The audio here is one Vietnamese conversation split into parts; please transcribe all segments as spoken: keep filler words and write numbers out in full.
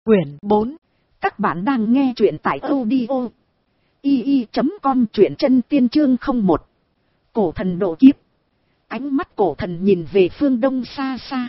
Quyển bốn. Các bạn đang nghe truyện tại audio i i chấm com, truyện chân tiên chương không một. Cổ thần độ kiếp. Ánh mắt cổ thần nhìn về phương đông xa xa.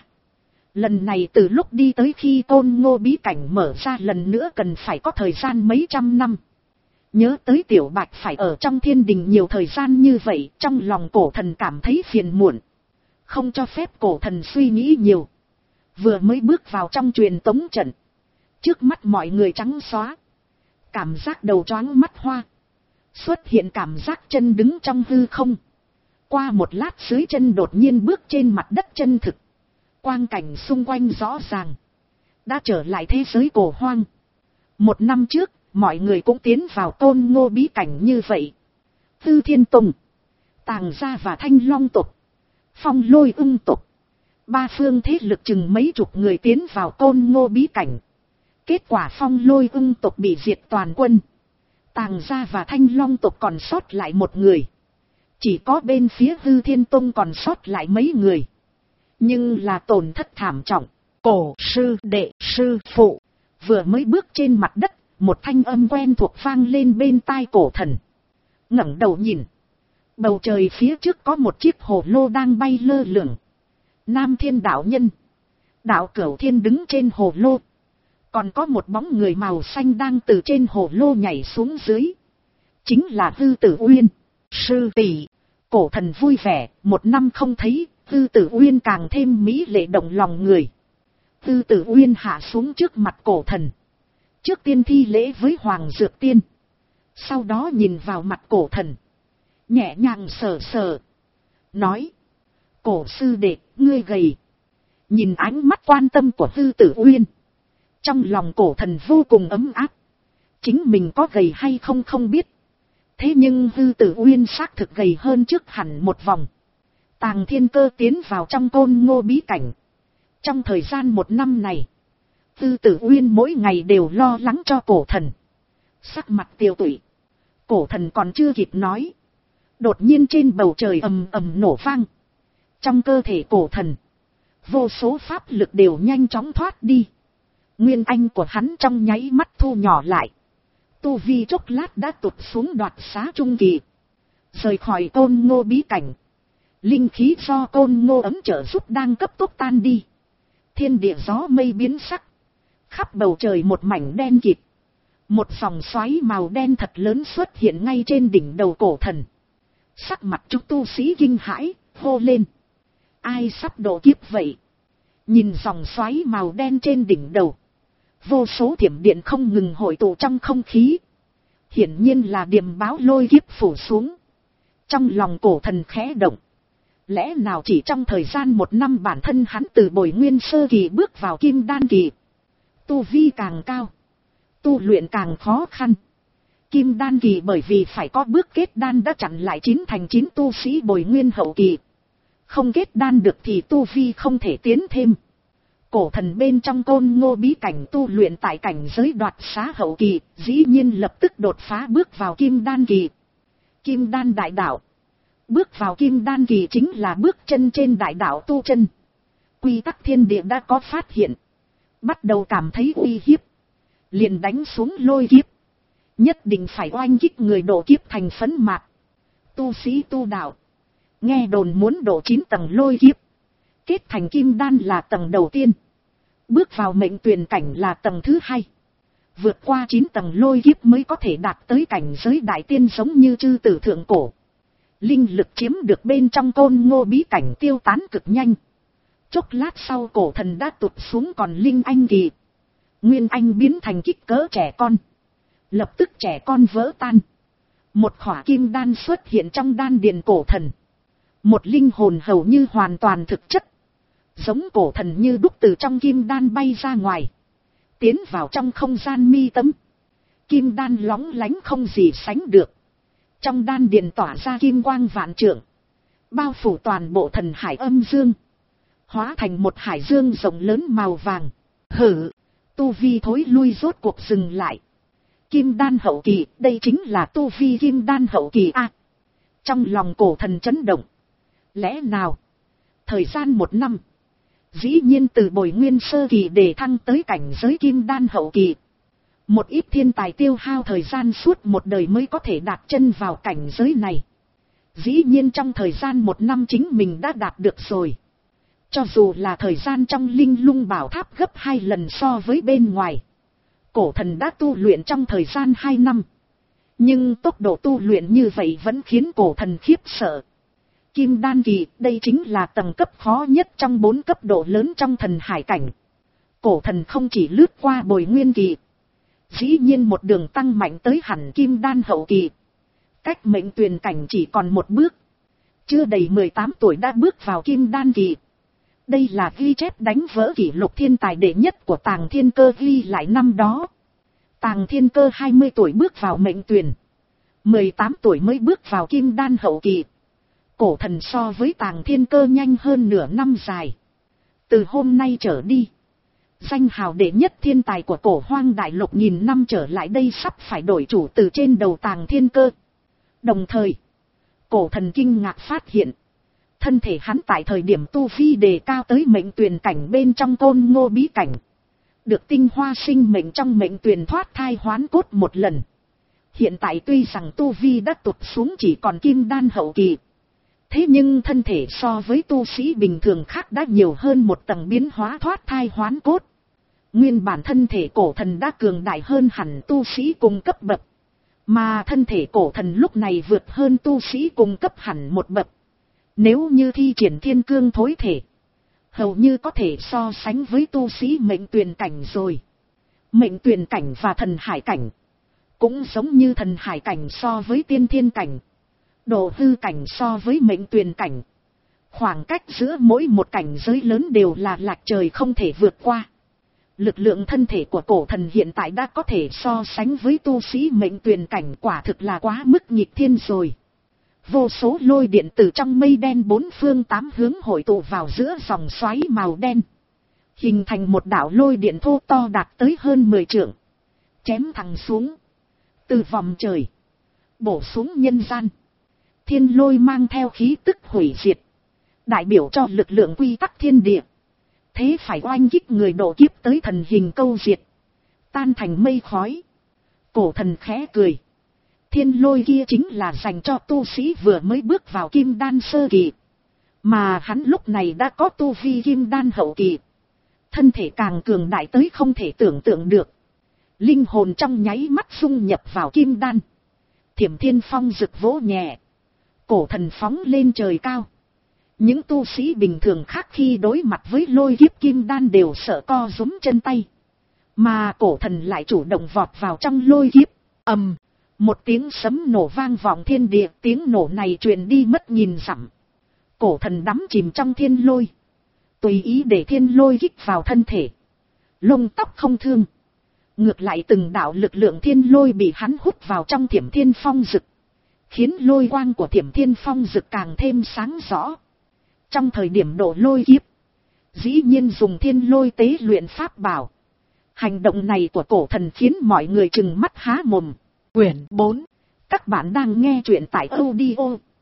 Lần này từ lúc đi tới khi Côn Ngô bí cảnh mở ra lần nữa cần phải có thời gian mấy trăm năm. Nhớ tới Tiểu Bạch phải ở trong thiên đình nhiều thời gian như vậy, trong lòng cổ thần cảm thấy phiền muộn. Không cho phép cổ thần suy nghĩ nhiều. Vừa mới bước vào trong truyền tống trận, trước mắt mọi người trắng xóa. Cảm giác đầu choáng mắt hoa. Xuất hiện cảm giác chân đứng trong hư không. Qua một lát dưới chân đột nhiên bước trên mặt đất chân thực. Quang cảnh xung quanh rõ ràng. Đã trở lại thế giới cổ hoang. Một năm trước, mọi người cũng tiến vào Côn Ngô bí cảnh như vậy. Tư Thiên Tùng, Tàng Gia và Thanh Long tộc, Phong Lôi Ưng tộc, ba phương thế lực chừng mấy chục người tiến vào Côn Ngô bí cảnh. Kết quả Phong Lôi Ưng tộc bị diệt toàn quân. Tàng Gia và Thanh Long tộc còn sót lại một người. Chỉ có bên phía Hư Thiên Tông còn sót lại mấy người. Nhưng là tổn thất thảm trọng. Cổ sư đệ sư phụ vừa mới bước trên mặt đất, một thanh âm quen thuộc vang lên bên tai cổ thần. Ngẩng đầu nhìn, bầu trời phía trước có một chiếc hồ lô đang bay lơ lửng. Nam Thiên đạo nhân, đạo Cửu Thiên đứng trên hồ lô. Còn có một bóng người màu xanh đang từ trên hồ lô nhảy xuống dưới. Chính là Hư Tử Uyên. Sư tỷ, cổ thần vui vẻ, một năm không thấy, Hư Tử Uyên càng thêm mỹ lệ động lòng người. Hư Tử Uyên hạ xuống trước mặt cổ thần. Trước tiên thi lễ với Hoàng Dược Tiên. Sau đó nhìn vào mặt cổ thần. Nhẹ nhàng sờ sờ. Nói. Cổ sư đệ, ngươi gầy. Nhìn ánh mắt quan tâm của Hư Tử Uyên. Trong lòng cổ thần vô cùng ấm áp. Chính mình có gầy hay không không biết. Thế nhưng Hư Tử Uyên xác thực gầy hơn trước hẳn một vòng. Tàng Thiên Cơ tiến vào trong Côn Ngô bí cảnh. Trong thời gian một năm này, Hư Tử Uyên mỗi ngày đều lo lắng cho cổ thần. Sắc mặt tiêu tụy. Cổ thần còn chưa kịp nói. Đột nhiên trên bầu trời ầm ầm nổ vang. Trong cơ thể cổ thần, vô số pháp lực đều nhanh chóng thoát đi. Nguyên anh của hắn trong nháy mắt thu nhỏ lại. Tu vi chốc lát đã tụt xuống đoạt xá trung kỳ. Rời khỏi Côn Ngô bí cảnh. Linh khí do Côn Ngô ấm trợ giúp đang cấp tốc tan đi. Thiên địa gió mây biến sắc. Khắp bầu trời một mảnh đen kịt. Một vòng xoáy màu đen thật lớn xuất hiện ngay trên đỉnh đầu cổ thần. Sắc mặt chúng tu sĩ kinh hãi, hô lên. Ai sắp độ kiếp vậy? Nhìn dòng xoáy màu đen trên đỉnh đầu. Vô số thiểm điện không ngừng hội tụ trong không khí. Hiển nhiên là điềm báo lôi kiếp phủ xuống. Trong lòng cổ thần khẽ động. Lẽ nào chỉ trong thời gian một năm bản thân hắn từ Bồi Nguyên sơ kỳ bước vào Kim Đan kỳ. Tu vi càng cao, tu luyện càng khó khăn. Kim Đan kỳ bởi vì phải có bước kết đan đã chặn lại chín thành chín tu sĩ Bồi Nguyên hậu kỳ. Không kết đan được thì tu vi không thể tiến thêm. Cổ thần bên trong Côn Ngô bí cảnh tu luyện tại cảnh giới đoạt xá hậu kỳ, dĩ nhiên lập tức đột phá bước vào Kim Đan kỳ. Kim Đan đại đạo. Bước vào Kim Đan kỳ chính là bước chân trên đại đạo tu chân. Quy tắc thiên địa đã có phát hiện. Bắt đầu cảm thấy uy hiếp. Liền đánh xuống lôi kiếp. Nhất định phải oanh kích người độ kiếp thành phấn mạc. Tu sĩ tu đạo. Nghe đồn muốn độ chín tầng lôi kiếp. Kết thành Kim Đan là tầng đầu tiên. Bước vào mệnh tuyển cảnh là tầng thứ hai. Vượt qua chín tầng lôi kiếp mới có thể đạt tới cảnh giới đại tiên giống như chư tử thượng cổ. Linh lực chiếm được bên trong Côn Ngô bí cảnh tiêu tán cực nhanh. Chốc lát sau cổ thần đã tụt xuống còn Linh Anh kỳ. Nguyên Anh biến thành kích cỡ trẻ con. Lập tức trẻ con vỡ tan. Một khỏa kim đan xuất hiện trong đan điền cổ thần. Một linh hồn hầu như hoàn toàn thực chất. Giống cổ thần như đúc từ trong kim đan bay ra ngoài. Tiến vào trong không gian mi tâm. Kim đan lóng lánh không gì sánh được. Trong đan điền tỏa ra kim quang vạn trượng. Bao phủ toàn bộ thần hải âm dương. Hóa thành một hải dương rộng lớn màu vàng. Hử, tu vi thối lui rốt cuộc dừng lại. Kim đan hậu kỳ, đây chính là tu vi kim đan hậu kỳ a. À, trong lòng cổ thần chấn động. Lẽ nào, thời gian một năm, Dĩ nhiên từ bồi nguyên sơ kỳ để thăng tới cảnh giới kim đan hậu kỳ. Một ít thiên tài tiêu hao thời gian suốt một đời mới có thể đặt chân vào cảnh giới này. Dĩ nhiên trong thời gian một năm chính mình đã đạt được rồi. Cho dù là thời gian trong linh lung bảo tháp gấp hai lần so với bên ngoài. Cổ thần đã tu luyện trong thời gian hai năm. Nhưng tốc độ tu luyện như vậy vẫn khiến cổ thần khiếp sợ. Kim đan kỳ, đây chính là tầng cấp khó nhất trong bốn cấp độ lớn trong thần hải cảnh. Cổ thần không chỉ lướt qua bồi nguyên kỳ. Dĩ nhiên một đường tăng mạnh tới hẳn kim đan hậu kỳ. Cách mệnh tuyền cảnh chỉ còn một bước. Chưa đầy mười tám tuổi đã bước vào kim đan kỳ. Đây là ghi chép đánh vỡ kỷ lục thiên tài đệ nhất của Tàng Thiên Cơ ghi lại năm đó. Tàng Thiên Cơ hai mươi tuổi bước vào mệnh tuyền. mười tám tuổi mới bước vào kim đan hậu kỳ. Cổ thần so với Tàng Thiên Cơ nhanh hơn nửa năm dài. Từ hôm nay trở đi, danh hào đệ nhất thiên tài của cổ hoang đại lục nghìn năm trở lại đây sắp phải đổi chủ từ trên đầu Tàng Thiên Cơ. Đồng thời, cổ thần kinh ngạc phát hiện, thân thể hắn tại thời điểm tu vi đề cao tới mệnh tuyền cảnh bên trong côn ngô bí cảnh. Được tinh hoa sinh mệnh trong mệnh tuyền thoát thai hoán cốt một lần. Hiện tại tuy rằng tu vi đã tụt xuống chỉ còn kim đan hậu kỳ. Thế nhưng thân thể so với tu sĩ bình thường khác đã nhiều hơn một tầng biến hóa thoát thai hoán cốt. Nguyên bản thân thể cổ thần đã cường đại hơn hẳn tu sĩ cùng cấp bậc. Mà thân thể cổ thần lúc này vượt hơn tu sĩ cùng cấp hẳn một bậc. Nếu như thi triển thiên cương thối thể, hầu như có thể so sánh với tu sĩ mệnh tuyền cảnh rồi. Mệnh tuyền cảnh và thần hải cảnh cũng giống như thần hải cảnh so với tiên thiên cảnh, độ hư cảnh so với mệnh tuyền cảnh. Khoảng cách giữa mỗi một cảnh giới lớn đều là lệch trời không thể vượt qua. Lực lượng thân thể của cổ thần hiện tại đã có thể so sánh với tu sĩ mệnh tuyền cảnh, quả thực là quá mức nghịch thiên rồi. Vô số lôi điện từ trong mây đen bốn phương tám hướng hội tụ vào giữa dòng xoáy màu đen. Hình thành một đạo lôi điện thô to đạt tới hơn mười trượng. Chém thẳng xuống. Từ vòng trời. Bổ xuống nhân gian. Thiên lôi mang theo khí tức hủy diệt. Đại biểu cho lực lượng quy tắc thiên địa. Thế phải oanh kích người độ kiếp tới thần hình câu diệt. Tan thành mây khói. Cổ thần khẽ cười. Thiên lôi kia chính là dành cho tu sĩ vừa mới bước vào kim đan sơ kỳ. Mà hắn lúc này đã có tu vi kim đan hậu kỳ. Thân thể càng cường đại tới không thể tưởng tượng được. Linh hồn trong nháy mắt dung nhập vào kim đan. Thiểm thiên phong rực vỗ nhẹ. Cổ thần phóng lên trời cao. Những tu sĩ bình thường khác khi đối mặt với lôi kiếp kim đan đều sợ co rúm chân tay. Mà cổ thần lại chủ động vọt vào trong lôi kiếp. Ầm, một tiếng sấm nổ vang vọng thiên địa, tiếng nổ này truyền đi mất nghìn dặm. Cổ thần đắm chìm trong thiên lôi. Tùy ý để thiên lôi kích vào thân thể. Lông tóc không thương. Ngược lại từng đạo lực lượng thiên lôi bị hắn hút vào trong thiểm thiên phong rực. Khiến lôi quang của thiểm thiên phong rực càng thêm sáng rõ. Trong thời điểm độ lôi kiếp, dĩ nhiên dùng thiên lôi tế luyện pháp bảo. Hành động này của cổ thần khiến mọi người trừng mắt há mồm. Quyển bốn. Các bạn đang nghe truyện tại audio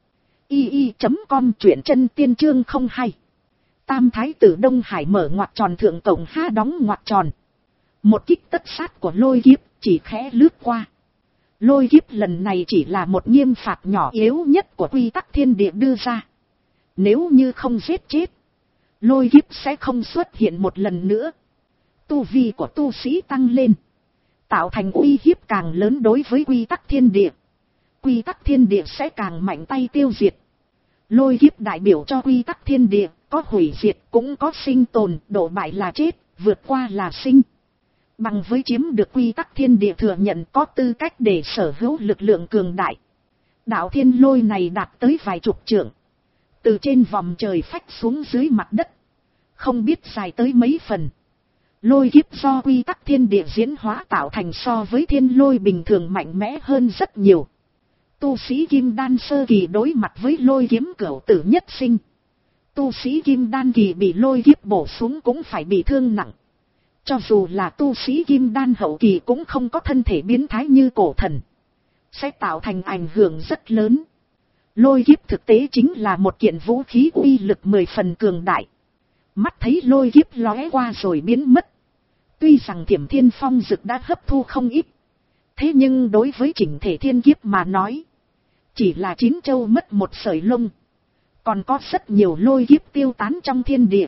i i chấm com, truyện chân tiên chương không hai. Tam thái tử Đông Hải mở ngoặc tròn thượng cổng há đóng ngoặc tròn. Một kích tất sát của lôi kiếp chỉ khẽ lướt qua. Lôi kiếp lần này chỉ là một nghiêm phạt nhỏ yếu nhất của quy tắc thiên địa đưa ra. Nếu như không giết chết, lôi kiếp sẽ không xuất hiện một lần nữa. Tu vi của tu sĩ tăng lên, tạo thành uy hiếp càng lớn đối với quy tắc thiên địa. Quy tắc thiên địa sẽ càng mạnh tay tiêu diệt. Lôi kiếp đại biểu cho quy tắc thiên địa, có hủy diệt cũng có sinh tồn, đổ bại là chết, vượt qua là sinh. Bằng với chiếm được quy tắc thiên địa thừa nhận có tư cách để sở hữu lực lượng cường đại. Đạo thiên lôi này đạt tới vài chục trượng. Từ trên vòng trời phách xuống dưới mặt đất. Không biết dài tới mấy phần. Lôi kiếp do quy tắc thiên địa diễn hóa tạo thành so với thiên lôi bình thường mạnh mẽ hơn rất nhiều. Tu sĩ kim đan sơ kỳ đối mặt với lôi kiếm cửu tử nhất sinh. Tu sĩ kim đan kỳ bị lôi kiếp bổ xuống cũng phải bị thương nặng. Cho dù là tu sĩ kim đan hậu kỳ cũng không có thân thể biến thái như cổ thần. Sẽ tạo thành ảnh hưởng rất lớn. Lôi kiếp thực tế chính là một kiện vũ khí uy lực mười phần cường đại. mắt thấy lôi kiếp lóe qua rồi biến mất. Tuy rằng Thiểm Thiên Phong Dực đã hấp thu không ít, thế nhưng đối với chỉnh thể thiên kiếp mà nói, chỉ là chín châu mất một sợi lông. Còn có rất nhiều lôi kiếp tiêu tán trong thiên địa.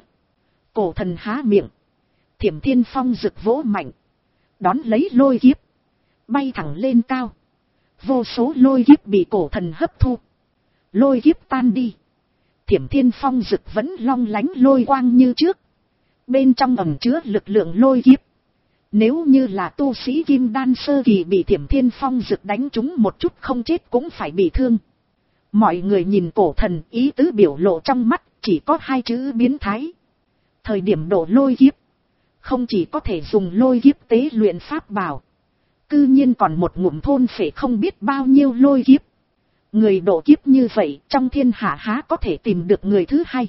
Cổ thần há miệng. Thiểm Thiên Phong Dực vỗ mạnh, đón lấy lôi kiếp, bay thẳng lên cao. Vô số lôi kiếp bị cổ thần hấp thu. Lôi kiếp tan đi, Thiểm Thiên Phong Dực vẫn long lánh lôi quang như trước. Bên trong ẩn chứa lực lượng lôi kiếp. Nếu như là tu sĩ kim đan sơ kỳ bị Thiểm Thiên Phong Dực đánh trúng một chút không chết cũng phải bị thương. Mọi người nhìn cổ thần, ý tứ biểu lộ trong mắt chỉ có hai chữ biến thái. Thời điểm độ lôi kiếp, không chỉ có thể dùng lôi kiếp tế luyện pháp bảo, cư nhiên còn một ngụm thôn phệ không biết bao nhiêu lôi kiếp. Người độ kiếp như vậy trong thiên hạ há có thể tìm được người thứ hai.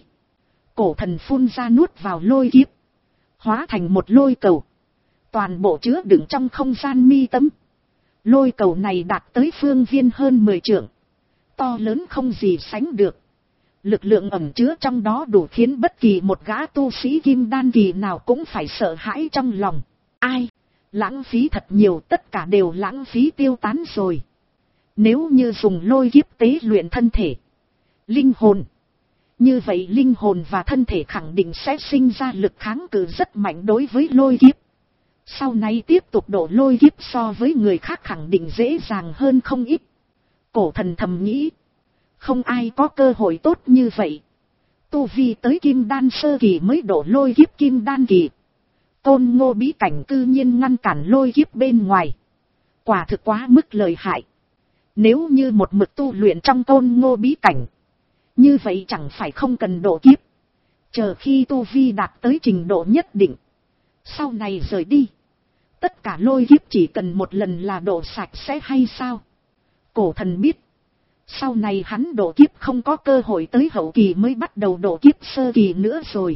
Cổ thần phun ra nuốt vào lôi kiếp, hóa thành một lôi cầu, toàn bộ chứa đựng trong không gian mi tâm. Lôi cầu này đạt tới phương viên hơn mười trượng, to lớn không gì sánh được. Lực lượng ẩn chứa trong đó đủ khiến bất kỳ một gã tu sĩ kim đan kỳ nào cũng phải sợ hãi trong lòng. Ai? Lãng phí thật nhiều, tất cả đều lãng phí tiêu tán rồi. Nếu như dùng lôi kiếp tế luyện thân thể, linh hồn, như vậy linh hồn và thân thể khẳng định sẽ sinh ra lực kháng cự rất mạnh đối với lôi kiếp. Sau này tiếp tục độ lôi kiếp so với người khác khẳng định dễ dàng hơn không ít. Cổ thần thầm nghĩ, không ai có cơ hội tốt như vậy. Tu vi tới kim đan sơ kỳ mới độ lôi kiếp kim đan kỳ. Côn Ngô bí cảnh cư nhiên ngăn cản lôi kiếp bên ngoài. Quả thực quá mức lợi hại. Nếu như một mực tu luyện trong Côn Ngô bí cảnh, như vậy chẳng phải không cần độ kiếp. Chờ khi tu vi đạt tới trình độ nhất định, sau này rời đi, tất cả lôi kiếp chỉ cần một lần là độ sạch sẽ hay sao? Cổ thần biết, sau này hắn độ kiếp không có cơ hội tới hậu kỳ mới bắt đầu độ kiếp sơ kỳ nữa rồi.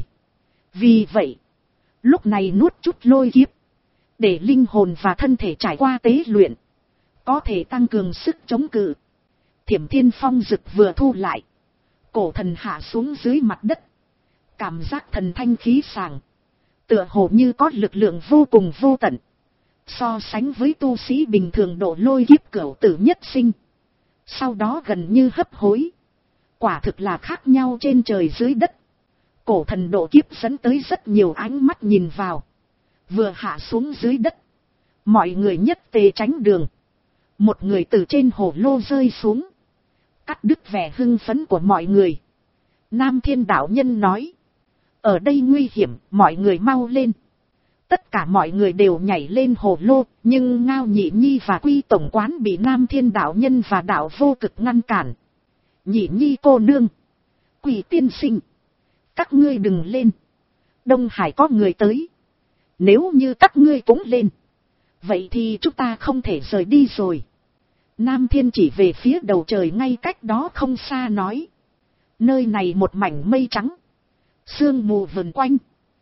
Vì vậy, lúc này nuốt chút lôi kiếp, để linh hồn và thân thể trải qua tế luyện, có thể tăng cường sức chống cự. Thiểm Thiên Phong Dực vừa thu lại, cổ thần hạ xuống dưới mặt đất, cảm giác thần thanh khí sảng, tựa hồ như có lực lượng vô cùng vô tận. So sánh với tu sĩ bình thường độ lôi kiếp cửu tử nhất sinh, sau đó gần như hấp hối, quả thực là khác nhau trên trời dưới đất. Cổ thần độ kiếp dẫn tới rất nhiều ánh mắt nhìn vào. Vừa hạ xuống dưới đất, mọi người nhất tề tránh đường. Một người từ trên hồ lô rơi xuống, cắt đứt vẻ hưng phấn của mọi người. Nam Thiên đạo nhân nói, ở đây nguy hiểm, mọi người mau lên. Tất cả mọi người đều nhảy lên hồ lô, nhưng Ngao Nhị Nhi và Quy tổng quán bị Nam Thiên đạo nhân và đạo vô cực ngăn cản. Nhị Nhi cô nương, Quy tiên sinh, các ngươi đừng lên. Đông Hải có người tới. Nếu như các ngươi cũng lên, vậy thì chúng ta không thể rời đi rồi. Nam Thiên chỉ về phía đầu trời ngay cách đó không xa nói, nơi này một mảnh mây trắng, sương mù vần quanh.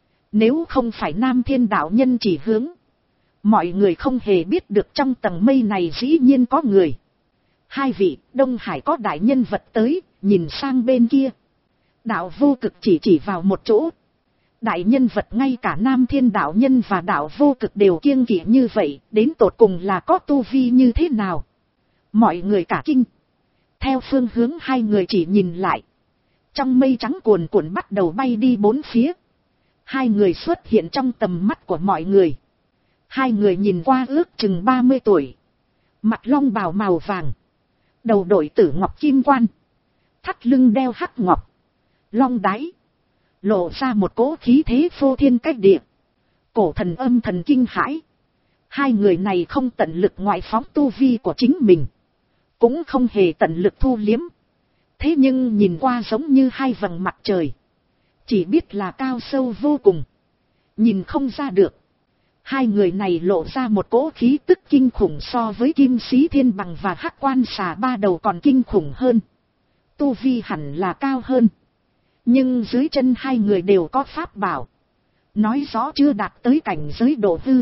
Nếu không phải Nam Thiên đạo nhân chỉ hướng, mọi người không hề biết được trong tầng mây này dĩ nhiên có người. Hai vị, Đông Hải có đại nhân vật tới, nhìn sang bên kia. Đạo vô cực chỉ chỉ vào một chỗ. Đại nhân vật ngay cả Nam Thiên đạo nhân và đạo vô cực đều kiêng kỵ như vậy, đến tột cùng là có tu vi như thế nào? Mọi người cả kinh. Theo phương hướng hai người chỉ nhìn lại, trong mây trắng cuồn cuộn bắt đầu bay đi bốn phía. Hai người xuất hiện trong tầm mắt của mọi người. Hai người nhìn qua ước chừng ba mươi tuổi. Mặt long bào màu vàng, đầu đội tử ngọc kim quan, thắt lưng đeo hắc ngọc, long đáy, lộ ra một cỗ khí thế phô thiên cách địa. Cổ thần âm thần kinh hãi. Hai người này không tận lực ngoại phóng tu vi của chính mình, cũng không hề tận lực thu liếm. Thế nhưng nhìn qua giống như hai vầng mặt trời, chỉ biết là cao sâu vô cùng, nhìn không ra được. Hai người này lộ ra một cỗ khí tức kinh khủng, so với Kim Sĩ Thiên Bằng và Hắc Quan Xà ba đầu còn kinh khủng hơn. Tu vi hẳn là cao hơn, nhưng dưới chân hai người đều có pháp bảo, nói rõ chưa đạt tới cảnh giới độ hư,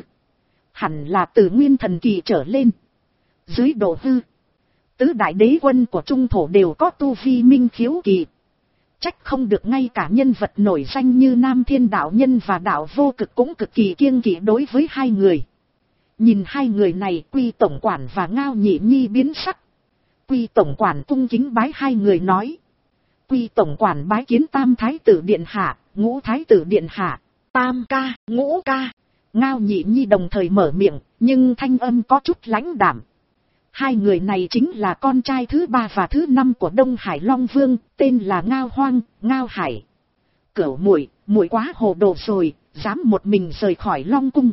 hẳn là từ nguyên thần kỳ trở lên. Dưới độ hư, tứ đại đế quân của trung thổ đều có tu vi minh khiếu kỳ, Trách không được ngay cả nhân vật nổi danh như Nam Thiên đạo nhân và đạo Vô Cực cũng cực kỳ kiêng kỵ đối với hai người. Nhìn hai người này, Quy tổng quản và Ngao Nhị Nhi biến sắc. Quy tổng quản cung kính bái hai người nói. Quy tổng quản bái kiến Tam Thái tử điện hạ, Ngũ Thái tử điện hạ. Tam ca, Ngũ ca. Ngao Nhị Nhi đồng thời mở miệng, nhưng thanh âm có chút lãnh đạm. Hai người này chính là con trai thứ ba và thứ năm của Đông Hải Long Vương, tên là Ngao Hoang, Ngao Hải. Cửu muội, muội quá hồ đồ rồi, dám một mình rời khỏi Long cung.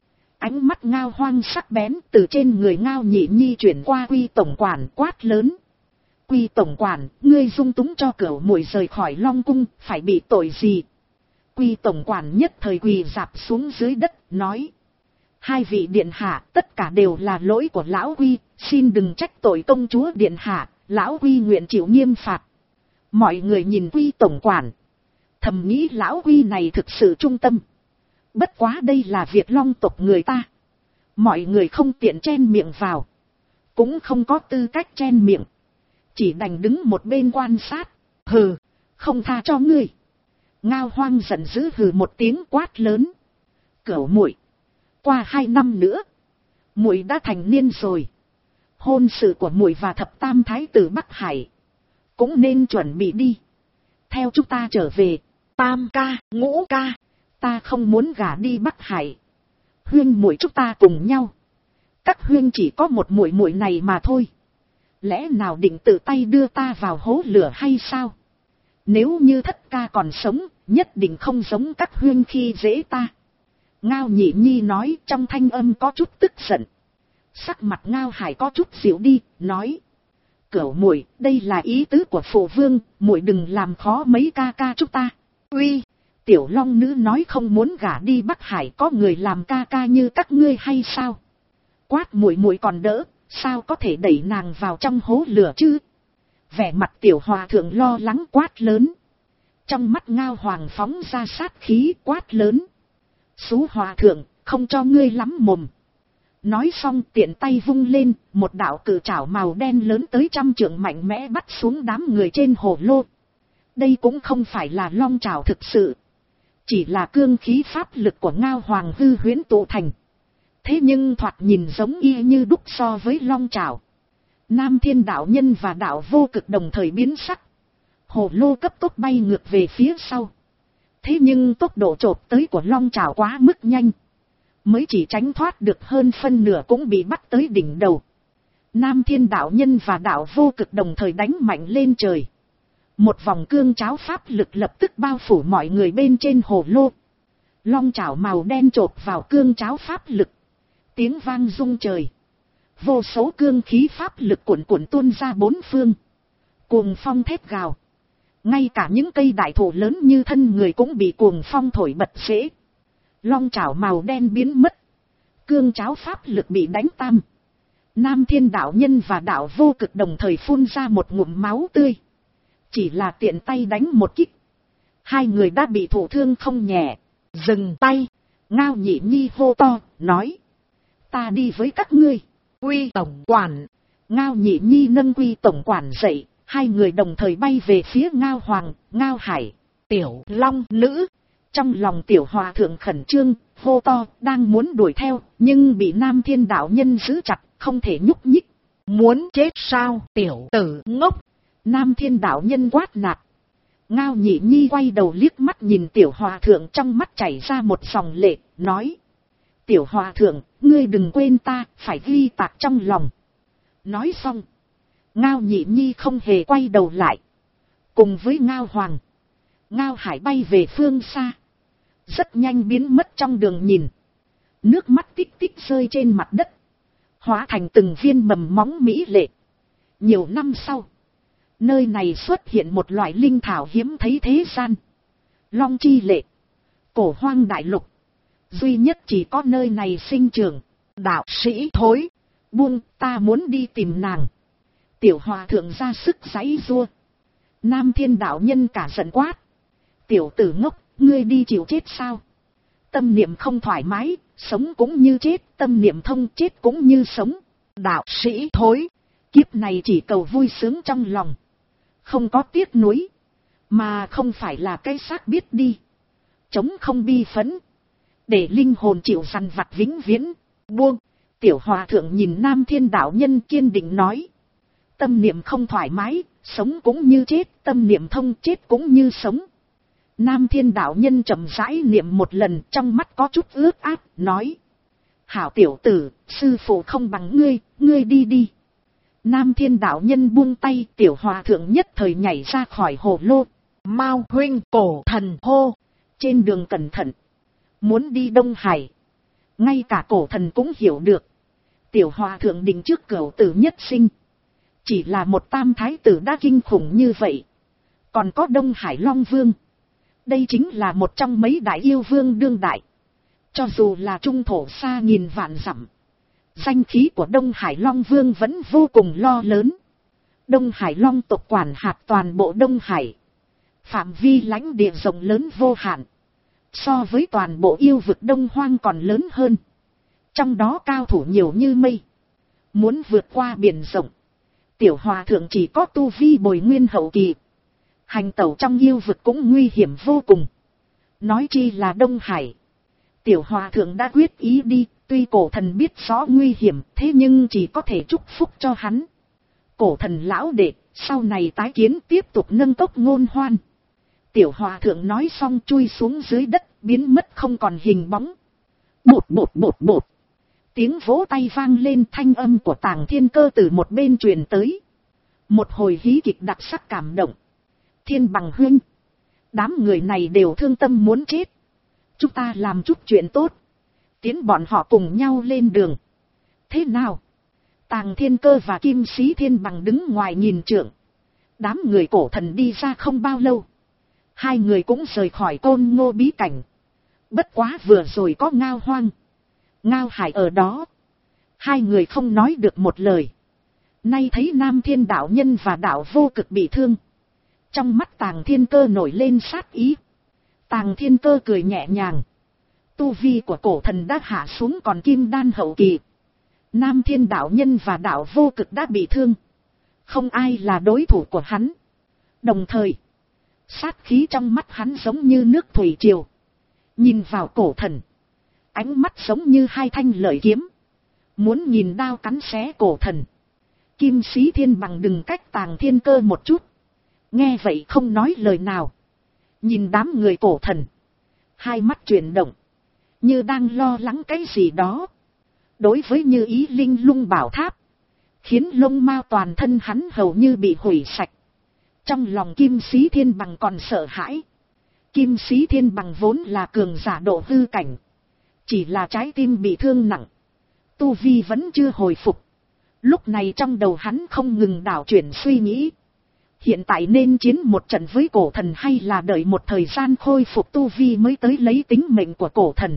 Ánh mắt Ngao Hoang sắc bén từ trên người Ngao Nhị Nhi chuyển qua Quy tổng quản quát lớn. Quy tổng quản, ngươi dung túng cho cửu muội rời khỏi Long cung, phải bị tội gì? Quy tổng quản nhất thời quỳ rạp xuống dưới đất, nói. Hai vị điện hạ, tất cả đều là lỗi của lão Quy, xin đừng trách tội công chúa điện hạ, lão Quy nguyện chịu nghiêm phạt. Mọi người nhìn Quy tổng quản, thầm nghĩ lão Quy này thực sự trung tâm. Bất quá đây là việc Long tộc người ta. Mọi người không tiện chen miệng vào, cũng không có tư cách chen miệng, chỉ đành đứng một bên quan sát. Hừ, không tha cho ngươi. Ngao Hoang giận dữ hừ một tiếng quát lớn. Cửu muội, qua hai năm nữa, muội đã thành niên rồi. Hôn sự của muội và thập tam thái tử Bắc Hải cũng nên chuẩn bị đi. Theo chúng ta trở về. Tam ca, Ngũ ca, ta không muốn gả đi Bắc Hải. Huyên muội chúng ta cùng nhau. Các huyên chỉ có một muội muội này mà thôi. Lẽ nào định tự tay đưa ta vào hố lửa hay sao? Nếu như thất ca còn sống, nhất định không giống các huyên khi dễ ta. Ngao Nhị Nhi nói trong thanh âm có chút tức giận. Sắc mặt Ngao Hải có chút dịu đi, nói. Cửu muội, đây là ý tứ của phụ vương, muội đừng làm khó mấy ca ca chúng ta. Uy, tiểu long nữ nói không muốn gả đi Bắc Hải, có người làm ca ca như các ngươi hay sao? Quát muội muội còn đỡ, sao có thể đẩy nàng vào trong hố lửa chứ? Vẻ mặt tiểu hòa thượng lo lắng quát lớn. Trong mắt Ngao Hoàng phóng ra sát khí quát lớn. Xú hòa thượng, không cho ngươi lắm mồm. Nói xong tiện tay vung lên, một đạo cự trảo màu đen lớn tới trăm trượng mạnh mẽ bắt xuống đám người trên hồ lô. Đây cũng không phải là long trảo thực sự, chỉ là cương khí pháp lực của Ngao Hoàng hư huyễn tụ thành. Thế nhưng thoạt nhìn giống y như đúc so với long trảo. Nam Thiên đạo nhân và đạo Vô Cực đồng thời biến sắc. Hồ lô cấp tốc bay ngược về phía sau. Thế nhưng tốc độ chộp tới của long trảo quá mức nhanh. Mới chỉ tránh thoát được hơn phân nửa cũng bị bắt tới đỉnh đầu. Nam Thiên đạo nhân và đạo Vô Cực đồng thời đánh mạnh lên trời. Một vòng cương cháo pháp lực lập tức bao phủ mọi người bên trên hồ lô. Long chảo màu đen chộp vào cương cháo pháp lực. Tiếng vang rung trời. Vô số cương khí pháp lực cuộn cuộn tuôn ra bốn phương. Cuồng phong thét gào. Ngay cả những cây đại thụ lớn như thân người cũng bị cuồng phong thổi bật rễ. Long chảo màu đen biến mất. Cương cháo pháp lực bị đánh tan. Nam Thiên đạo nhân và đạo Vô Cực đồng thời phun ra một ngụm máu tươi. Chỉ là tiện tay đánh một kích, hai người đã bị thụ thương không nhẹ. Dừng tay, Ngao Nhị Nhi hô to, nói. Ta đi với các ngươi. Quy tổng quản. Ngao Nhị Nhi nâng Quy tổng quản dậy, hai người đồng thời bay về phía Ngao Hoàng, Ngao Hải. Tiểu long nữ. Trong lòng tiểu hòa thượng khẩn trương, hô to, đang muốn đuổi theo, nhưng bị Nam Thiên đạo nhân giữ chặt, không thể nhúc nhích. Muốn chết sao, tiểu tử ngốc? Nam Thiên đạo nhân quát nạt. Ngao Nhị Nhi quay đầu liếc mắt nhìn tiểu hòa thượng, trong mắt chảy ra một dòng lệ, nói. Tiểu hòa thượng, ngươi đừng quên ta, phải ghi tạc trong lòng. Nói xong, Ngao Nhị Nhi không hề quay đầu lại. Cùng với Ngao Hoàng, Ngao Hải bay về phương xa. Rất nhanh biến mất trong đường nhìn. Nước mắt tích tích rơi trên mặt đất, hóa thành từng viên mầm móng mỹ lệ. Nhiều năm sau, nơi này xuất hiện một loại linh thảo hiếm thấy thế gian. Long chi lệ. Cổ hoang đại lục, duy nhất chỉ có nơi này sinh trưởng. Đạo sĩ thối, buông, ta muốn đi tìm nàng. Tiểu hòa thượng ra sức giãy giụa. Nam Thiên đạo nhân cả giận quát. Tiểu tử ngốc, ngươi đi chịu chết sao? Tâm niệm không thoải mái, sống cũng như chết, tâm niệm thông, chết cũng như sống. Đạo sĩ thối, kiếp này chỉ cầu vui sướng trong lòng, không có tiếc nuối. mà không phải là cái xác biết đi. Chống không bi phấn, để linh hồn chịu săn vặt vĩnh viễn, buông. Tiểu hòa thượng nhìn Nam Thiên đạo nhân kiên định nói. Tâm niệm không thoải mái, sống cũng như chết, tâm niệm thông, chết cũng như sống. Nam Thiên đạo nhân chậm rãi niệm một lần, trong mắt có chút ướt át, nói. Hảo tiểu tử, sư phụ không bằng ngươi, ngươi đi đi. Nam Thiên đạo nhân buông tay, tiểu hòa thượng nhất thời nhảy ra khỏi hồ lô. Mao huynh, Cổ Thần hô. Trên đường cẩn thận, muốn đi Đông Hải. Ngay cả Cổ Thần cũng hiểu được. Tiểu hòa thượng định trước cửu tử nhất sinh. Chỉ là một tam thái tử đã kinh khủng như vậy. Còn có Đông Hải Long Vương. Đây chính là một trong mấy đại yêu vương đương đại. Cho dù là trung thổ xa nghìn vạn dặm, danh khí của Đông Hải Long Vương vẫn vô cùng lo lớn. Đông Hải Long tộc quản hạt toàn bộ Đông Hải. Phạm vi lãnh địa rộng lớn vô hạn. So với toàn bộ yêu vực Đông Hoang còn lớn hơn. Trong đó cao thủ nhiều như mây. Muốn vượt qua biển rộng, tiểu hòa thượng chỉ có tu vi bồi nguyên hậu kỳ. Hành tẩu trong yêu vực cũng nguy hiểm vô cùng. Nói chi là Đông Hải. Tiểu hòa thượng đã quyết ý đi, tuy Cổ Thần biết rõ nguy hiểm, thế nhưng chỉ có thể chúc phúc cho hắn. Cổ Thần lão đệ, sau này tái kiến tiếp tục nâng tốc ngôn hoan. Tiểu hòa thượng nói xong chui xuống dưới đất, biến mất không còn hình bóng. Bột bột bột bột. Tiếng vỗ tay vang lên, thanh âm của Tàng Thiên Cơ từ một bên truyền tới. Một hồi hí kịch đặc sắc cảm động. Thiên Bằng huynh, đám người này đều thương tâm muốn chết. Chúng ta làm chút chuyện tốt, tiến bọn họ cùng nhau lên đường. Thế nào? Tàng Thiên Cơ và Kim Sĩ Thiên Bằng đứng ngoài nhìn trượng. Đám người Cổ Thần đi ra không bao lâu, hai người cũng rời khỏi Côn Ngô bí cảnh. Bất quá vừa rồi có Ngao Hoang, Ngao Hải ở đó, hai người không nói được một lời. Nay thấy Nam Thiên đạo nhân và đạo Vô Cực bị thương, trong mắt Tàng Thiên Cơ nổi lên sát ý. Tàng Thiên Cơ cười nhẹ nhàng. Tu vi của Cổ Thần đã hạ xuống còn kim đan hậu kỳ. Nam Thiên đạo nhân và đạo Vô Cực đã bị thương, không ai là đối thủ của hắn. Đồng thời, sát khí trong mắt hắn giống như nước thủy triều. Nhìn vào Cổ Thần, ánh mắt giống như hai thanh lợi kiếm, muốn nhìn đao cắn xé Cổ Thần. Kim Sĩ Thiên Bằng đừng cách Tàng Thiên Cơ một chút, nghe vậy không nói lời nào. Nhìn đám người Cổ Thần, hai mắt chuyển động, như đang lo lắng cái gì đó. Đối với Như Ý Linh Lung Bảo Tháp, khiến lông mao toàn thân hắn hầu như bị hủy sạch. Trong lòng Kim Sĩ Thiên Bằng còn sợ hãi. Kim Sĩ Thiên Bằng vốn là cường giả độ hư cảnh, chỉ là trái tim bị thương nặng, tu vi vẫn chưa hồi phục. Lúc này trong đầu hắn không ngừng đảo chuyển suy nghĩ. Hiện tại nên chiến một trận với Cổ Thần hay là đợi một thời gian khôi phục tu vi mới tới lấy tính mệnh của Cổ Thần.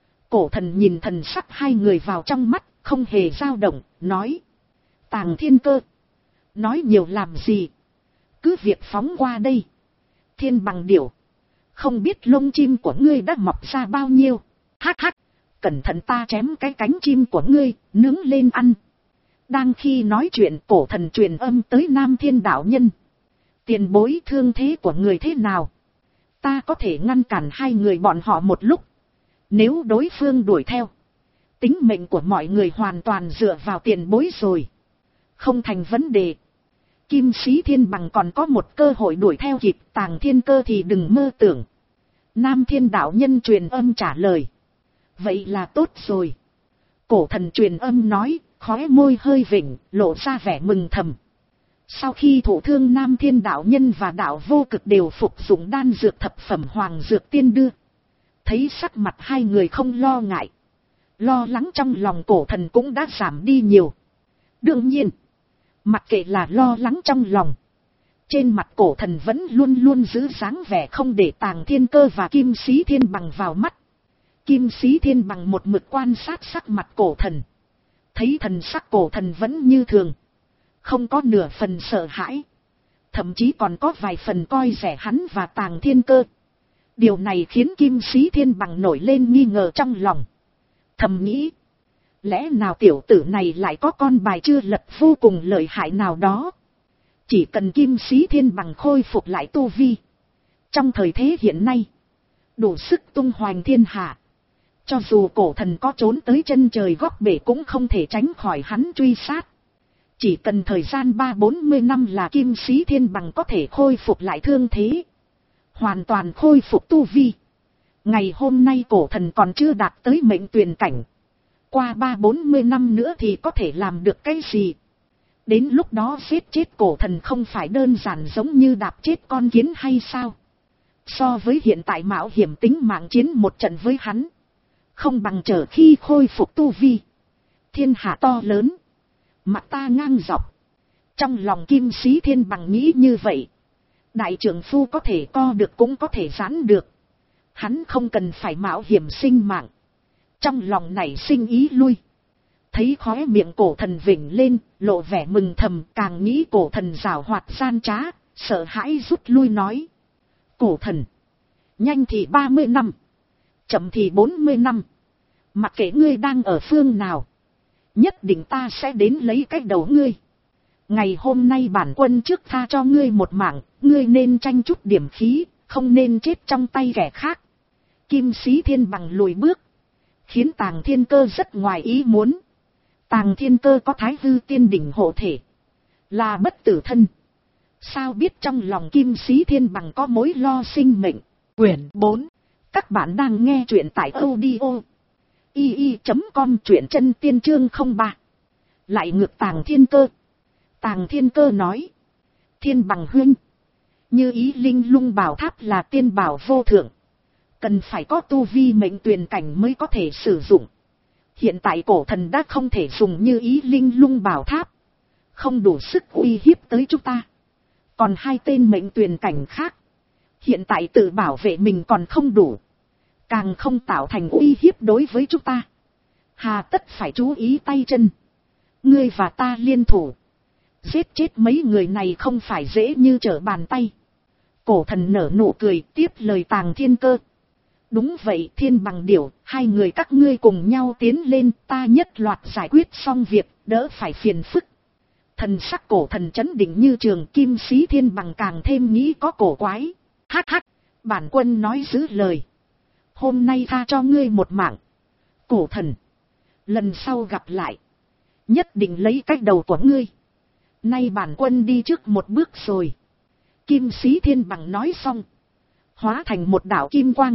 Cổ Thần nhìn thần sắc hai người vào trong mắt, không hề dao động, nói. Tàng Thiên Cơ, nói nhiều làm gì, cứ việc phóng qua đây. Thiên Bằng điểu, không biết lông chim của ngươi đã mọc ra bao nhiêu. Hắc hắc, cẩn thận ta chém cái cánh chim của ngươi, nướng lên ăn. Đang khi nói chuyện, Cổ Thần truyền âm tới Nam Thiên đạo nhân. Tiền bối, thương thế của người thế nào? Ta có thể ngăn cản hai người bọn họ một lúc. Nếu đối phương đuổi theo, tính mệnh của mọi người hoàn toàn dựa vào tiền bối rồi. Không thành vấn đề. Kim Sĩ Thiên Bằng còn có một cơ hội đuổi theo kịp, Tàng Thiên Cơ thì đừng mơ tưởng. Nam Thiên đạo nhân truyền âm trả lời. Vậy là tốt rồi. Cổ Thần truyền âm nói, khóe môi hơi vỉnh, lộ ra vẻ mừng thầm. Sau khi thụ thương, Nam Thiên đạo nhân và đạo Vô Cực đều phục dụng đan dược thập phẩm Hoàng Dược Tiên đưa. Thấy sắc mặt hai người không lo ngại, lo lắng trong lòng Cổ Thần cũng đã giảm đi nhiều. Đương nhiên, mặc kệ là lo lắng trong lòng, trên mặt Cổ Thần vẫn luôn luôn giữ dáng vẻ không để Tàng Thiên Cơ và Kim Sĩ Thiên Bằng vào mắt. Kim Sĩ Thiên Bằng một mực quan sát sắc mặt Cổ Thần, thấy thần sắc Cổ Thần vẫn như thường, không có nửa phần sợ hãi, thậm chí còn có vài phần coi rẻ hắn và Tàng Thiên Cơ. Điều này khiến Kim Sĩ Thiên Bằng nổi lên nghi ngờ trong lòng, thầm nghĩ, lẽ nào tiểu tử này lại có con bài chưa lật vô cùng lợi hại nào đó. Chỉ cần Kim Sĩ Thiên Bằng khôi phục lại tu vi, Trong thời thế hiện nay, đủ sức tung hoành thiên hạ. Cho dù cổ thần có trốn tới chân trời góc bể cũng không thể tránh khỏi hắn truy sát. Chỉ cần thời gian ba bốn mươi năm là Kim Sĩ Thiên Bằng có thể khôi phục lại thương thế. Hoàn toàn khôi phục tu vi. Ngày hôm nay cổ thần còn chưa đạt tới mệnh tuyền cảnh. Qua ba bốn mươi năm nữa thì có thể làm được cái gì? Đến lúc đó giết chết cổ thần không phải đơn giản giống như đạp chết con kiến hay sao? So với hiện tại mạo hiểm tính mạng chiến một trận với hắn, không bằng chờ khi khôi phục tu vi. Thiên hạ to lớn, mặt ta ngang dọc. Trong lòng Kim Sĩ Thiên Bằng nghĩ như vậy. Đại trưởng phu có thể co được cũng có thể giãn được. Hắn không cần phải mạo hiểm sinh mạng. Trong lòng nảy sinh ý lui. Thấy khóe miệng cổ thần vểnh lên, lộ vẻ mừng thầm, càng nghĩ cổ thần giảo hoạt gian trá, sợ hãi rút lui nói. Cổ thần, nhanh thì ba mươi năm, chậm thì bốn mươi năm. Mặc kệ ngươi đang ở phương nào, nhất định ta sẽ đến lấy cái đầu ngươi. Ngày hôm nay bản quân trước tha cho ngươi một mạng, ngươi nên tranh chút điểm khí, không nên chết trong tay kẻ khác. Kim Sĩ Thiên Bằng lùi bước, khiến Tàng Thiên Cơ rất ngoài ý muốn. Tàng Thiên Cơ có Thái Hư Tiên Đỉnh hộ thể, là bất tử thân. Sao biết trong lòng Kim Sĩ Thiên Bằng có mối lo sinh mệnh. Quyển bốn. Các bạn đang nghe truyện tại audio i i chấm com, truyện chân tiên chương không ba. Lại ngược Tàng Thiên Cơ. Tàng Thiên Cơ nói. Thiên Bằng huynh, như ý linh lung bảo tháp là tiên bảo vô thượng, cần phải có tu vi mệnh tuyền cảnh mới có thể sử dụng. Hiện tại cổ thần đã không thể dùng như ý linh lung bảo tháp, không đủ sức uy hiếp tới chúng ta. Còn hai tên mệnh tuyền cảnh khác, hiện tại tự bảo vệ mình còn không đủ, càng không tạo thành uy hiếp đối với chúng ta. Hà tất phải chú ý tay chân. Ngươi và ta liên thủ, giết chết mấy người này không phải dễ như trở bàn tay. Cổ thần nở nụ cười tiếp lời Tàng Thiên Cơ. Đúng vậy Thiên Bằng điểu, hai người các ngươi cùng nhau tiến lên, ta nhất loạt giải quyết xong việc, đỡ phải phiền phức. Thần sắc cổ thần chấn định như trường. Kim Sĩ Thiên Bằng càng thêm nghĩ có cổ quái. Hắc hắc, bản quân nói giữ lời, hôm nay tha cho ngươi một mạng. Cổ thần, lần sau gặp lại, nhất định lấy cái đầu của ngươi. Nay bản quân đi trước một bước rồi. Kim Sĩ Thiên Bằng nói xong, hóa thành một đạo kim quang,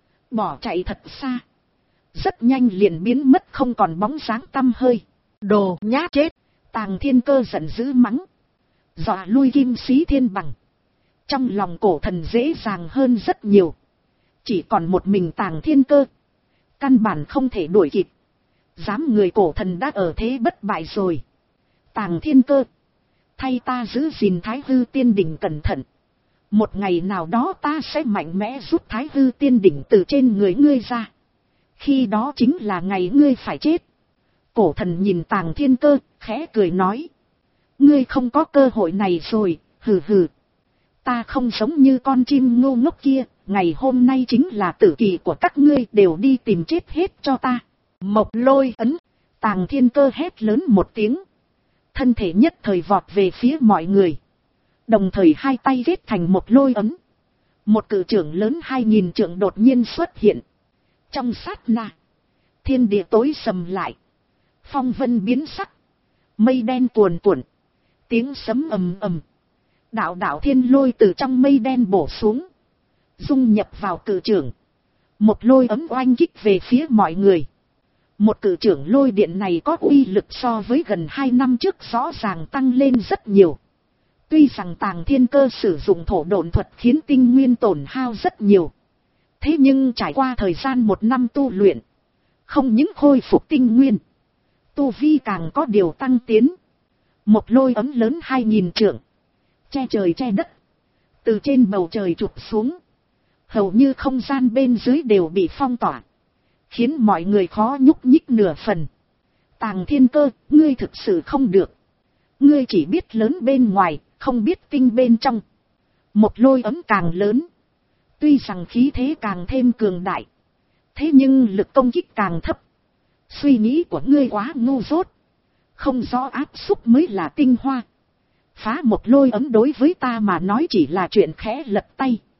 bỏ chạy thật xa. Rất nhanh liền biến mất không còn bóng dáng tăm hơi. Đồ nhát chết! Tàng Thiên Cơ giận dữ mắng, dọa lui Kim Sĩ Thiên Bằng. Trong lòng cổ thần dễ dàng hơn rất nhiều. Chỉ còn một mình Tàng Thiên Cơ, căn bản không thể đuổi kịp. Dám người cổ thần đã ở thế bất bại rồi. Tàng Thiên Cơ, thay ta giữ gìn Thái Hư Tiên Đỉnh cẩn thận. Một ngày nào đó ta sẽ mạnh mẽ rút Thái Hư Tiên Đỉnh từ trên người ngươi ra. Khi đó chính là ngày ngươi phải chết. Cổ thần nhìn Tàng Thiên Cơ, khẽ cười nói. Ngươi không có cơ hội này rồi, hừ hừ. Ta không giống như con chim ngu ngốc kia, ngày hôm nay chính là tử kỳ của các ngươi, đều đi tìm chết hết cho ta. Mộc lôi ấn! Tàng Thiên Cơ hét lớn một tiếng. Thân thể nhất thời vọt về phía mọi người. Đồng thời hai tay ghét thành một lôi ấn. Một cự trưởng lớn hai nghìn trượng đột nhiên xuất hiện. Trong sát na, thiên địa tối sầm lại. Phong vân biến sắc. Mây đen cuồn cuộn. Tiếng sấm ầm ầm. Đạo đạo thiên lôi từ trong mây đen bổ xuống, dung nhập vào cự trưởng. Một lôi ấm oanh kích về phía mọi người. Một cự trưởng lôi điện này có uy lực so với gần hai năm trước rõ ràng tăng lên rất nhiều. Tuy rằng Tàng Thiên Cơ sử dụng thổ độn thuật khiến tinh nguyên tổn hao rất nhiều. Thế nhưng trải qua thời gian một năm tu luyện, không những khôi phục tinh nguyên, tu vi càng có điều tăng tiến. Một lôi ấm lớn hai nghìn trượng, che trời che đất, từ trên bầu trời chụp xuống. Hầu như không gian bên dưới đều bị phong tỏa, khiến mọi người khó nhúc nhích nửa phần. Tàng Thiên Cơ, ngươi thực sự không được. Ngươi chỉ biết lớn bên ngoài, không biết tinh bên trong. Một lôi ấm càng lớn, tuy rằng khí thế càng thêm cường đại, thế nhưng lực công kích càng thấp. Suy nghĩ của ngươi quá ngu dốt, không rõ áp xúc mới là tinh hoa. Phá một lôi ấm đối với ta mà nói chỉ là chuyện khẽ lật tay.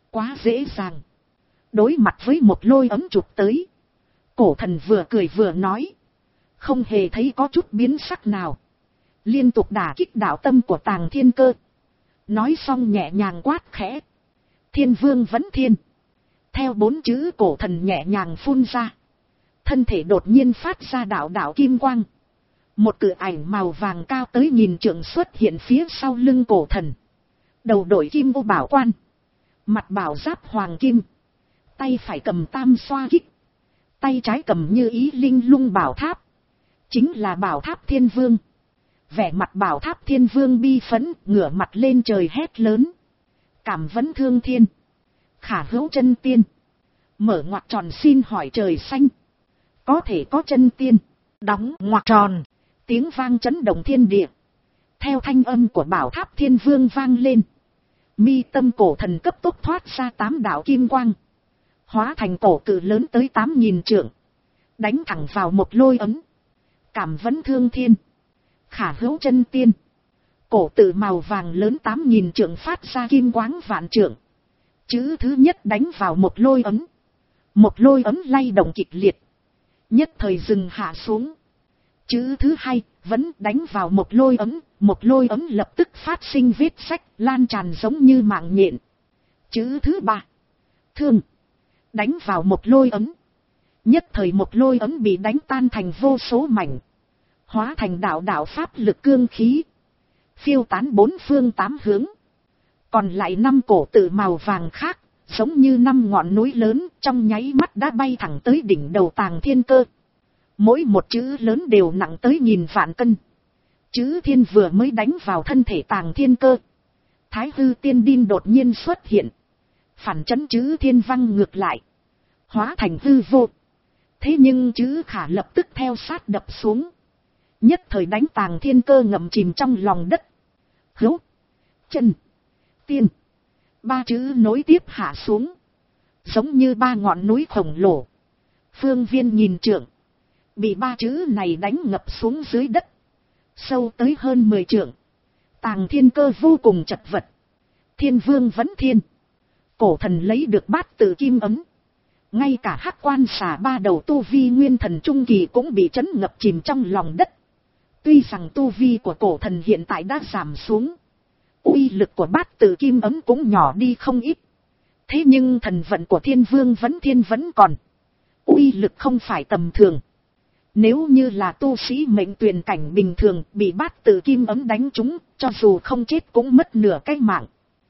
Quá dễ dàng. Đối mặt với một lôi ấm chụp tới. Cổ thần vừa cười vừa nói. Không hề thấy có chút biến sắc nào. Liên tục đả kích đạo tâm của Tàng Thiên Cơ. Nói xong nhẹ nhàng quát khẽ. Thiên Vương Vấn Thiên. Theo bốn chữ cổ thần nhẹ nhàng phun ra. Thân thể đột nhiên phát ra đạo đạo kim quang. Một cự ảnh màu vàng cao tới nghìn trượng xuất hiện phía sau lưng cổ thần. Đầu đội kim ô bảo quan. Mặt bảo giáp hoàng kim. Tay phải cầm tam xoa kích. Tay trái cầm như ý linh lung bảo tháp. Chính là bảo tháp Thiên Vương. Vẻ mặt bảo tháp Thiên Vương bi phẫn, ngửa mặt lên trời hét lớn. Cảm vấn thương thiên. Khả hữu chân tiên. Mở ngoặc tròn xin hỏi trời xanh. Có thể có chân tiên. Đóng ngoặc tròn. Tiếng vang chấn động thiên địa. Theo thanh âm của bảo tháp Thiên Vương vang lên. Mi tâm cổ thần cấp tốc thoát ra tám đạo kim quang. Hóa thành cổ cự lớn tới tám nghìn trượng. Đánh thẳng vào một lôi ấm. Cảm vấn thương thiên. Khả hữu chân tiên. Cổ tự màu vàng lớn tám nghìn trượng phát ra kim quáng vạn trượng. Chữ thứ nhất đánh vào một lôi ấm. Một lôi ấm lay động kịch liệt. Nhất thời dừng hạ xuống. Chữ thứ hai vẫn đánh vào một lôi ấm. Một lôi ấm lập tức phát sinh vết sách lan tràn giống như mạng nhện. Chữ thứ ba. Thương. Đánh vào một lôi ấm. Nhất thời một lôi ấm bị đánh tan thành vô số mảnh. Hóa thành đạo đạo pháp lực cương khí. Phiêu tán bốn phương tám hướng. Còn lại năm cổ tự màu vàng khác. Giống như năm ngọn núi lớn. Trong nháy mắt đã bay thẳng tới đỉnh đầu Tàng Thiên Cơ. Mỗi một chữ lớn đều nặng tới nghìn vạn cân. Chữ thiên vừa mới đánh vào thân thể Tàng Thiên Cơ. Thái hư tiên đinh đột nhiên xuất hiện. Phản chấn chữ thiên văng ngược lại. Hóa thành hư vô. Thế nhưng chữ khả lập tức theo sát đập xuống. Nhất thời đánh Tàng Thiên Cơ ngậm chìm trong lòng đất. Hữu. Chân. Tiên. Ba chữ nối tiếp hạ xuống. Giống như ba ngọn núi khổng lồ. Phương viên nghìn trượng. Bị ba chữ này đánh ngập xuống dưới đất. Sâu tới hơn mười trượng. Tàng Thiên Cơ vô cùng chật vật. Thiên Vương Vấn Thiên. Cổ thần lấy được bát tự kim ấm. Ngay cả hắc quan xà ba đầu tu vi nguyên thần trung kỳ cũng bị chấn ngập chìm trong lòng đất. Tuy rằng tu vi của cổ thần hiện tại đã giảm xuống. Uy lực của bát tự kim ấm cũng nhỏ đi không ít. Thế nhưng thần vận của Thiên Vương Vấn Thiên vẫn còn. Uy lực không phải tầm thường. Nếu như là tu sĩ mệnh tuyển cảnh bình thường bị bát tự kim ấm đánh trúng, cho dù không chết cũng mất nửa cái mạng.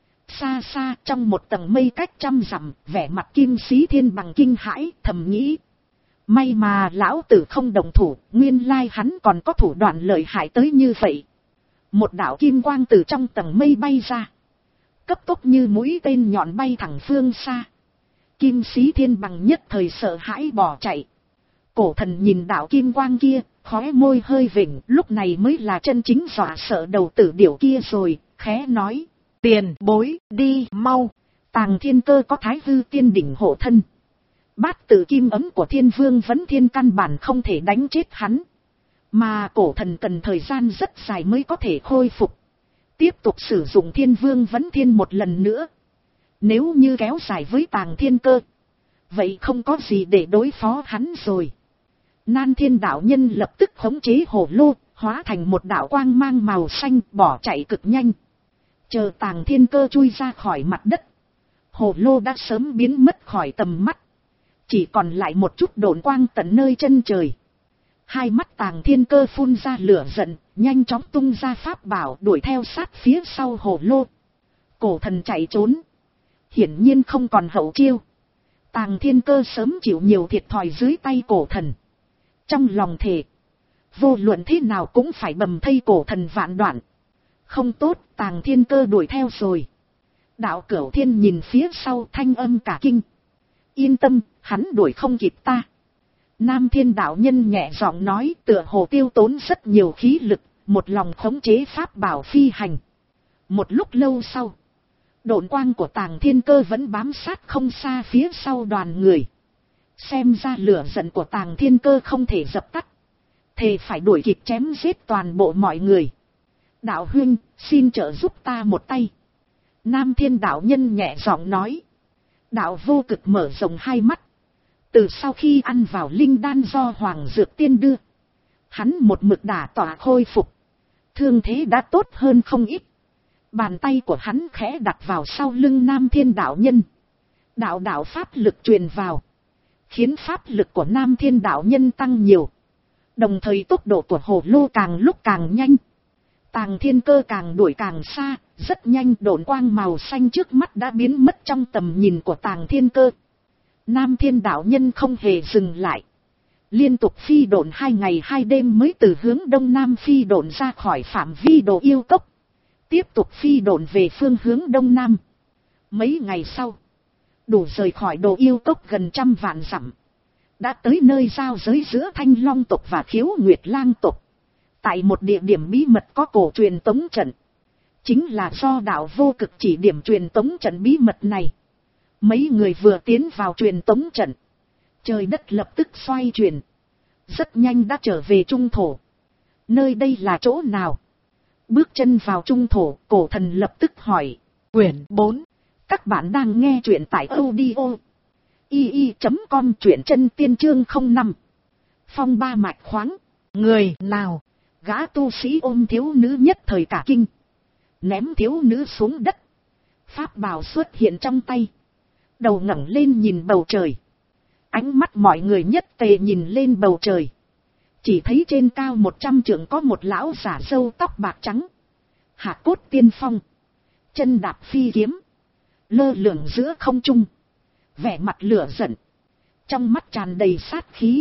Xa xa trong một tầng mây cách trăm dặm, vẻ mặt Kim Sĩ Thiên bằng kinh hãi, thầm nghĩ. May mà lão tử không đồng thủ, nguyên lai hắn còn có thủ đoạn lợi hại tới như vậy. Một đạo kim quang từ trong tầng mây bay ra. Cấp tốc như mũi tên nhọn bay thẳng phương xa. Kim Sĩ Thiên bằng nhất thời sợ hãi bỏ chạy. Cổ thần nhìn đạo kim quang kia, khóe môi hơi vểnh, lúc này mới là chân chính dọa sợ đầu tử điểu kia rồi, khẽ nói. Tiền bối, đi, mau. Tàng Thiên Cơ có Thái hư tiên đỉnh hộ thân. Bát tự kim ấm của Thiên Vương Vấn Thiên căn bản không thể đánh chết hắn. Mà cổ thần cần thời gian rất dài mới có thể khôi phục. Tiếp tục sử dụng Thiên Vương Vấn Thiên một lần nữa. Nếu như kéo dài với Tàng Thiên Cơ, vậy không có gì để đối phó hắn rồi. Nan Thiên đạo nhân lập tức khống chế hồ lô, hóa thành một đạo quang mang màu xanh bỏ chạy cực nhanh. Chờ Tàng Thiên Cơ chui ra khỏi mặt đất. Hồ lô đã sớm biến mất khỏi tầm mắt. Chỉ còn lại một chút độn quang tận nơi chân trời. Hai mắt Tàng Thiên Cơ phun ra lửa giận, nhanh chóng tung ra pháp bảo đuổi theo sát phía sau hồ lô. Cổ thần chạy trốn. Hiển nhiên không còn hậu chiêu. Tàng Thiên Cơ sớm chịu nhiều thiệt thòi dưới tay cổ thần. Trong lòng thề, vô luận thế nào cũng phải bầm thây cổ thần vạn đoạn. Không tốt, Tàng Thiên Cơ đuổi theo rồi. Đạo Cửu Thiên nhìn phía sau thanh âm cả kinh. Yên tâm, hắn đuổi không kịp ta. Nam Thiên đạo nhân nhẹ giọng nói, tựa hồ tiêu tốn rất nhiều khí lực, một lòng khống chế pháp bảo phi hành. Một lúc lâu sau, độn quang của Tàng Thiên Cơ vẫn bám sát không xa phía sau đoàn người. Xem ra lửa giận của Tàng Thiên Cơ không thể dập tắt. Thề phải đuổi kịp chém giết toàn bộ mọi người. Đạo huynh, xin trợ giúp ta một tay. Nam Thiên đạo nhân nhẹ giọng nói. Đạo vô cực mở rộng hai mắt. Từ sau khi ăn vào linh đan do Hoàng Dược Tiên đưa, hắn một mực đả tỏa khôi phục. Thương thế đã tốt hơn không ít. Bàn tay của hắn khẽ đặt vào sau lưng Nam Thiên đạo nhân. Đạo đạo pháp lực truyền vào, khiến pháp lực của Nam Thiên đạo nhân tăng nhiều. Đồng thời tốc độ của hồ lô càng lúc càng nhanh. Tàng thiên cơ càng đuổi càng xa, rất nhanh độn quang màu xanh trước mắt đã biến mất trong tầm nhìn của tàng thiên cơ. Nam Thiên đạo nhân không hề dừng lại. Liên tục phi độn hai ngày hai đêm mới từ hướng đông nam phi độn ra khỏi phạm vi Đồ Yêu Cốc. Tiếp tục phi độn về phương hướng đông nam. Mấy ngày sau, đủ rời khỏi Đồ Yêu Cốc gần trăm vạn dặm. Đã tới nơi giao giới giữa Thanh Long tộc và Khiếu Nguyệt Lang tộc. Tại một địa điểm bí mật có cổ truyền tống trận. Chính là do đạo vô cực chỉ điểm truyền tống trận bí mật này. Mấy người vừa tiến vào truyền tống trận, trời đất lập tức xoay chuyển. Rất nhanh đã trở về trung thổ. Nơi đây là chỗ nào? Bước chân vào trung thổ, cổ thần lập tức hỏi. Quyển bốn. Các bạn đang nghe truyện tại audio i i chấm com, truyện chân tiên chương không năm. Phong ba mạch khoáng. Người nào? Gã tu sĩ ôm thiếu nữ nhất thời cả kinh. Ném thiếu nữ xuống đất. Pháp bào xuất hiện trong tay. Đầu ngẩng lên nhìn bầu trời. Ánh mắt mọi người nhất tề nhìn lên bầu trời. Chỉ thấy trên cao một trăm trượng có một lão giả râu tóc bạc trắng. Hạ cốt tiên phong. Chân đạp phi kiếm. Lơ lửng giữa không trung. Vẻ mặt lửa giận. Trong mắt tràn đầy sát khí.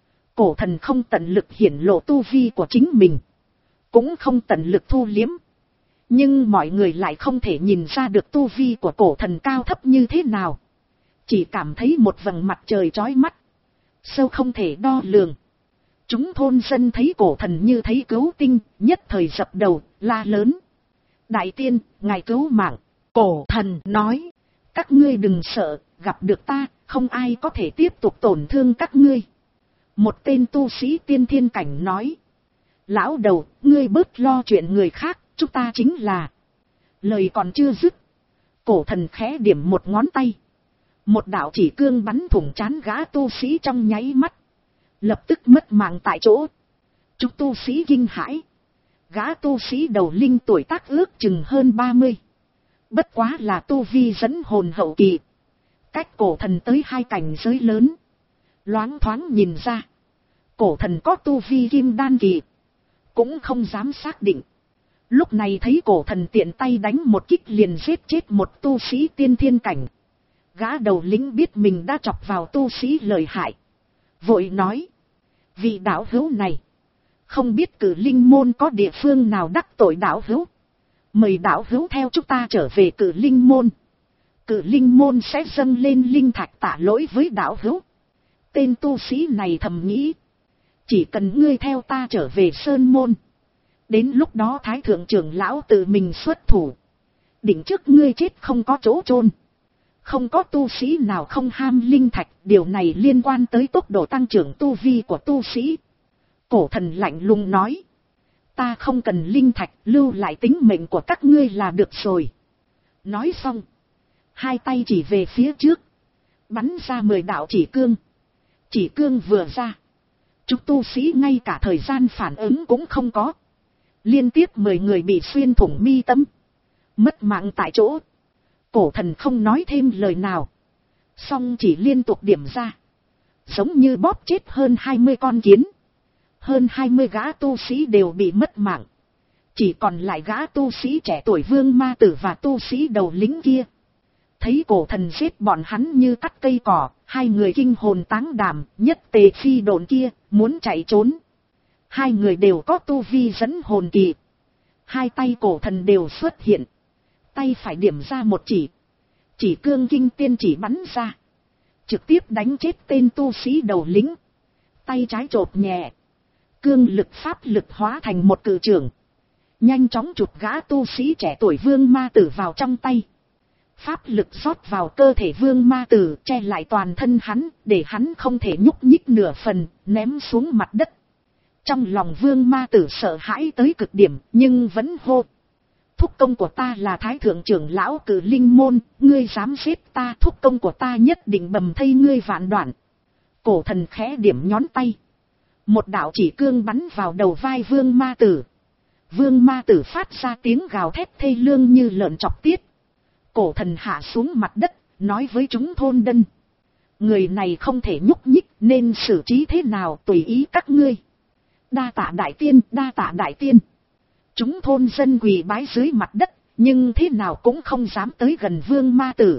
Cổ thần không tận lực hiển lộ tu vi của chính mình. Cũng không tận lực thu liếm. Nhưng mọi người lại không thể nhìn ra được tu vi của cổ thần cao thấp như thế nào. Chỉ cảm thấy một vầng mặt trời chói mắt. Sâu không thể đo lường. Chúng thôn dân thấy cổ thần như thấy cứu tinh, nhất thời dập đầu, la lớn. Đại tiên, ngài cứu mạng. Cổ thần nói. Các ngươi đừng sợ, gặp được ta, không ai có thể tiếp tục tổn thương các ngươi. Một tên tu sĩ tiên thiên cảnh nói. Lão đầu, ngươi bớt lo chuyện người khác, chúng ta chính là. Lời còn chưa dứt. Cổ thần khẽ điểm một ngón tay. Một đạo chỉ cương bắn thủng trán gã tu sĩ trong nháy mắt. Lập tức mất mạng tại chỗ. Chúng tu sĩ kinh hãi. Gã tu sĩ đầu linh tuổi tác ước chừng hơn ba mươi. Bất quá là tu vi dẫn hồn hậu kỳ. Cách cổ thần tới hai cảnh giới lớn. Loáng thoáng nhìn ra. Cổ thần có tu vi kim đan kỳ. Cũng không dám xác định. Lúc này thấy cổ thần tiện tay đánh một kích liền giết chết một tu sĩ tiên thiên cảnh. Gã đầu lính biết mình đã chọc vào tu sĩ lợi hại. Vội nói. Vị đạo hữu này. Không biết Cử Linh môn có địa phương nào đắc tội đạo hữu. Mời đạo hữu theo chúng ta trở về Cử Linh môn. Cử Linh môn sẽ dâng lên linh thạch tạ lỗi với đạo hữu. Tên tu sĩ này thầm nghĩ. Chỉ cần ngươi theo ta trở về Sơn môn. Đến lúc đó Thái thượng trưởng lão tự mình xuất thủ. Định trước ngươi chết không có chỗ chôn. Không có tu sĩ nào không ham linh thạch. Điều này liên quan tới tốc độ tăng trưởng tu vi của tu sĩ. Cổ thần lạnh lùng nói. Ta không cần linh thạch, lưu lại tính mệnh của các ngươi là được rồi. Nói xong. Hai tay chỉ về phía trước. Bắn ra mười đạo chỉ cương. Chỉ cương vừa ra. Chúng tu sĩ ngay cả thời gian phản ứng cũng không có. Liên tiếp mười người bị xuyên thủng mi tâm. Mất mạng tại chỗ. Cổ thần không nói thêm lời nào. Song chỉ liên tục điểm ra. Giống như bóp chết hơn hai mươi con kiến. Hơn hai mươi gã tu sĩ đều bị mất mạng. Chỉ còn lại gã tu sĩ trẻ tuổi Vương Ma Tử và tu sĩ đầu lính kia. Thấy cổ thần giết bọn hắn như cắt cây cỏ. Hai người kinh hồn táng đảm, nhất tề phi độn kia, muốn chạy trốn. Hai người đều có tu vi dẫn hồn kỳ. Hai tay cổ thần đều xuất hiện. Tay phải điểm ra một chỉ. Chỉ cương kinh tiên chỉ bắn ra. Trực tiếp đánh chết tên tu sĩ đầu lính. Tay trái chộp nhẹ. Cương lực pháp lực hóa thành một cự trưởng. Nhanh chóng chụp gã tu sĩ trẻ tuổi Vương Ma Tử vào trong tay. Pháp lực rót vào cơ thể Vương Ma Tử che lại toàn thân hắn, để hắn không thể nhúc nhích nửa phần, ném xuống mặt đất. Trong lòng Vương Ma Tử sợ hãi tới cực điểm, nhưng vẫn hô. thúc công của ta là thái thượng trưởng lão Cử Linh môn, ngươi dám giết ta, thúc công của ta nhất định bầm thây ngươi vạn đoạn. Cổ thần khẽ điểm nhón tay. Một đạo chỉ cương bắn vào đầu vai Vương Ma Tử. Vương Ma Tử phát ra tiếng gào thét thê lương như lợn chọc tiết. Cổ thần hạ xuống mặt đất, nói với chúng thôn dân. Người này không thể nhúc nhích nên xử trí thế nào tùy ý các ngươi. Đa tạ đại tiên, đa tạ đại tiên. Chúng thôn dân quỳ bái dưới mặt đất, nhưng thế nào cũng không dám tới gần Vương Ma Tử.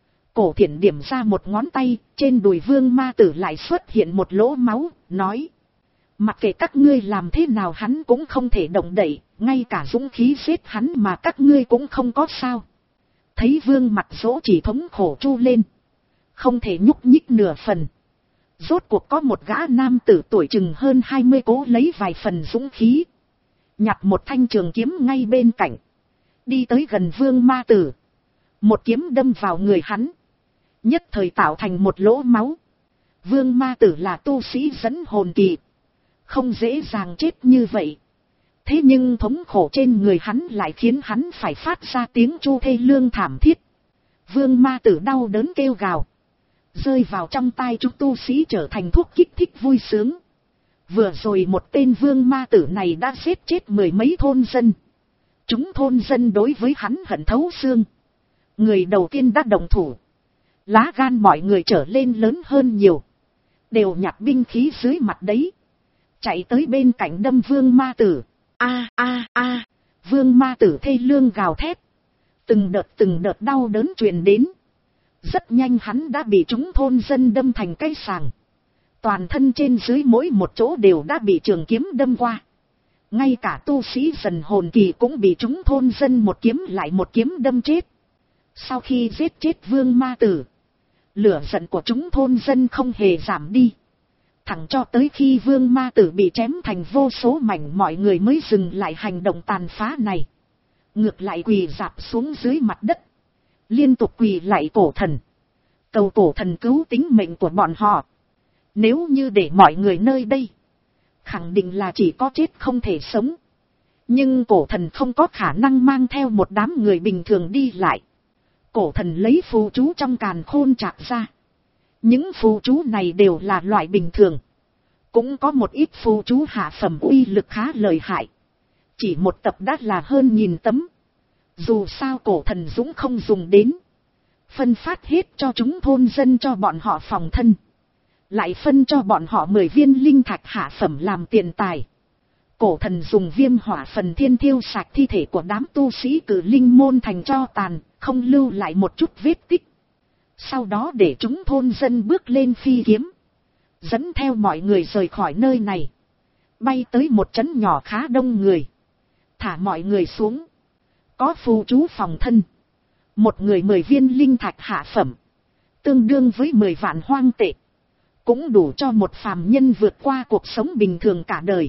Cổ thiển điểm ra một ngón tay, trên đùi Vương Ma Tử lại xuất hiện một lỗ máu, nói. Mặc kệ các ngươi làm thế nào hắn cũng không thể động đậy, ngay cả dũng khí giết hắn mà các ngươi cũng không có sao. Thấy Vương mặt dỗ chỉ thống khổ chu lên. Không thể nhúc nhích nửa phần. Rốt cuộc có một gã nam tử tuổi chừng hơn hai mươi cố lấy vài phần dũng khí. Nhặt một thanh trường kiếm ngay bên cạnh. Đi tới gần Vương Ma Tử. Một kiếm đâm vào người hắn. Nhất thời tạo thành một lỗ máu. Vương Ma Tử là tu sĩ dẫn hồn kỳ. Không dễ dàng chết như vậy. Thế nhưng thống khổ trên người hắn lại khiến hắn phải phát ra tiếng chu thê lương thảm thiết. Vương Ma Tử đau đớn kêu gào. Rơi vào trong tai chúng tu sĩ trở thành thuốc kích thích vui sướng. Vừa rồi một tên Vương Ma Tử này đã giết chết mười mấy thôn dân. Chúng thôn dân đối với hắn hận thấu xương. Người đầu tiên đã đồng thủ. Lá gan mọi người trở lên lớn hơn nhiều. Đều nhặt binh khí dưới mặt đấy. Chạy tới bên cạnh đâm Vương Ma Tử. A a a. Vương Ma Tử thê lương gào thét. Từng đợt từng đợt đau đớn truyền đến. Rất nhanh hắn đã bị chúng thôn dân đâm thành cây sàng. Toàn thân trên dưới mỗi một chỗ đều đã bị trường kiếm đâm qua. Ngay cả tu sĩ dần hồn kỳ cũng bị chúng thôn dân một kiếm lại một kiếm đâm chết. Sau khi giết chết Vương Ma Tử, lửa giận của chúng thôn dân không hề giảm đi. Thẳng cho tới khi Vương Ma Tử bị chém thành vô số mảnh mọi người mới dừng lại hành động tàn phá này. Ngược lại quỳ rạp xuống dưới mặt đất. Liên tục quỳ lại cổ thần. Cầu cổ thần cứu tính mệnh của bọn họ. Nếu như để mọi người nơi đây, khẳng định là chỉ có chết không thể sống. Nhưng cổ thần không có khả năng mang theo một đám người bình thường đi lại. Cổ thần lấy phù chú trong càn khôn chạc ra. Những phù chú này đều là loại bình thường. Cũng có một ít phù chú hạ phẩm uy lực khá lợi hại. Chỉ một tập đã là hơn nghìn tấm. Dù sao cổ thần dũng không dùng đến. Phân phát hết cho chúng thôn dân cho bọn họ phòng thân. Lại phân cho bọn họ mười viên linh thạch hạ phẩm làm tiền tài. Cổ thần dùng viêm hỏa phần thiên thiêu sạch thi thể của đám tu sĩ Cử Linh môn thành tro tàn, không lưu lại một chút vết tích. Sau đó để chúng thôn dân bước lên phi kiếm. Dẫn theo mọi người rời khỏi nơi này. Bay tới một trấn nhỏ khá đông người. Thả mọi người xuống. Có phù chú phòng thân. Một người mười viên linh thạch hạ phẩm. Tương đương với mười vạn hoang tệ. Cũng đủ cho một phàm nhân vượt qua cuộc sống bình thường cả đời.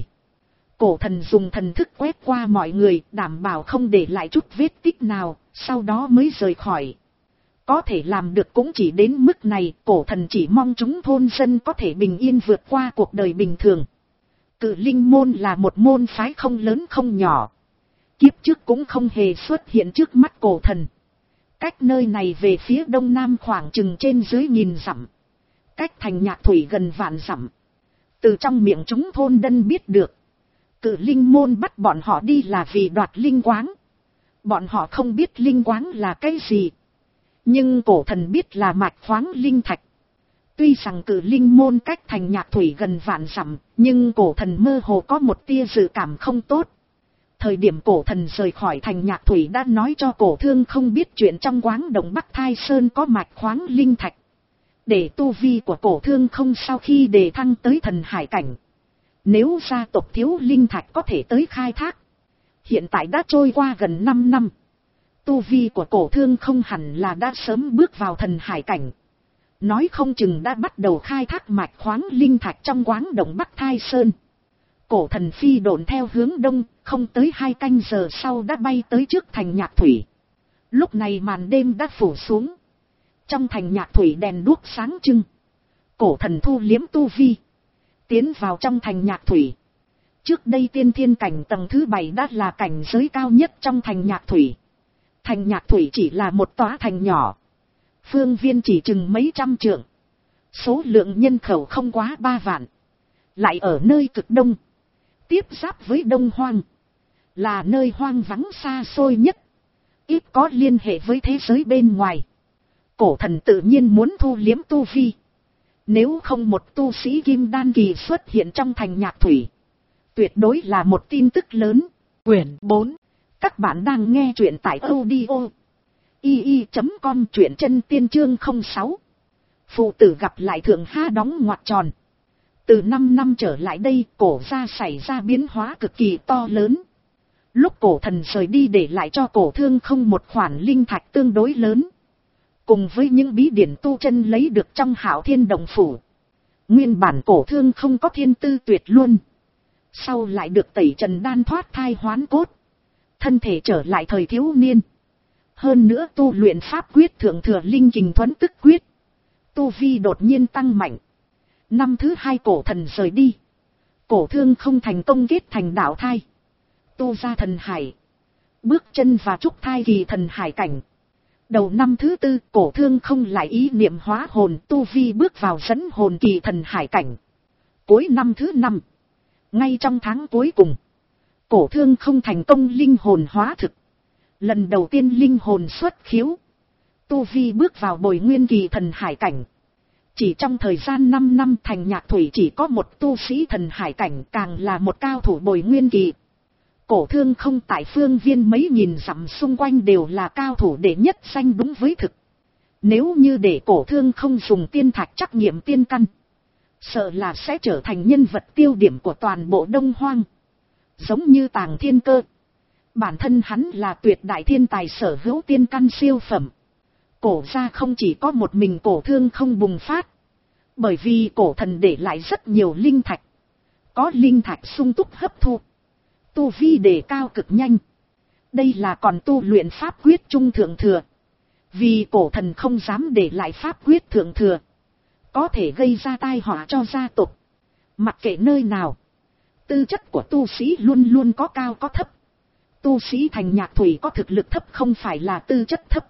Cổ thần dùng thần thức quét qua mọi người, đảm bảo không để lại chút vết tích nào, sau đó mới rời khỏi. Có thể làm được cũng chỉ đến mức này, cổ thần chỉ mong chúng thôn dân có thể bình yên vượt qua cuộc đời bình thường. Cự Linh môn là một môn phái không lớn không nhỏ. Kiếp trước cũng không hề xuất hiện trước mắt cổ thần. Cách nơi này về phía đông nam khoảng chừng trên dưới nghìn dặm. Cách thành Nhạc Thủy gần vạn dặm. Từ trong miệng chúng thôn dân biết được. Cự Linh môn bắt bọn họ đi là vì đoạt linh quáng. Bọn họ không biết linh quáng là cái gì. Nhưng cổ thần biết là mạch khoáng linh thạch. Tuy rằng Cự Linh môn cách thành Nhạc Thủy gần vạn dặm, nhưng cổ thần mơ hồ có một tia dự cảm không tốt. Thời điểm cổ thần rời khỏi thành Nhạc Thủy đã nói cho cổ thương không biết chuyện trong quáng đồng Bắc Thai Sơn có mạch khoáng linh thạch. Để tu vi của cổ thương không sau khi đề thăng tới thần hải cảnh. Nếu gia tộc thiếu linh thạch có thể tới khai thác. Hiện tại đã trôi qua gần năm năm. Tu vi của cổ thương không hẳn là đã sớm bước vào thần hải cảnh. Nói không chừng đã bắt đầu khai thác mạch khoáng linh thạch trong quáng đồng Bắc Thai Sơn. Cổ thần phi độn theo hướng đông, không tới hai canh giờ sau đã bay tới trước thành Nhạc Thủy. Lúc này màn đêm đã phủ xuống. Trong thành Nhạc Thủy đèn đuốc sáng trưng. Cổ thần thu liếm tu vi. Tiến vào trong thành Nhạc Thủy. Trước đây tiên thiên cảnh tầng thứ bảy đã là cảnh giới cao nhất trong thành Nhạc Thủy. Thành Nhạc Thủy chỉ là một tòa thành nhỏ. Phương viên chỉ chừng mấy trăm trượng. Số lượng nhân khẩu không quá ba vạn. Lại ở nơi cực đông. Tiếp giáp với Đông Hoang. Là nơi hoang vắng xa xôi nhất. Ít có liên hệ với thế giới bên ngoài. Cổ thần tự nhiên muốn thu liếm tu vi. Nếu không một tu sĩ kim đan kỳ xuất hiện trong thành Nhạc Thủy. Tuyệt đối là một tin tức lớn. Quyển bốn. Các bạn đang nghe truyện tại audio i i chấm com, truyện chân tiên chương không sáu. Phụ tử gặp lại thượng ha đóng ngoặc tròn. Từ năm năm trở lại đây, cổ gia xảy ra biến hóa cực kỳ to lớn. Lúc cổ thần rời đi để lại cho cổ thương không một khoản linh thạch tương đối lớn. Cùng với những bí điển tu chân lấy được trong Hạo Thiên Đồng Phủ. Nguyên bản cổ thương không có thiên tư tuyệt luôn. Sau lại được tẩy trần đan thoát thai hoán cốt. Thân thể trở lại thời thiếu niên. Hơn nữa tu luyện pháp quyết thượng thừa linh kình thuấn tức quyết. Tu vi đột nhiên tăng mạnh. Năm thứ hai cổ thần rời đi. Cổ thương không thành công kết thành đạo thai. Tu ra thần hải. Bước chân và trúc thai kỳ thần hải cảnh. Đầu năm thứ tư cổ thương không lại ý niệm hóa hồn, tu vi bước vào dẫn hồn kỳ thần hải cảnh. Cuối năm thứ năm. Ngay trong tháng cuối cùng. Cổ thương không thành công linh hồn hóa thực. Lần đầu tiên linh hồn xuất khiếu. Tu vi bước vào bồi nguyên kỳ thần hải cảnh. Chỉ trong thời gian năm năm thành Nhạc Thủy chỉ có một tu sĩ thần hải cảnh, càng là một cao thủ bồi nguyên kỳ. Cổ thương không tại phương viên mấy nghìn dặm xung quanh đều là cao thủ đệ nhất danh đúng với thực. Nếu như để cổ thương không dùng tiên thạch trắc nghiệm tiên căn. Sợ là sẽ trở thành nhân vật tiêu điểm của toàn bộ Đông Hoang. Giống như Tàng Thiên Cơ. Bản thân hắn là tuyệt đại thiên tài sở hữu tiên căn siêu phẩm. Cổ gia không chỉ có một mình cổ thương không bùng phát. Bởi vì cổ thần để lại rất nhiều linh thạch. Có linh thạch sung túc hấp thu. Tu vi đề cao cực nhanh. Đây là còn tu luyện pháp quyết trung thượng thừa. Vì cổ thần không dám để lại pháp quyết thượng thừa. Có thể gây ra tai họa cho gia tộc. Mặc kệ nơi nào. Tư chất của tu sĩ luôn luôn có cao có thấp. Tu sĩ thành Nhạc Thủy có thực lực thấp không phải là tư chất thấp.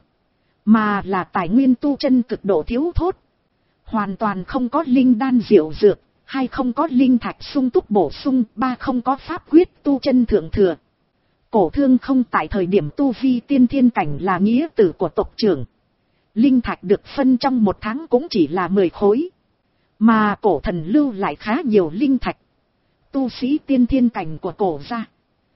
Mà là tài nguyên tu chân cực độ thiếu thốt. Hoàn toàn không có linh đan diệu dược. Hai không có linh thạch sung túc bổ sung. Ba không có pháp quyết tu chân thượng thừa. Cổ thương không tại thời điểm tu vi tiên thiên cảnh là nghĩa tử của tộc trưởng. Linh thạch được phân trong một tháng cũng chỉ là mười khối. Mà cổ thần lưu lại khá nhiều linh thạch. Tu sĩ tiên thiên cảnh của cổ gia.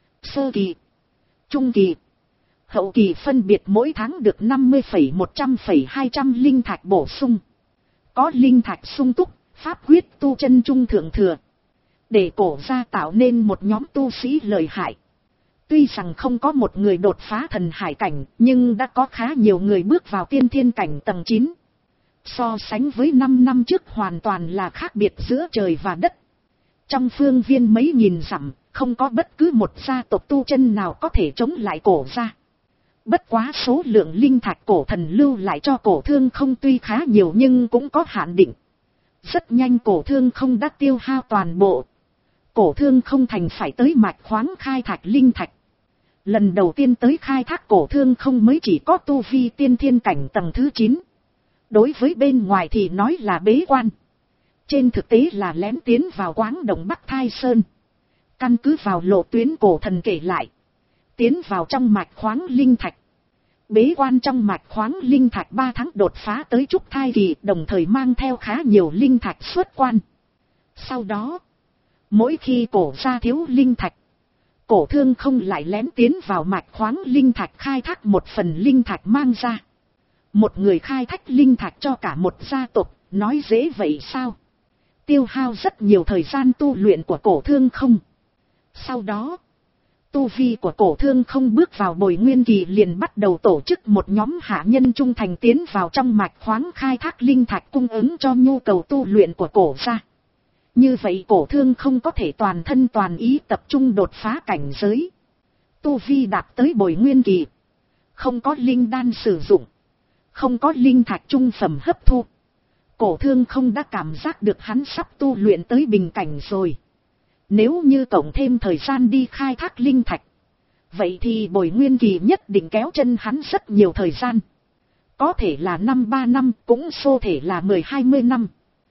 Sơ kỳ. Trung kỳ. Hậu kỳ phân biệt mỗi tháng được năm mươi phẩy một trăm phẩy hai trăm linh thạch bổ sung. Có linh thạch sung túc, pháp quyết tu chân trung thượng thừa. Để cổ gia tạo nên một nhóm tu sĩ lợi hại. Tuy rằng không có một người đột phá thần hải cảnh, nhưng đã có khá nhiều người bước vào tiên thiên cảnh tầng chín. So sánh với năm năm trước hoàn toàn là khác biệt giữa trời và đất. Trong phương viên mấy nghìn dặm, không có bất cứ một gia tộc tu chân nào có thể chống lại cổ gia. Bất quá số lượng linh thạch cổ thần lưu lại cho cổ thương không tuy khá nhiều nhưng cũng có hạn định. Rất nhanh cổ thương không đã tiêu hao toàn bộ. Cổ thương không thành phải tới mạch khoáng khai thạch linh thạch. Lần đầu tiên tới khai thác cổ thương không mới chỉ có tu vi tiên thiên cảnh tầng thứ chín. Đối với bên ngoài thì nói là bế quan. Trên thực tế là lén tiến vào quáng đồng Bắc Thai Sơn. Căn cứ vào lộ tuyến cổ thần kể lại. Tiến vào trong mạch khoáng linh thạch. Bế quan trong mạch khoáng linh thạch ba tháng đột phá tới trúc thai kỳ, đồng thời mang theo khá nhiều linh thạch xuất quan. Sau đó, mỗi khi cổ gia thiếu linh thạch, cổ thương không lại lén tiến vào mạch khoáng linh thạch khai thác một phần linh thạch mang ra. Một người khai thác linh thạch cho cả một gia tộc, nói dễ vậy sao? Tiêu hao rất nhiều thời gian tu luyện của cổ thương không. Sau đó, tu vi của cổ thương không bước vào bồi nguyên kỳ liền bắt đầu tổ chức một nhóm hạ nhân trung thành tiến vào trong mạch khoáng khai thác linh thạch cung ứng cho nhu cầu tu luyện của cổ gia. Như vậy cổ thương không có thể toàn thân toàn ý tập trung đột phá cảnh giới. Tu vi đạt tới bồi nguyên kỳ. Không có linh đan sử dụng. Không có linh thạch trung phẩm hấp thu. Cổ thương không đã cảm giác được hắn sắp tu luyện tới bình cảnh rồi. Nếu như cộng thêm thời gian đi khai thác linh thạch, vậy thì Bồi Nguyên Kỳ nhất định kéo chân hắn rất nhiều thời gian. Có thể là năm ba năm, cũng xô thể là mười hai mươi năm.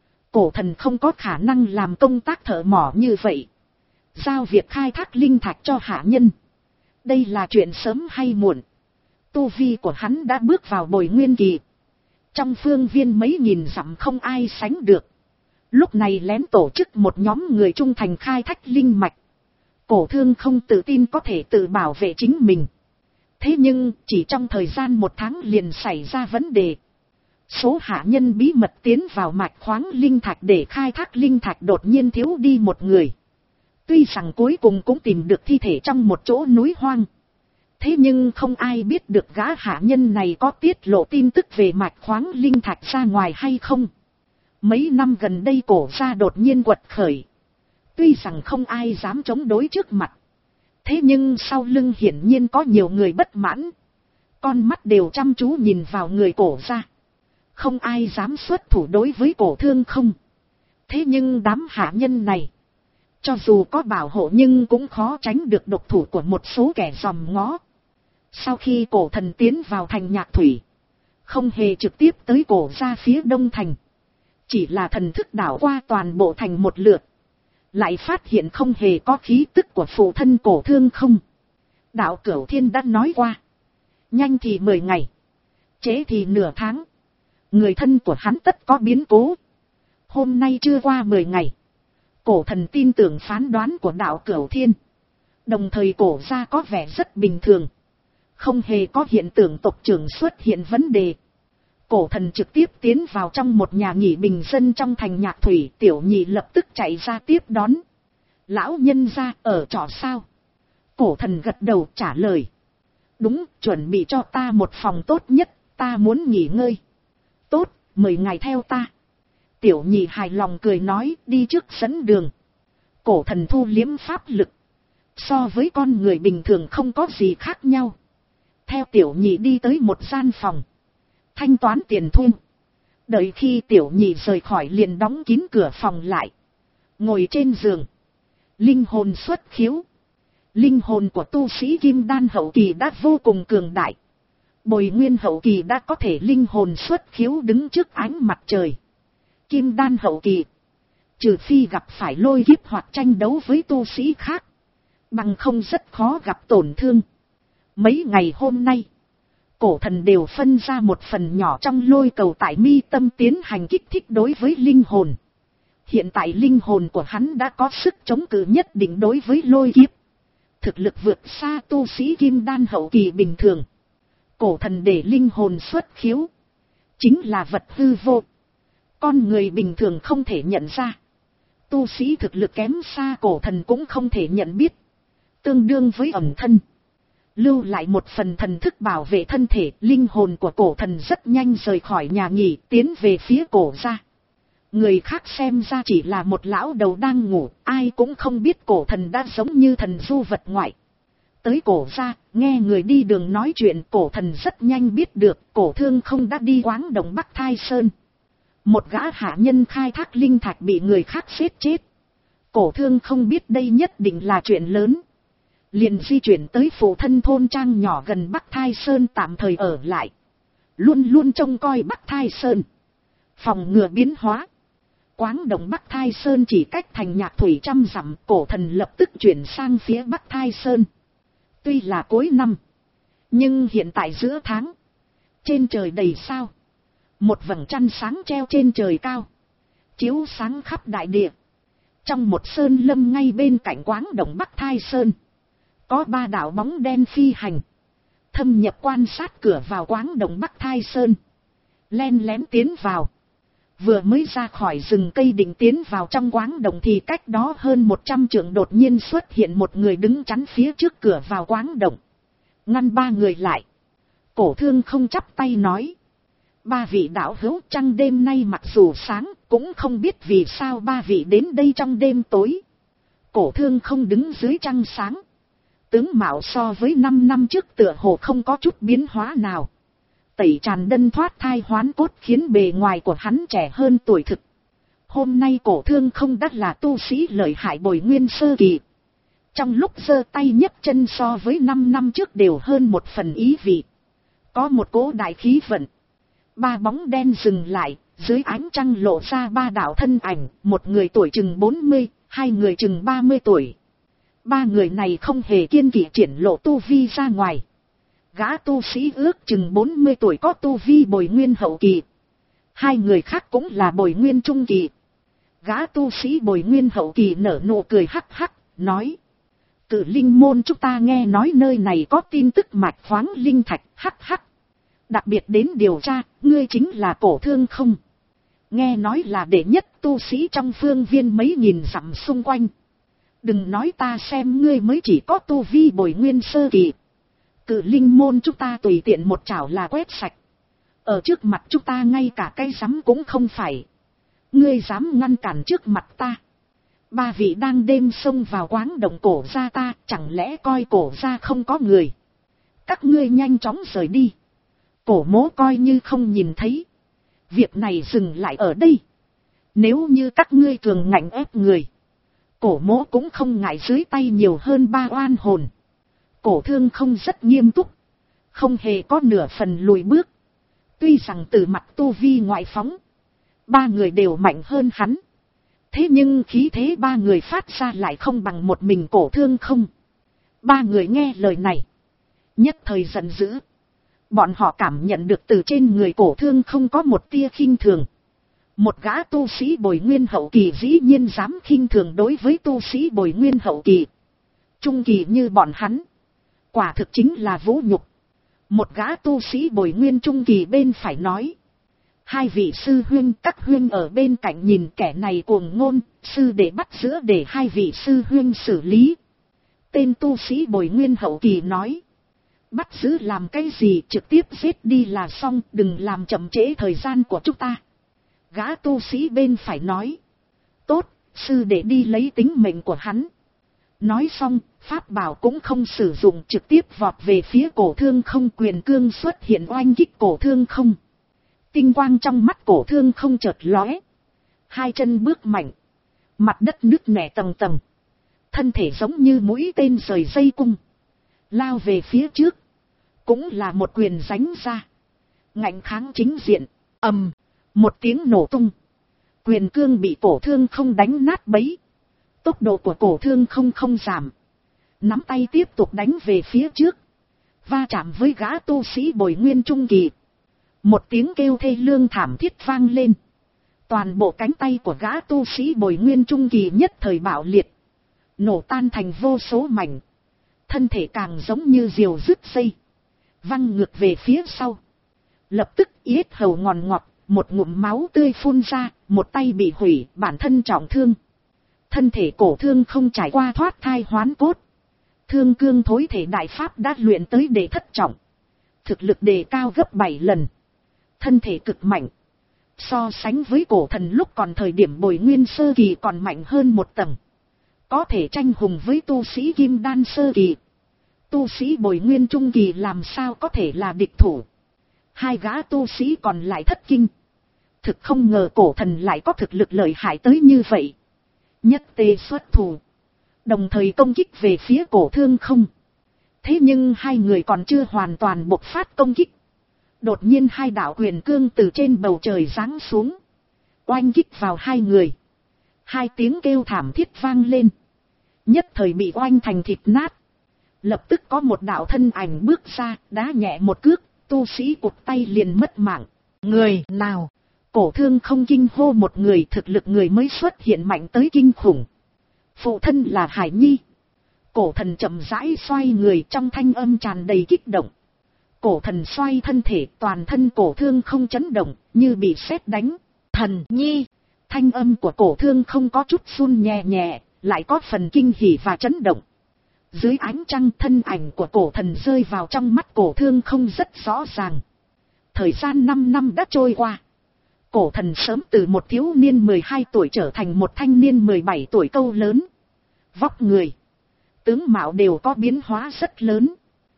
Cổ thần không có khả năng làm công tác thợ mỏ như vậy. Giao việc khai thác linh thạch cho hạ nhân, đây là chuyện sớm hay muộn. Tu vi của hắn đã bước vào Bồi Nguyên Kỳ. Trong phương viên mấy nghìn dặm không ai sánh được. Lúc này lén tổ chức một nhóm người trung thành khai thác linh mạch. Cổ Thương không tự tin có thể tự bảo vệ chính mình. Thế nhưng chỉ trong thời gian một tháng liền xảy ra vấn đề. Số hạ nhân bí mật tiến vào mạch khoáng linh thạch để khai thác linh thạch đột nhiên thiếu đi một người. Tuy rằng cuối cùng cũng tìm được thi thể trong một chỗ núi hoang. Thế nhưng không ai biết được gã hạ nhân này có tiết lộ tin tức về mạch khoáng linh thạch ra ngoài hay không. Mấy năm gần đây cổ gia đột nhiên quật khởi. Tuy rằng không ai dám chống đối trước mặt. Thế nhưng sau lưng hiển nhiên có nhiều người bất mãn. Con mắt đều chăm chú nhìn vào người cổ gia. Không ai dám xuất thủ đối với Cổ Thương không. Thế nhưng đám hạ nhân này, cho dù có bảo hộ nhưng cũng khó tránh được độc thủ của một số kẻ dòm ngó. Sau khi cổ thần tiến vào thành Nhạc Thủy, không hề trực tiếp tới cổ gia phía đông thành. Chỉ là thần thức đảo qua toàn bộ thành một lượt. Lại phát hiện không hề có khí tức của phụ thân Cổ Thương không. Đạo Cửu Thiên đã nói qua. Nhanh thì mười ngày. Trễ thì nửa tháng. Người thân của hắn tất có biến cố. Hôm nay chưa qua mười ngày. Cổ thần tin tưởng phán đoán của đạo Cửu Thiên. Đồng thời cổ gia có vẻ rất bình thường. Không hề có hiện tượng tộc trưởng xuất hiện vấn đề. Cổ thần trực tiếp tiến vào trong một nhà nghỉ bình dân trong thành Nhạc Thủy. Tiểu nhị lập tức chạy ra tiếp đón. Lão nhân gia ở trọ sao? Cổ thần gật đầu trả lời. Đúng, chuẩn bị cho ta một phòng tốt nhất, ta muốn nghỉ ngơi. Tốt, mời ngài theo ta. Tiểu nhị hài lòng cười nói, đi trước dẫn đường. Cổ thần thu liếm pháp lực. So với con người bình thường không có gì khác nhau. Theo tiểu nhị đi tới một gian phòng. Thanh toán tiền thu. Đợi khi tiểu nhị rời khỏi liền đóng kín cửa phòng lại. Ngồi trên giường. Linh hồn xuất khiếu. Linh hồn của tu sĩ Kim Đan hậu kỳ đã vô cùng cường đại. Bồi Nguyên hậu kỳ đã có thể linh hồn xuất khiếu đứng trước ánh mặt trời. Kim Đan hậu kỳ, trừ phi gặp phải lôi kiếp hoặc tranh đấu với tu sĩ khác, bằng không rất khó gặp tổn thương. Mấy ngày hôm nay, cổ thần đều phân ra một phần nhỏ trong lôi cầu tại mi tâm tiến hành kích thích đối với linh hồn. Hiện tại linh hồn của hắn đã có sức chống cự nhất định đối với lôi kiếp. Thực lực vượt xa tu sĩ Kim Đan hậu kỳ bình thường. Cổ thần để linh hồn xuất khiếu, chính là vật hư vô. Con người bình thường không thể nhận ra. Tu sĩ thực lực kém xa cổ thần cũng không thể nhận biết. Tương đương với ẩn thân. Lưu lại một phần thần thức bảo vệ thân thể. Linh hồn của cổ thần rất nhanh rời khỏi nhà nghỉ, tiến về phía cổ gia. Người khác xem ra chỉ là một lão đầu đang ngủ. Ai cũng không biết cổ thần đã giống như thần du vật ngoại. Tới cổ gia, nghe người đi đường nói chuyện, cổ thần rất nhanh biết được Cổ Thương không đã đi Quáng Đồng Bắc Thai Sơn. Một gã hạ nhân khai thác linh thạch bị người khác giết chết. Cổ Thương không biết đây nhất định là chuyện lớn. Liền di chuyển tới phụ thân thôn trang nhỏ gần Bắc Thai Sơn tạm thời ở lại. Luôn luôn trông coi Bắc Thai Sơn. Phòng ngừa biến hóa. Quáng Đồng Bắc Thai Sơn chỉ cách thành Nhạc Thủy trăm dặm, cổ thần lập tức chuyển sang phía Bắc Thai Sơn. Tuy là cuối năm, nhưng hiện tại giữa tháng, trên trời đầy sao. Một vầng trăng sáng treo trên trời cao, chiếu sáng khắp đại địa. Trong một sơn lâm ngay bên cạnh Quáng Đồng Bắc Thai Sơn, có ba đạo bóng đen phi hành, thâm nhập quan sát cửa vào Quáng Đồng Bắc Thai Sơn, len lén tiến vào. Vừa mới ra khỏi rừng cây định tiến vào trong Quáng Đồng thì cách đó hơn một trăm trượng đột nhiên xuất hiện một người đứng chắn phía trước cửa vào Quáng Đồng, ngăn ba người lại. Cổ Thương không chắp tay nói. Ba vị đạo hữu, trăng đêm nay mặc dù sáng, cũng không biết vì sao ba vị đến đây trong đêm tối. Cổ Thương không đứng dưới trăng sáng. Tướng mạo so với năm năm trước tựa hồ không có chút biến hóa nào. Tẩy tràn đân thoát thai hoán cốt khiến bề ngoài của hắn trẻ hơn tuổi thực. Hôm nay cổ thương không đắt là tu sĩ lợi hại bồi nguyên sơ kỳ. Trong lúc giơ tay nhấc chân so với năm năm trước đều hơn một phần ý vị. Có một cỗ đại khí vận. Ba bóng đen dừng lại, dưới ánh trăng lộ ra ba đạo thân ảnh, một người tuổi chừng bốn mươi, hai người chừng ba mươi tuổi. Ba người này không hề kiên kỵ triển lộ tu vi ra ngoài. Gã tu sĩ ước chừng bốn mươi tuổi có tu vi bồi nguyên hậu kỳ. Hai người khác cũng là bồi nguyên trung kỳ. Gã tu sĩ bồi nguyên hậu kỳ nở nụ cười hắc hắc, nói. Cử linh môn chúng ta nghe nói nơi này có tin tức mạch khoáng linh thạch, hắc hắc. Đặc biệt đến điều tra, ngươi chính là cổ thương không? Nghe nói là đệ nhất tu sĩ trong phương viên mấy nghìn dặm xung quanh. Đừng nói ta xem ngươi mới chỉ có tu vi bồi nguyên sơ kỳ. Cử linh môn chúng ta tùy tiện một chảo là quét sạch. Ở trước mặt chúng ta ngay cả cây rắm cũng không phải. Ngươi dám ngăn cản trước mặt ta. Ba vị đang đêm xông vào quáng động cổ gia ta, chẳng lẽ coi cổ gia không có người. Các ngươi nhanh chóng rời đi. Cổ mố coi như không nhìn thấy. Việc này dừng lại ở đây. Nếu như các ngươi cường ngạnh ép người, cổ mố cũng không ngại dưới tay nhiều hơn ba oan hồn. Cổ thương không rất nghiêm túc, không hề có nửa phần lùi bước. Tuy rằng từ mặt tu vi ngoại phóng, ba người đều mạnh hơn hắn. Thế nhưng khí thế ba người phát ra lại không bằng một mình cổ thương không. Ba người nghe lời này, nhất thời giận dữ. Bọn họ cảm nhận được từ trên người cổ thương không có một tia khinh thường. Một gã tu sĩ bồi nguyên hậu kỳ dĩ nhiên dám khinh thường đối với tu sĩ bồi nguyên hậu kỳ. Trung kỳ như bọn hắn, quả thực chính là vũ nhục. Một gã tu sĩ bồi nguyên trung kỳ bên phải nói. Hai vị sư huynh, các huynh ở bên cạnh nhìn kẻ này cuồng ngôn, sư để bắt giữa để hai vị sư huynh xử lý. Tên tu sĩ bồi nguyên hậu kỳ nói. Bắt giữ làm cái gì, trực tiếp giết đi là xong, đừng làm chậm trễ thời gian của chúng ta. Gã tu sĩ bên phải nói. Tốt, sư để đi lấy tính mệnh của hắn. Nói xong, pháp bảo cũng không sử dụng, trực tiếp vọt về phía cổ thương không, quyền cương xuất hiện oanh kích cổ thương không. Tinh quang trong mắt cổ thương không chợt lóe. Hai chân bước mạnh. Mặt đất nứt nẻ tầng tầng. Thân thể giống như mũi tên rời dây cung. Lao về phía trước. Cũng là một quyền giánh ra. Ngạnh kháng chính diện. Ầm. Một tiếng nổ tung. Quyền cương bị cổ thương không đánh nát bấy. Tốc độ của cổ thương không không giảm. Nắm tay tiếp tục đánh về phía trước. Va chạm với gã tu sĩ bồi nguyên trung kỳ. Một tiếng kêu thê lương thảm thiết vang lên. Toàn bộ cánh tay của gã tu sĩ bồi nguyên trung kỳ nhất thời bạo liệt. Nổ tan thành vô số mảnh. Thân thể càng giống như diều dứt dây. Văng ngược về phía sau. Lập tức yết hầu ngòn ngọt. Một ngụm máu tươi phun ra. Một tay bị hủy, bản thân trọng thương. Thân thể cổ thương không trải qua thoát thai hoán cốt. Thương cương thối thể đại pháp đã luyện tới đệ thất trọng. Thực lực đề cao gấp bảy lần. Thân thể cực mạnh. So sánh với cổ thần lúc còn thời điểm bồi nguyên sơ kỳ còn mạnh hơn một tầng. Có thể tranh hùng với tu sĩ kim đan sơ kỳ. Tu sĩ bồi nguyên trung kỳ làm sao có thể là địch thủ. Hai gã tu sĩ còn lại thất kinh. Thực không ngờ cổ thần lại có thực lực lợi hại tới như vậy. Nhất tề xuất thủ. Đồng thời công kích về phía cổ thương không. Thế nhưng hai người còn chưa hoàn toàn bộc phát công kích. Đột nhiên hai đạo quyền cương từ trên bầu trời giáng xuống. Oanh kích vào hai người. Hai tiếng kêu thảm thiết vang lên. Nhất thời bị oanh thành thịt nát. Lập tức có một đạo thân ảnh bước ra, đá nhẹ một cước, tu sĩ cụt tay liền mất mạng. Người nào? Cổ thương không kinh hô một người, thực lực người mới xuất hiện mạnh tới kinh khủng. Phụ thân là Hải Nhi. Cổ thần chậm rãi xoay người, trong thanh âm tràn đầy kích động. Cổ thần xoay thân thể, toàn thân cổ thương không chấn động, như bị sét đánh. Thần Nhi. Thanh âm của cổ thương không có chút run nhẹ nhẹ, lại có phần kinh hỉ và chấn động. Dưới ánh trăng, thân ảnh của cổ thần rơi vào trong mắt cổ thương không rất rõ ràng. Thời gian năm năm đã trôi qua. Cổ thần sớm từ một thiếu niên mười hai tuổi trở thành một thanh niên mười bảy tuổi câu lớn. Vóc người, tướng mạo đều có biến hóa rất lớn.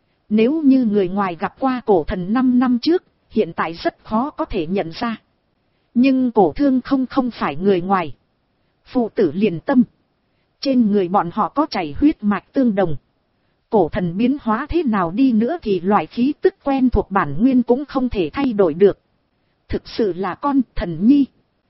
Nếu như người ngoài gặp qua cổ thần năm năm trước, hiện tại rất khó có thể nhận ra. Nhưng cổ thương không không phải người ngoài. Phụ tử liền tâm. Trên người bọn họ có chảy huyết mạch tương đồng. Cổ thần biến hóa thế nào đi nữa thì loại khí tức quen thuộc bản nguyên cũng không thể thay đổi được. Thực sự là con thần nhi.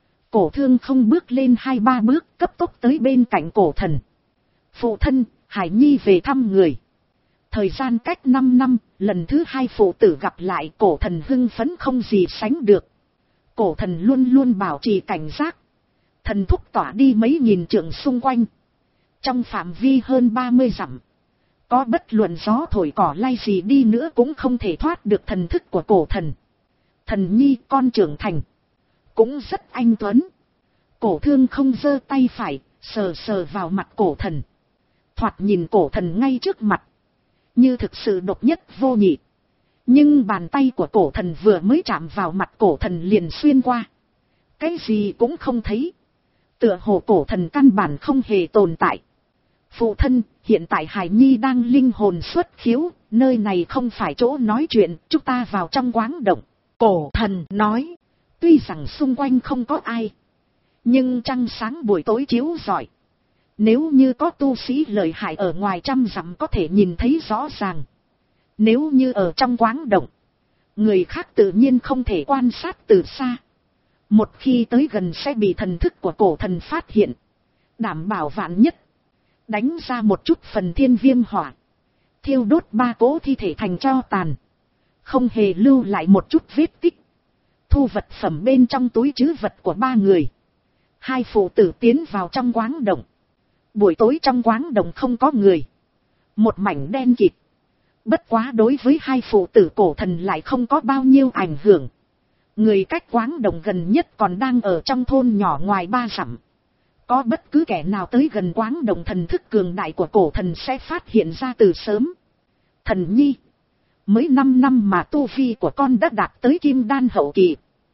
Cổ thương không bước lên hai ba bước, cấp tốc tới bên cạnh cổ thần. Phụ thân, Hải Nhi về thăm người. Thời gian cách năm năm, lần thứ hai phụ tử gặp lại, cổ thần hưng phấn không gì sánh được. Cổ thần luôn luôn bảo trì cảnh giác. Thần thúc tỏa đi mấy nghìn trượng xung quanh. Trong phạm vi hơn ba mươi dặm. Có bất luận gió thổi cỏ lay gì đi nữa cũng không thể thoát được thần thức của cổ thần. Thần nhi con trưởng thành. Cũng rất anh tuấn. Cổ thương không giơ tay phải, sờ sờ vào mặt cổ thần. Thoạt nhìn cổ thần ngay trước mặt. Như thực sự độc nhất vô nhị. Nhưng bàn tay của cổ thần vừa mới chạm vào mặt cổ thần liền xuyên qua. Cái gì cũng không thấy. Tựa hồ cổ thần căn bản không hề tồn tại. Phụ thân, hiện tại Hải Nhi đang linh hồn xuất khiếu, nơi này không phải chỗ nói chuyện, chúng ta vào trong quáng động. Cổ thần nói, tuy rằng xung quanh không có ai, nhưng trăng sáng buổi tối chiếu rọi. Nếu như có tu sĩ lợi hại ở ngoài trăm dặm có thể nhìn thấy rõ ràng. Nếu như ở trong quáng động, người khác tự nhiên không thể quan sát từ xa. Một khi tới gần sẽ bị thần thức của cổ thần phát hiện. Đảm bảo vạn nhất. Đánh ra một chút phần thiên viêm hỏa. Thiêu đốt ba cỗ thi thể thành tro tàn. Không hề lưu lại một chút vết tích. Thu vật phẩm bên trong túi trữ vật của ba người. Hai phụ tử tiến vào trong quáng động. Buổi tối trong quáng động không có người. Một mảnh đen kịt. Bất quá đối với hai phụ tử cổ thần lại không có bao nhiêu ảnh hưởng. Người cách quáng động gần nhất còn đang ở trong thôn nhỏ ngoài ba dặm. Có bất cứ kẻ nào tới gần quáng động, thần thức cường đại của cổ thần sẽ phát hiện ra từ sớm. Thần nhi, mới năm năm mà tu vi của con đã đạt tới kim đan hậu kỳ.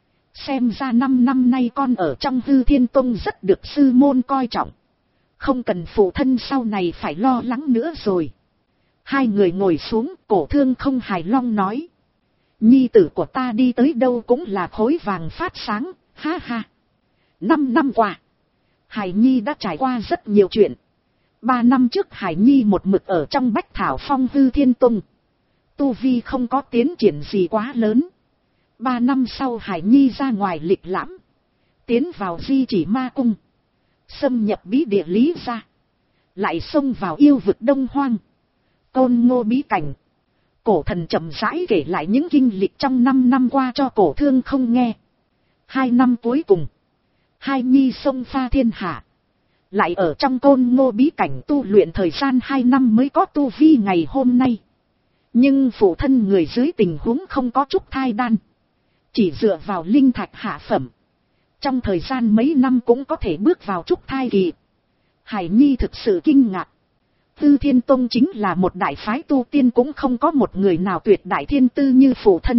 Xem ra năm năm nay con ở trong Hư Thiên Tông rất được sư môn coi trọng. Không cần phụ thân sau này phải lo lắng nữa rồi. Hai người ngồi xuống, cổ thương không hài lòng nói. Nhi tử của ta đi tới đâu cũng là khối vàng phát sáng, ha ha. Năm năm qua, Hải Nhi đã trải qua rất nhiều chuyện. Ba năm trước Hải Nhi một mực ở trong Bách Thảo Phong Hư Thiên Tông. Tu vi không có tiến triển gì quá lớn. Ba năm sau Hải Nhi ra ngoài lịch lãm. Tiến vào Di Chỉ Ma Cung. Xâm nhập bí địa Lý gia. Lại xông vào yêu vực Đông Hoang. Côn Ngô bí cảnh. Cổ thần chậm rãi kể lại những kinh lịch trong năm năm qua cho cổ thương không nghe. Hai năm cuối cùng. Hai Nhi xông pha thiên hạ. Lại ở trong Côn Ngô bí cảnh tu luyện thời gian hai năm mới có tu vi ngày hôm nay. Nhưng phụ thân người dưới tình huống không có trúc thai đan. Chỉ dựa vào linh thạch hạ phẩm. Trong thời gian mấy năm cũng có thể bước vào trúc thai kỳ. Hải Nhi thực sự kinh ngạc. Tư Thiên Tông chính là một đại phái tu tiên, cũng không có một người nào tuyệt đại thiên tư như phụ thân.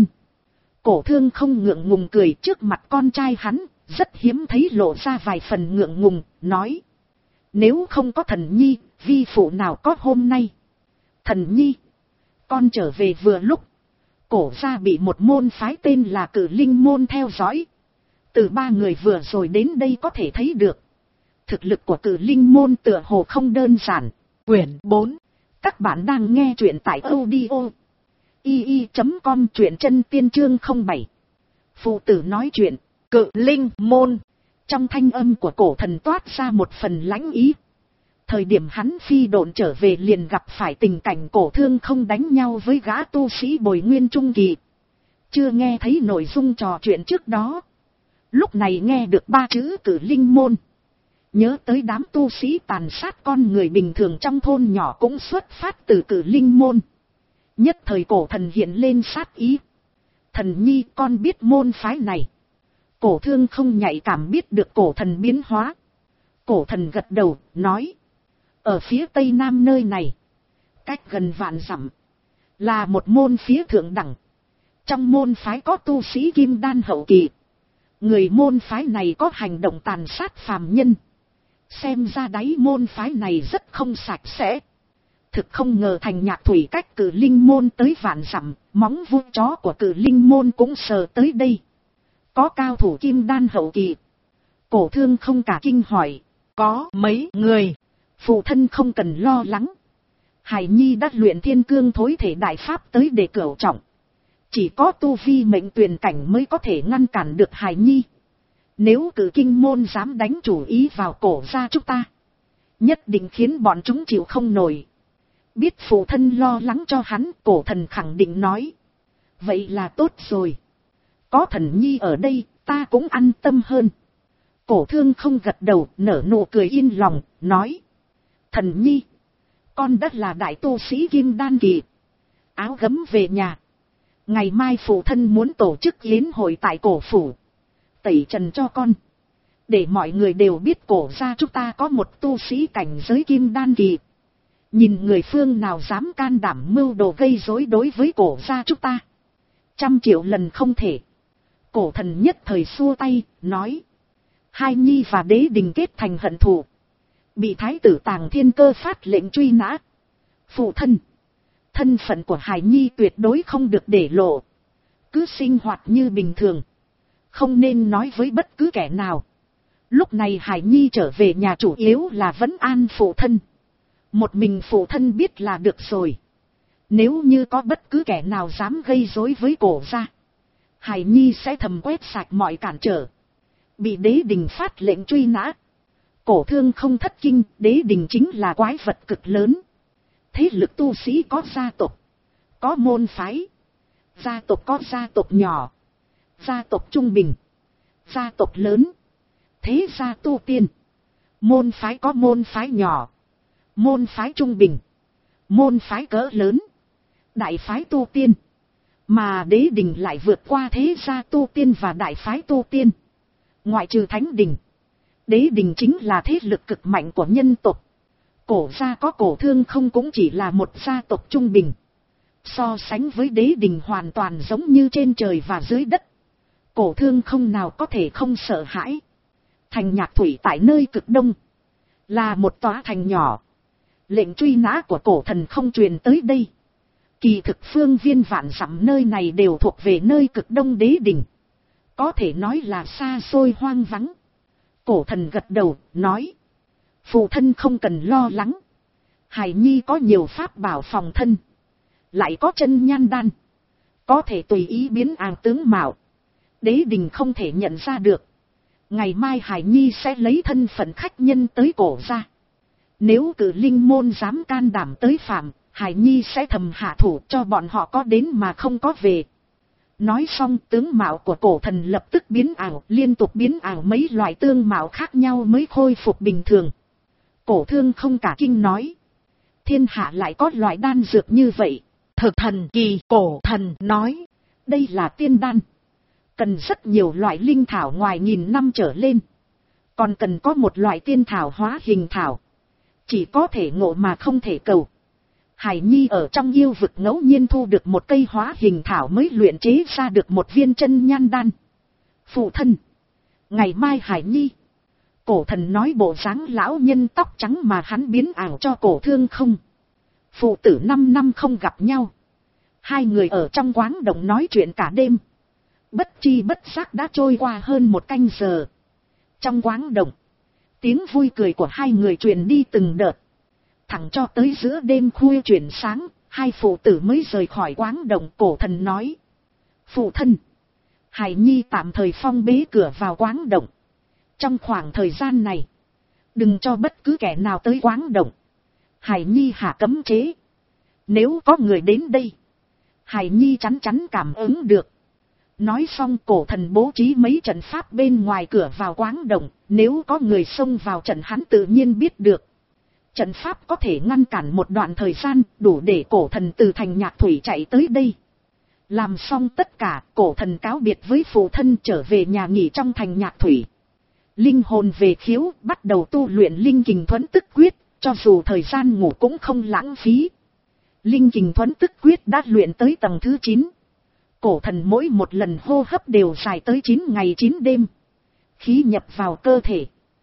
Cổ thương không ngượng ngùng cười trước mặt con trai hắn, rất hiếm thấy lộ ra vài phần ngượng ngùng, nói. Nếu không có thần nhi, vi phụ nào có hôm nay. Thần nhi, con trở về vừa lúc. Cổ gia bị một môn phái tên là Cử Linh Môn theo dõi. Từ ba người vừa rồi đến đây có thể thấy được. Thực lực của Cử Linh Môn tựa hồ không đơn giản. Quyển bốn. Các bạn đang nghe truyện tại audio i i chấm com, truyện chân tiên chương không bảy. Phụ tử nói chuyện, Cự Linh Môn. Trong thanh âm của cổ thần toát ra một phần lãnh ý. Thời điểm hắn phi độn trở về liền gặp phải tình cảnh cổ thương không đánh nhau với gã tu sĩ bồi nguyên trung kỳ. Chưa nghe thấy nội dung trò chuyện trước đó. Lúc này nghe được ba chữ Cử Linh Môn. Nhớ tới đám tu sĩ tàn sát con người bình thường trong thôn nhỏ cũng xuất phát từ Cử Linh Môn. Nhất thời cổ thần hiện lên sát ý. Thần nhi, con biết môn phái này. Cổ thương không nhạy cảm biết được cổ thần biến hóa. Cổ thần gật đầu, nói. Ở phía tây nam nơi này, cách gần vạn dặm, là một môn phía thượng đẳng. Trong môn phái có tu sĩ kim đan hậu kỳ. Người môn phái này có hành động tàn sát phàm nhân. Xem ra đáy môn phái này rất không sạch sẽ. Thực không ngờ thành Nhạc Thủy cách Cử Linh Môn tới vạn dặm, móng vuốt chó của Cử Linh Môn cũng sờ tới đây. có cao thủ kim đan hậu kỳ. Cổ thương không cả kinh hỏi. Có mấy người. Phụ thân không cần lo lắng. Hải nhi đã luyện thiên cương thối thể đại pháp tới để cửu trọng. Chỉ có tu vi mệnh tuyền cảnh mới có thể ngăn cản được Hải nhi. Nếu cử kinh môn dám đánh chủ ý vào cổ gia chúng ta, nhất định khiến bọn chúng chịu không nổi. Biết phụ thân lo lắng cho hắn, cổ thần khẳng định nói. Vậy là tốt rồi. Có thần nhi ở đây, ta cũng an tâm hơn. Cổ thương không gật đầu, nở nụ cười yên lòng, nói. Thần nhi, con đất là đại tu sĩ kim đan kỳ. Áo gấm về nhà. Ngày mai phụ thân muốn tổ chức yến hội tại cổ phủ. Tẩy trần cho con. Để mọi người đều biết cổ gia chúng ta có một tu sĩ cảnh giới kim đan kỳ. Nhìn người phương nào dám can đảm mưu đồ gây rối đối với cổ gia chúng ta. Trăm triệu lần không thể. Cổ thần nhất thời xua tay, nói. Hai nhi và đế đình kết thành hận thù. Bị thái tử Tàng Thiên Cơ phát lệnh truy nã. Phụ thân. Thân phận của Hải nhi tuyệt đối không được để lộ. Cứ sinh hoạt như bình thường. Không nên nói với bất cứ kẻ nào. Lúc này Hải nhi trở về nhà chủ yếu là vấn an phụ thân. Một mình phụ thân biết là được rồi. Nếu như có bất cứ kẻ nào dám gây rối với cổ gia, Hải nhi sẽ thầm quét sạch mọi cản trở. Bị đế đình phát lệnh truy nã. Cổ thương không thất kinh, đế đình chính là quái vật cực lớn. Thế lực tu sĩ có gia tộc, có môn phái. Gia tộc có gia tộc nhỏ, gia tộc trung bình, gia tộc lớn. Thế gia tu tiên, môn phái có môn phái nhỏ, môn phái trung bình, môn phái cỡ lớn, đại phái tu tiên. Mà đế đình lại vượt qua thế gia tu tiên và đại phái tu tiên. Ngoại trừ thánh đình, đế đình chính là thế lực cực mạnh của nhân tộc. Cổ gia có cổ thương không cũng chỉ là một gia tộc trung bình. So sánh với đế đình hoàn toàn giống như trên trời và dưới đất. Cổ thương không nào có thể không sợ hãi. Thành Nhạc Thủy tại nơi cực đông, là một tòa thành nhỏ. Lệnh truy nã của cổ thần không truyền tới đây. Kỳ thực phương viên vạn dặm nơi này đều thuộc về nơi cực đông đế đình. Có thể nói là xa xôi hoang vắng. Cổ thần gật đầu, nói. Phụ thân không cần lo lắng. Hải nhi có nhiều pháp bảo phòng thân. Lại có chân nhan đan. Có thể tùy ý biến ảo tướng mạo. Đế đình không thể nhận ra được. Ngày mai Hải nhi sẽ lấy thân phận khách nhân tới cổ gia. Nếu cử linh môn dám can đảm tới phạm, Hải nhi sẽ thầm hạ thủ cho bọn họ có đến mà không có về. Nói xong tướng mạo của cổ thần lập tức biến ảo, liên tục biến ảo mấy loại tương mạo khác nhau mới khôi phục bình thường. Cổ thương không cả kinh nói. Thiên hạ lại có loại đan dược như vậy. Thực thần kỳ. Cổ thần nói. Đây là tiên đan. Cần rất nhiều loại linh thảo ngoài nghìn năm trở lên. Còn cần có một loại tiên thảo hóa hình thảo. Chỉ có thể ngộ mà không thể cầu. Hải nhi ở trong yêu vực ngẫu nhiên thu được một cây hóa hình thảo mới luyện chế ra được một viên chân nhan đan. Phụ thân. Ngày mai Hải nhi. Cổ thần nói bộ dáng lão nhân tóc trắng mà hắn biến ảo cho cổ thương không. Phụ tử năm năm không gặp nhau. Hai người ở trong quán động nói chuyện cả đêm. Bất chi bất giác đã trôi qua hơn một canh giờ. Trong quán động, tiếng vui cười của hai người truyền đi từng đợt. Thẳng cho tới giữa đêm khuya chuyển sáng, hai phụ tử mới rời khỏi quán động. Cổ thần nói. Phụ thân. Hải nhi tạm thời phong bế cửa vào quán động. Trong khoảng thời gian này, đừng cho bất cứ kẻ nào tới quán động. Hải nhi hạ cấm chế. Nếu có người đến đây, Hải nhi chắn chắn cảm ứng được. Nói xong cổ thần bố trí mấy trận pháp bên ngoài cửa vào quán động. Nếu có người xông vào trận hắn tự nhiên biết được. Trận pháp có thể ngăn cản một đoạn thời gian, đủ để cổ thần từ thành Nhạc Thủy chạy tới đây. Làm xong tất cả, cổ thần cáo biệt với phụ thân trở về nhà nghỉ trong thành Nhạc Thủy. Linh hồn về khiếu, bắt đầu tu luyện linh kình thuẫn tức quyết, cho dù thời gian ngủ cũng không lãng phí. Linh kình thuẫn tức quyết đã luyện tới tầng thứ chín. Cổ thần mỗi một lần hô hấp đều dài tới chín ngày chín đêm. Khí nhập vào cơ thể,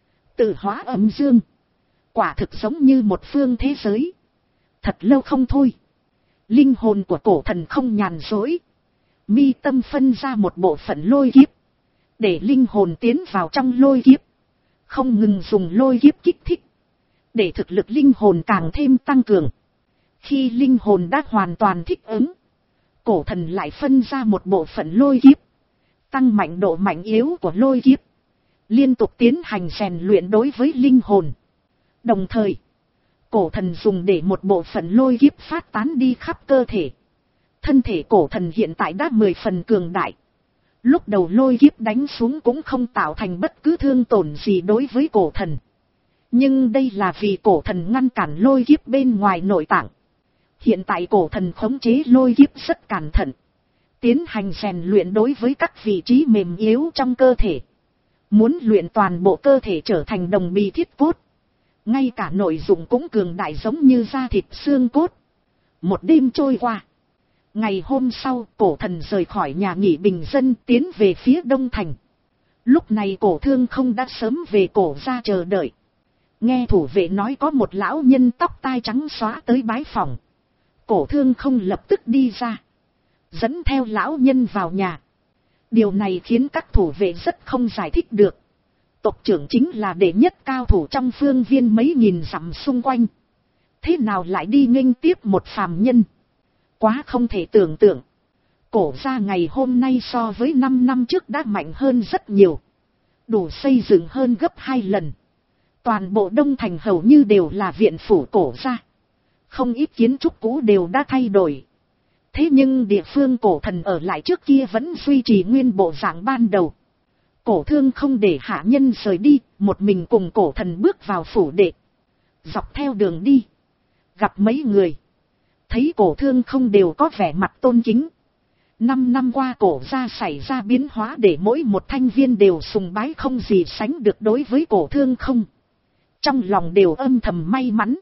tự hóa âm dương. Quả thực giống như một phương thế giới. Thật lâu không thôi. Linh hồn của cổ thần không nhàn rỗi. Mi tâm phân ra một bộ phận lôi kiếp. để linh hồn tiến vào trong lôi kiếp, không ngừng dùng lôi kiếp kích thích, để thực lực linh hồn càng thêm tăng cường. Khi linh hồn đã hoàn toàn thích ứng, cổ thần lại phân ra một bộ phận lôi kiếp, tăng mạnh độ mạnh yếu của lôi kiếp, liên tục tiến hành rèn luyện đối với linh hồn. Đồng thời, cổ thần dùng để một bộ phận lôi kiếp phát tán đi khắp cơ thể. Thân thể cổ thần hiện tại đã mười phần cường đại. Lúc đầu lôi kiếp đánh xuống cũng không tạo thành bất cứ thương tổn gì đối với cổ thần. Nhưng đây là vì cổ thần ngăn cản lôi kiếp bên ngoài nội tạng. Hiện tại cổ thần khống chế lôi kiếp rất cẩn thận, tiến hành rèn luyện đối với các vị trí mềm yếu trong cơ thể. Muốn luyện toàn bộ cơ thể trở thành đồng bì thiết cốt. Ngay cả nội dụng cũng cường đại giống như da thịt xương cốt. Một đêm trôi qua. Ngày hôm sau, cổ thần rời khỏi nhà nghỉ bình dân tiến về phía đông thành. Lúc này cổ thương không đã sớm về cổ ra chờ đợi. Nghe thủ vệ nói có một lão nhân tóc tai trắng xóa tới bái phòng. Cổ thương không lập tức đi ra, dẫn theo lão nhân vào nhà. Điều này khiến các thủ vệ rất không giải thích được. Tộc trưởng chính là đệ nhất cao thủ trong phương viên mấy nghìn dặm xung quanh, thế nào lại đi nghênh tiếp một phàm nhân? Quá không thể tưởng tượng. Cổ gia ngày hôm nay so với năm năm trước đã mạnh hơn rất nhiều, đủ xây dựng hơn gấp hai lần. Toàn bộ đông thành hầu như đều là viện phủ cổ gia, không ít kiến trúc cũ đều đã thay đổi. Thế nhưng địa phương cổ thần ở lại trước kia vẫn duy trì nguyên bộ dạng ban đầu. Cổ thương không để hạ nhân rời đi, một mình cùng cổ thần bước vào phủ đệ. Dọc theo đường đi, gặp mấy người, thấy cổ thương không đều có vẻ mặt tôn kính. Năm năm qua cổ gia xảy ra biến hóa để mỗi một thanh viên đều sùng bái không gì sánh được đối với cổ thương không. Trong lòng đều âm thầm may mắn.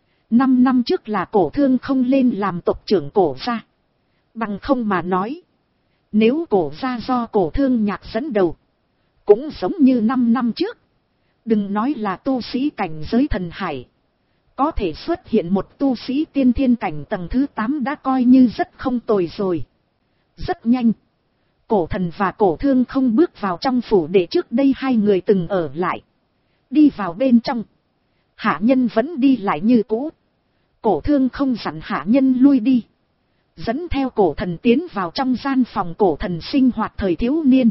Năm năm trước là cổ thương không lên làm tộc trưởng cổ gia. Bằng không mà nói, nếu cổ gia do cổ thương nhạc dẫn đầu, cũng giống như năm năm trước. Đừng nói là tu sĩ cảnh giới thần hải, có thể xuất hiện một tu sĩ tiên thiên cảnh tầng thứ tám đã coi như rất không tồi rồi. Rất nhanh, cổ thần và cổ thương không bước vào trong phủ để trước đây hai người từng ở lại. Đi vào bên trong, hạ nhân vẫn đi lại như cũ. Cổ thương không dặn hạ nhân lui đi, dẫn theo cổ thần tiến vào trong gian phòng cổ thần sinh hoạt thời thiếu niên.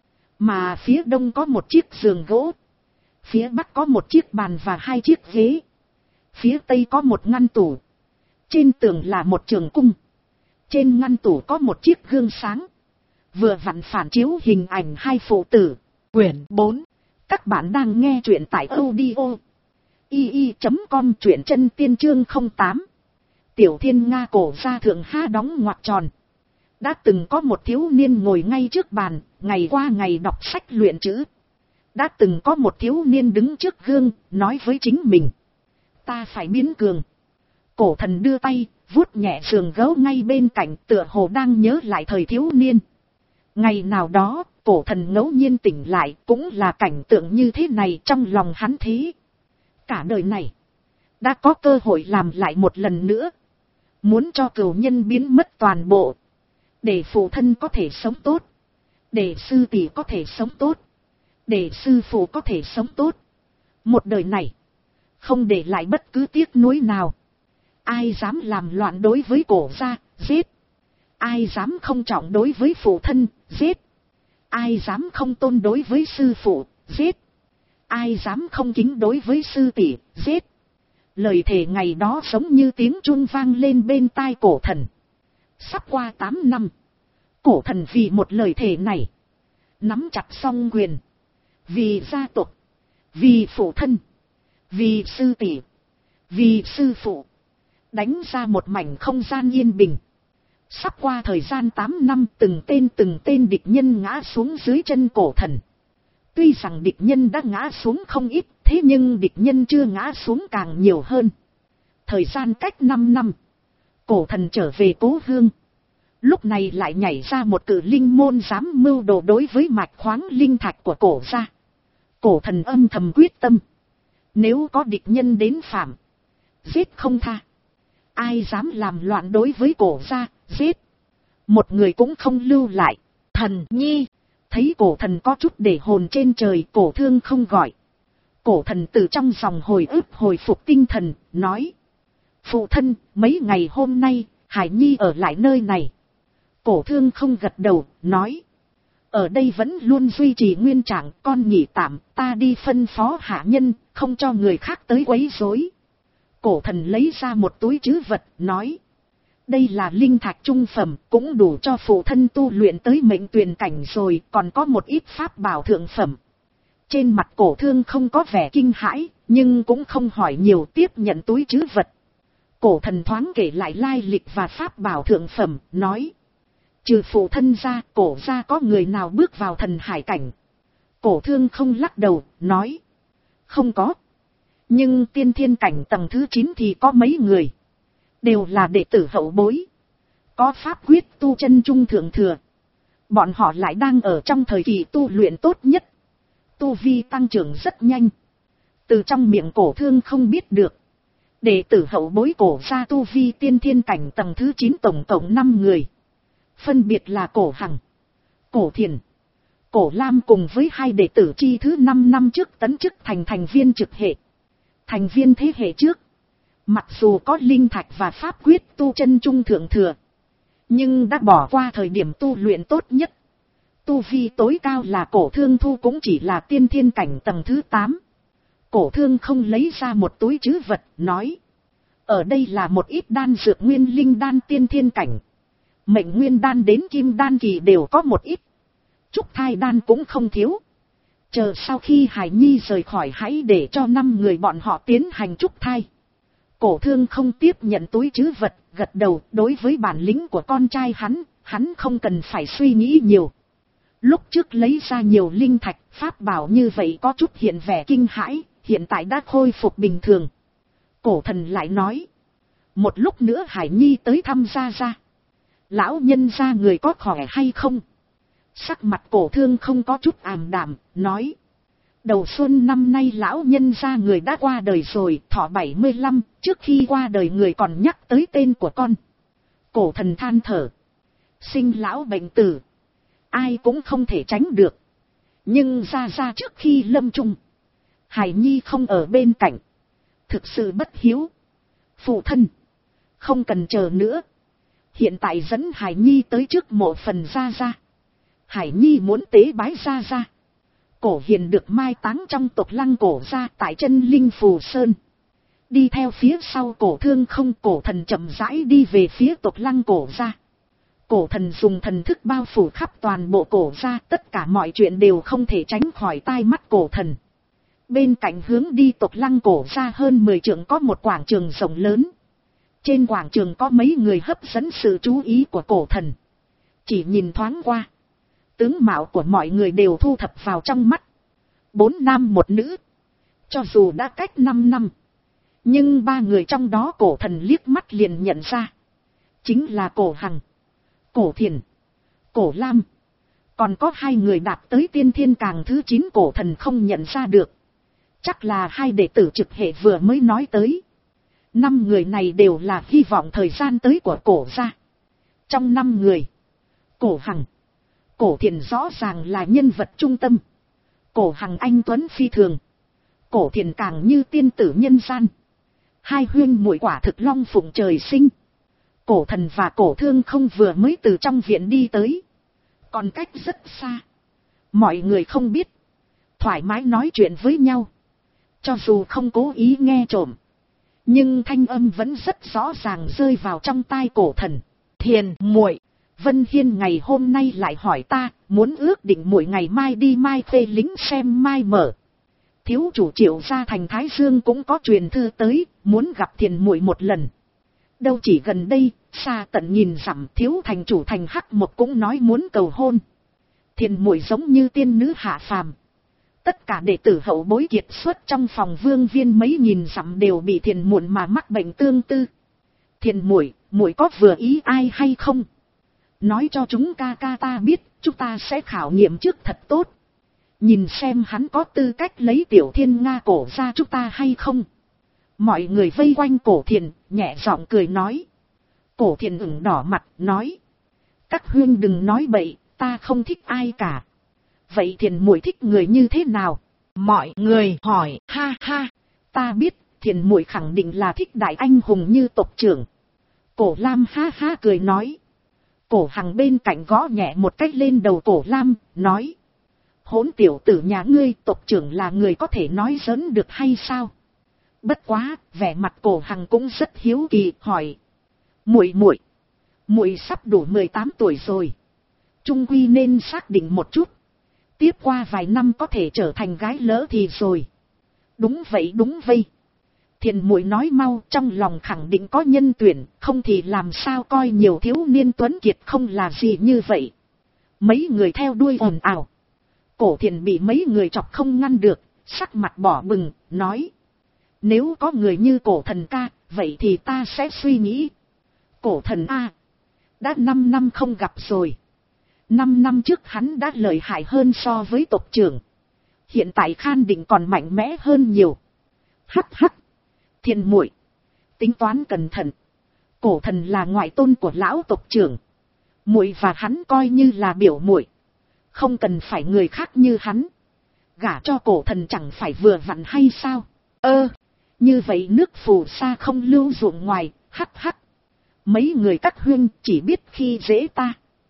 Mà phía đông có một chiếc giường gỗ, phía bắc có một chiếc bàn và hai chiếc ghế, phía tây có một ngăn tủ, trên tường là một trường cung, trên ngăn tủ có một chiếc gương sáng, vừa vặn phản chiếu hình ảnh hai phụ tử. Quyển bốn, các bạn đang nghe truyện tại audio i i chấm com, truyện chân tiên chương không tám. Tiểu Thiên Nga cổ gia thượng ha đóng ngoặc tròn. Đã từng có một thiếu niên ngồi ngay trước bàn, ngày qua ngày đọc sách luyện chữ. Đã từng có một thiếu niên đứng trước gương, nói với chính mình: ta phải biến cường. Cổ thần đưa tay, vuốt nhẹ sườn gấu ngay bên cạnh, tựa hồ đang nhớ lại thời thiếu niên. Ngày nào đó, cổ thần ngẫu nhiên tỉnh lại, cũng là cảnh tượng như thế này trong lòng hắn thế. Cả đời này, đã có cơ hội làm lại một lần nữa. Muốn cho cửu nhân biến mất toàn bộ, để phụ thân có thể sống tốt, để sư tỷ có thể sống tốt, để sư phụ có thể sống tốt. Một đời này, không để lại bất cứ tiếc nuối nào. Ai dám làm loạn đối với cổ gia, giết. Ai dám không trọng đối với phụ thân, giết. Ai dám không tôn đối với sư phụ, giết. Ai dám không kính đối với sư tỷ, giết. Lời thề ngày đó giống như tiếng chuông vang lên bên tai cổ thần. Sắp qua tám năm, cổ thần vì một lời thề này, nắm chặt song quyền. Vì gia tộc, vì phụ thân, vì sư tỷ, vì sư phụ, đánh ra một mảnh không gian yên bình. Sắp qua thời gian tám năm, từng tên từng tên địch nhân ngã xuống dưới chân cổ thần. Tuy rằng địch nhân đã ngã xuống không ít, thế nhưng địch nhân chưa ngã xuống càng nhiều hơn. Thời gian cách năm năm, cổ thần trở về cố hương. Lúc này lại nhảy ra một cử linh môn dám mưu đồ đối với mạch khoáng linh thạch của cổ gia. Cổ thần âm thầm quyết tâm, nếu có địch nhân đến phạm, giết không tha. Ai dám làm loạn đối với cổ gia, giết. Một người cũng không lưu lại. Thần nhi, Thấy cổ thần có chút để hồn trên trời, cổ thương không gọi. Cổ thần từ trong dòng hồi ức hồi phục tinh thần, nói. Phụ thân, mấy ngày hôm nay, Hải Nhi ở lại nơi này. Cổ thương không gật đầu, nói. Ở đây vẫn luôn duy trì nguyên trạng, con nghỉ tạm, ta đi phân phó hạ nhân, không cho người khác tới quấy rối. Cổ thần lấy ra một túi trữ vật, nói. Đây là linh thạch trung phẩm, cũng đủ cho phụ thân tu luyện tới mệnh tuyền cảnh rồi, còn có một ít pháp bảo thượng phẩm. Trên mặt cổ thương không có vẻ kinh hãi, nhưng cũng không hỏi nhiều, tiếp nhận túi trữ vật. Cổ thần thoáng kể lại lai lịch và pháp bảo thượng phẩm, nói. Trừ phụ thân ra, cổ ra có người nào bước vào thần hải cảnh? Cổ thương không lắc đầu, nói. Không có. Nhưng tiên thiên cảnh tầng thứ chín thì có mấy người. Đều là đệ tử hậu bối. Có pháp quyết tu chân trung thượng thừa. Bọn họ lại đang ở trong thời kỳ tu luyện tốt nhất. Tu vi tăng trưởng rất nhanh. Từ trong miệng cổ thương không biết được. Đệ tử hậu bối cổ ra tu vi tiên thiên cảnh tầng thứ chín tổng cộng năm người. Phân biệt là cổ Hằng, cổ Thiền, cổ Lam cùng với hai đệ tử chi thứ năm năm trước tấn chức thành thành viên trực hệ. Thành viên thế hệ trước. Mặc dù có linh thạch và pháp quyết tu chân trung thượng thừa. Nhưng đã bỏ qua thời điểm tu luyện tốt nhất. Tu vi tối cao là cổ thương thu cũng chỉ là tiên thiên cảnh tầng thứ tám. Cổ thương không lấy ra một túi trữ vật, nói. Ở đây là một ít đan dược nguyên linh đan tiên thiên cảnh. Mệnh nguyên đan đến kim đan kỳ đều có một ít. Trúc thai đan cũng không thiếu. Chờ sau khi Hải Nhi rời khỏi hãy để cho năm người bọn họ tiến hành trúc thai. Cổ thương không tiếp nhận túi trữ vật, gật đầu. Đối với bản lĩnh của con trai hắn, hắn không cần phải suy nghĩ nhiều. Lúc trước lấy ra nhiều linh thạch, pháp bảo như vậy có chút hiện vẻ kinh hãi, hiện tại đã khôi phục bình thường. Cổ thần lại nói. Một lúc nữa Hải Nhi tới thăm gia gia. Lão nhân gia người có khỏe hay không? Sắc mặt cổ thương không có chút ảm đạm, nói. Đầu xuân năm nay lão nhân gia người đã qua đời rồi, thọ bảy mươi lăm, trước khi qua đời người còn nhắc tới tên của con. Cổ thần than thở. Sinh lão bệnh tử. Ai cũng không thể tránh được. Nhưng gia gia trước khi lâm chung. Hải Nhi không ở bên cạnh. Thực sự bất hiếu. Phụ thân. Không cần chờ nữa. Hiện tại dẫn Hải Nhi tới trước mộ phần gia gia. Hải Nhi muốn tế bái gia gia. Cổ Hiền được mai táng trong tộc Lăng cổ gia tại chân Linh Phù Sơn. Đi theo phía sau cổ thương không, cổ thần chậm rãi đi về phía tộc Lăng cổ gia. Cổ thần dùng thần thức bao phủ khắp toàn bộ cổ gia, tất cả mọi chuyện đều không thể tránh khỏi tai mắt cổ thần. Bên cạnh hướng đi tộc Lăng cổ gia hơn mười trượng có một quảng trường rộng lớn. Trên quảng trường có mấy người hấp dẫn sự chú ý của cổ thần. Chỉ nhìn thoáng qua. Tướng mạo của mọi người đều thu thập vào trong mắt. Bốn nam một nữ. Cho dù đã cách năm năm. Nhưng ba người trong đó cổ thần liếc mắt liền nhận ra. Chính là cổ Hằng, cổ Thiền, cổ Lam. Còn có hai người đạt tới tiên thiên càng thứ chín cổ thần không nhận ra được. Chắc là hai đệ tử trực hệ vừa mới nói tới. Năm người này đều là hy vọng thời gian tới của cổ gia. Trong năm người, cổ Hằng, cổ Thiền rõ ràng là nhân vật trung tâm. Cổ Hằng anh tuấn phi thường. Cổ Thiền càng như tiên tử nhân gian. Hai huyên muội quả thực long phụng trời sinh. Cổ thần và cổ thương không vừa mới từ trong viện đi tới. Còn cách rất xa. Mọi người không biết. Thoải mái nói chuyện với nhau. Cho dù không cố ý nghe trộm. Nhưng thanh âm vẫn rất rõ ràng rơi vào trong tai cổ thần. Thiền muội, Vân Hiên ngày hôm nay lại hỏi ta, muốn ước định muội ngày mai đi Mai Khê lính xem mai mở. Thiếu chủ Triệu gia thành Thái Dương cũng có truyền thư tới, muốn gặp Thiền muội một lần. Đâu chỉ gần đây, xa tận nhìn dặm, thiếu thành chủ thành Hắc Một cũng nói muốn cầu hôn. Thiền muội giống như tiên nữ hạ phàm. Tất cả đệ tử hậu bối kiệt xuất trong phòng vương viên mấy nghìn dặm đều bị Thiền muội mà mắc bệnh tương tư. Thiền muội, muội có vừa ý ai hay không? Nói cho chúng ca ca ta biết, chúng ta sẽ khảo nghiệm trước thật tốt. Nhìn xem hắn có tư cách lấy Tiểu Thiên Nga cổ ra chúng ta hay không. Mọi người vây quanh cổ Thiền, nhẹ giọng cười nói. Cổ Thiền ửng đỏ mặt, nói. Các huynh đừng nói bậy, ta không thích ai cả. vậy Thiền muội thích người như thế nào? Mọi người hỏi. Ha ha, ta biết, Thiền muội khẳng định là thích đại anh hùng như tộc trưởng. Cổ Lam ha ha cười nói. Cổ Hằng bên cạnh gõ nhẹ một cách lên đầu Cổ Lam, nói. Hỗn tiểu tử nhà ngươi, tộc trưởng là người có thể nói giỡn được hay sao? Bất quá, vẻ mặt Cổ Hằng cũng rất hiếu kỳ, hỏi. Muội muội, muội sắp đủ mười tám tuổi rồi. Trung quy nên xác định một chút. Tiếp qua vài năm có thể trở thành gái lỡ thì rồi. Đúng vậy đúng vậy. Thiền muội nói mau, trong lòng khẳng định có nhân tuyển, không thì làm sao coi nhiều thiếu niên tuấn kiệt không là gì như vậy. Mấy người theo đuôi ồn ào. Cổ Thiền bị mấy người chọc không ngăn được, sắc mặt bỏ bừng, nói. Nếu có người như Cổ thần ca, vậy thì ta sẽ suy nghĩ. Cổ thần a, đã năm năm không gặp rồi. Năm năm trước hắn đã lợi hại hơn so với tộc trưởng. Hiện tại Khan Định còn mạnh mẽ hơn nhiều. Hắc hắc. Thiền muội, tính toán cẩn thận. Cổ thần là ngoại tôn của lão tộc trưởng. Muội và hắn coi như là biểu muội, không cần phải người khác như hắn. Gả cho Cổ thần chẳng phải vừa vặn hay sao? Ơ, như vậy nước phù sa không lưu ruộng ngoài. Hắc hắc. Mấy người các huynh chỉ biết khi dễ ta.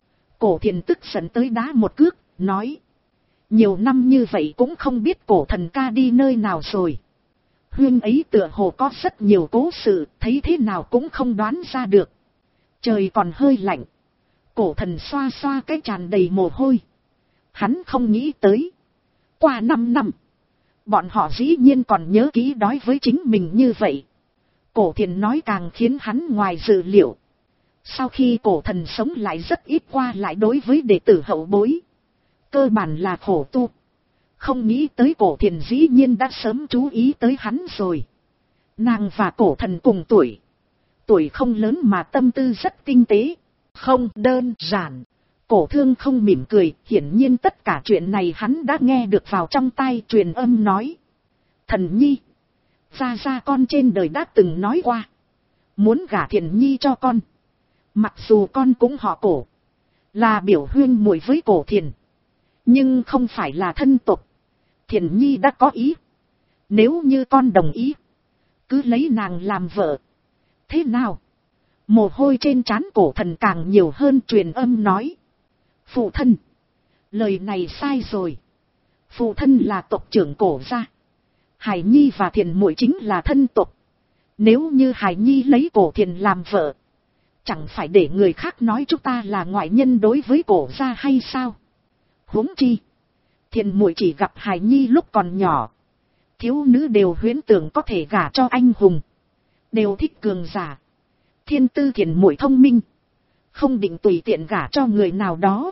Cổ Thiền tức giận tới đá một cước, nói. Nhiều năm như vậy cũng không biết Cổ thần ca đi nơi nào rồi. Huynh ấy tựa hồ có rất nhiều cố sự, thấy thế nào cũng không đoán ra được. Trời còn hơi lạnh. Cổ thần xoa xoa cái tràn đầy mồ hôi. Hắn không nghĩ tới. Qua năm năm, bọn họ dĩ nhiên còn nhớ kỹ đối với chính mình như vậy. Cổ Thiền nói càng khiến hắn ngoài dự liệu. Sau khi Cổ thần sống lại rất ít qua lại đối với đệ tử hậu bối. Cơ bản là khổ tu. Không nghĩ tới Cổ Thiền dĩ nhiên đã sớm chú ý tới hắn rồi. Nàng và Cổ thần cùng tuổi. Tuổi không lớn mà tâm tư rất tinh tế. Không đơn giản. Cổ Thương không mỉm cười. Hiển nhiên tất cả chuyện này hắn đã nghe được vào trong tai, truyền âm nói. Thần nhi, gia gia con trên đời đã từng nói qua. Muốn gả Thiền nhi cho con. Mặc dù con cũng họ Cổ, là biểu huyên muội với Cổ Thiền, nhưng không phải là thân tộc. Thiền nhi đã có ý. Nếu như con đồng ý, cứ lấy nàng làm vợ. Thế nào? Mồ hôi trên trán Cổ thần càng nhiều hơn, truyền âm nói. Phụ thân, lời này sai rồi. Phụ thân là tộc trưởng Cổ gia. Hải nhi và Thiền muội chính là thân tộc. Nếu như Hải nhi lấy Cổ Thiền làm vợ, chẳng phải để người khác nói chúng ta là ngoại nhân đối với Cổ gia hay sao? Huống chi, Thiền muội chỉ gặp Hải nhi lúc còn nhỏ. Thiếu nữ đều huyễn tưởng có thể gả cho anh hùng, đều thích cường giả. Thiên tư Thiền muội thông minh, không định tùy tiện gả cho người nào đó.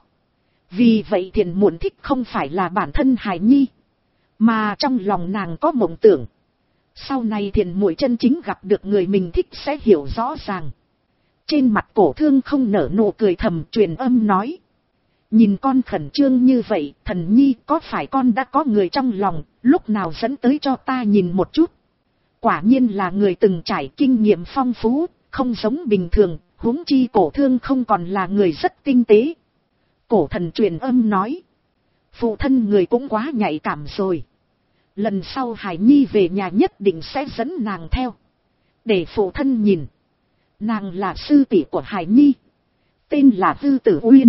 Vì vậy Thiền muội thích không phải là bản thân Hải nhi, mà trong lòng nàng có mộng tưởng. Sau này Thiền muội chân chính gặp được người mình thích sẽ hiểu rõ ràng. Trên mặt Cổ Thương không nở nụ cười thầm, truyền âm nói. Nhìn con khẩn trương như vậy, thần nhi, có phải con đã có người trong lòng, lúc nào dẫn tới cho ta nhìn một chút. Quả nhiên là người từng trải, kinh nghiệm phong phú, không giống bình thường, huống chi Cổ Thương không còn là người rất tinh tế. Cổ thần truyền âm nói. Phụ thân người cũng quá nhạy cảm rồi. Lần sau Hải nhi về nhà nhất định sẽ dẫn nàng theo, để phụ thân nhìn. Nàng là sư tỷ của Hải nhi, tên là Hư Tử Uyên.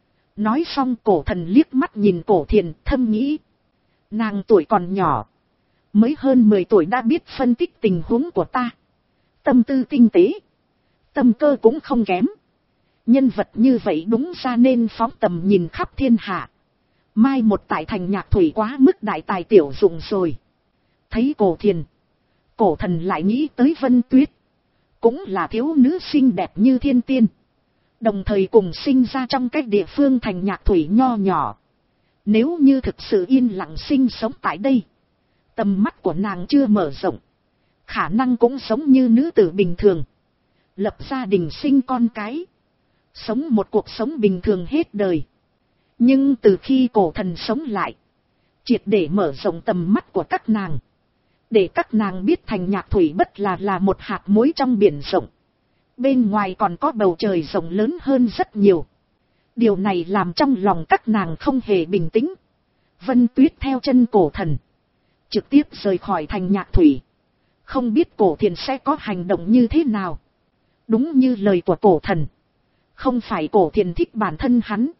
Nói xong Cổ thần liếc mắt nhìn Cổ Thiền, thâm nghĩ. Nàng tuổi còn nhỏ, mới hơn mười tuổi đã biết phân tích tình huống của ta. Tâm tư tinh tế, tâm cơ cũng không kém. Nhân vật như vậy đúng ra nên phóng tầm nhìn khắp thiên hạ. Mai một tại thành Nhạc Thủy quá mức đại tài tiểu dụng rồi. Thấy Cổ Thiền, Cổ thần lại nghĩ tới Vân Tuyết, cũng là thiếu nữ xinh đẹp như thiên tiên, đồng thời cùng sinh ra trong cái địa phương thành Nhạc Thủy nho nhỏ. Nếu như thực sự yên lặng sinh sống tại đây, tầm mắt của nàng chưa mở rộng, khả năng cũng sống như nữ tử bình thường, lập gia đình sinh con cái, sống một cuộc sống bình thường hết đời. Nhưng từ khi Cổ thần sống lại, triệt để mở rộng tầm mắt của các nàng, để các nàng biết thành Nhạc Thủy bất là là một hạt muối trong biển rộng, bên ngoài còn có bầu trời rộng lớn hơn rất nhiều. Điều này làm trong lòng các nàng không hề bình tĩnh, Vân Tuyết theo chân cổ thần, trực tiếp rời khỏi thành Nhạc Thủy. Không biết cổ thiền sẽ có hành động như thế nào. Đúng như lời của cổ thần, không phải cổ thiền thích bản thân hắn,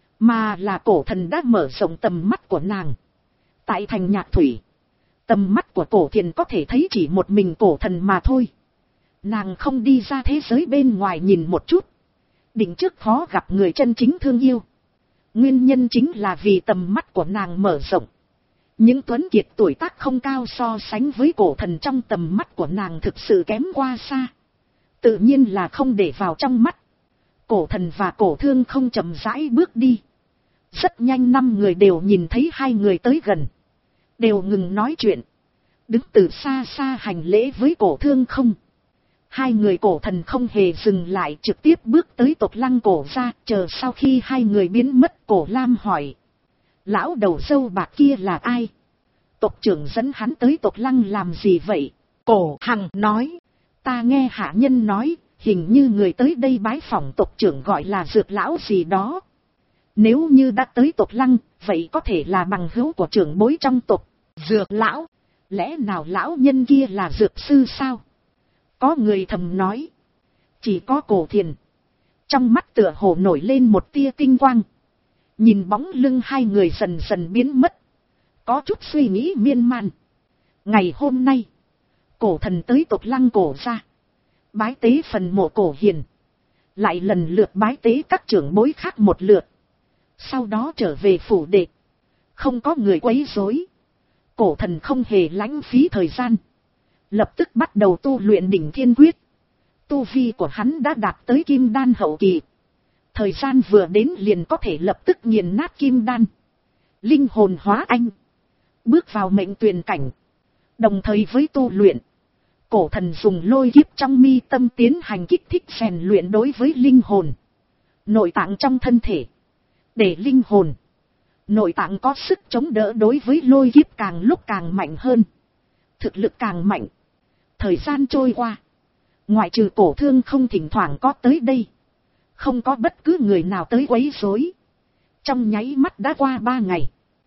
mà là cổ thần đã mở rộng tầm mắt của nàng. Tại thành Nhạc Thủy, tầm mắt của cổ thiền có thể thấy chỉ một mình cổ thần mà thôi. Nàng không đi ra thế giới bên ngoài nhìn một chút, định trước khó gặp người chân chính thương yêu. Nguyên nhân chính là vì tầm mắt của nàng mở rộng. Những tuấn kiệt tuổi tác không cao so sánh với cổ thần trong tầm mắt của nàng thực sự kém qua xa. Tự nhiên là không để vào trong mắt. Cổ thần và cổ thương không chậm rãi bước đi. Rất nhanh năm người đều nhìn thấy hai người tới gần, đều ngừng nói chuyện, đứng từ xa xa hành lễ với cổ thương không. Hai người cổ thần không hề dừng lại, trực tiếp bước tới tộc Lăng cổ ra. Chờ sau khi hai người biến mất, cổ Lam hỏi: lão đầu râu bạc kia là ai? Tộc trưởng dẫn hắn tới tộc Lăng làm gì vậy? Cổ Hằng nói: ta nghe hạ nhân nói, hình như người tới đây bái phỏng tộc trưởng gọi là Dược lão gì đó. Nếu như đã tới tộc Lăng, vậy có thể là bằng hữu của trưởng bối trong tộc. Dược lão? Lẽ nào lão nhân kia là dược sư sao? Có người thầm nói. Chỉ có cổ thiền, trong mắt tựa hồ nổi lên một tia tinh quang. Nhìn bóng lưng hai người dần dần biến mất, có chút suy nghĩ miên man. Ngày hôm nay, cổ thần tới tộc Lăng cổ ra, bái tế phần mộ cổ hiền, lại lần lượt bái tế các trưởng bối khác một lượt, sau đó trở về phủ đệ. Không có người quấy rối, cổ thần không hề lãng phí thời gian, lập tức bắt đầu tu luyện đỉnh thiên quyết. Tu vi của hắn đã đạt tới kim đan hậu kỳ, thời gian vừa đến liền có thể lập tức nghiền nát kim đan, linh hồn hóa anh, bước vào mệnh tuyền cảnh. Đồng thời với tu luyện, cổ thần dùng lôi kiếp trong mi tâm tiến hành kích thích rèn luyện đối với linh hồn, nội tạng trong thân thể, để linh hồn, nội tạng có sức chống đỡ đối với lôi kiếp càng lúc càng mạnh hơn, thực lực càng mạnh. Thời gian trôi qua, ngoại trừ cổ thương không thỉnh thoảng có tới đây, không có bất cứ người nào tới quấy rối. Trong nháy mắt đã qua ba ngày.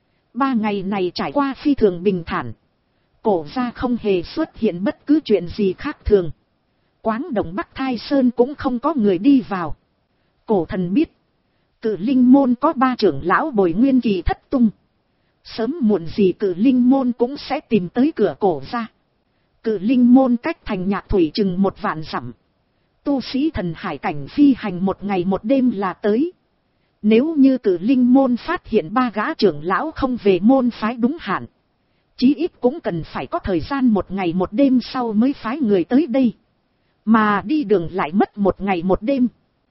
Ba ngày này trải qua phi thường bình thản. Cổ gia không hề xuất hiện bất cứ chuyện gì khác thường. Quáng Đồng Bắc Thai Sơn cũng không có người đi vào. Cổ thần biết, Cự Linh môn có ba trưởng lão bồi nguyên kỳ thất tung. Sớm muộn gì Cự Linh môn cũng sẽ tìm tới cửa cổ gia. Cự Linh môn cách thành Nhạc Thủy chừng một vạn dặm. Tu sĩ thần hải cảnh phi hành một ngày một đêm là tới. Nếu như Cự Linh môn phát hiện ba gã trưởng lão không về môn phái đúng hạn, chí ít cũng cần phải có thời gian một ngày một đêm sau mới phái người tới đây. Mà đi đường lại mất một ngày một đêm.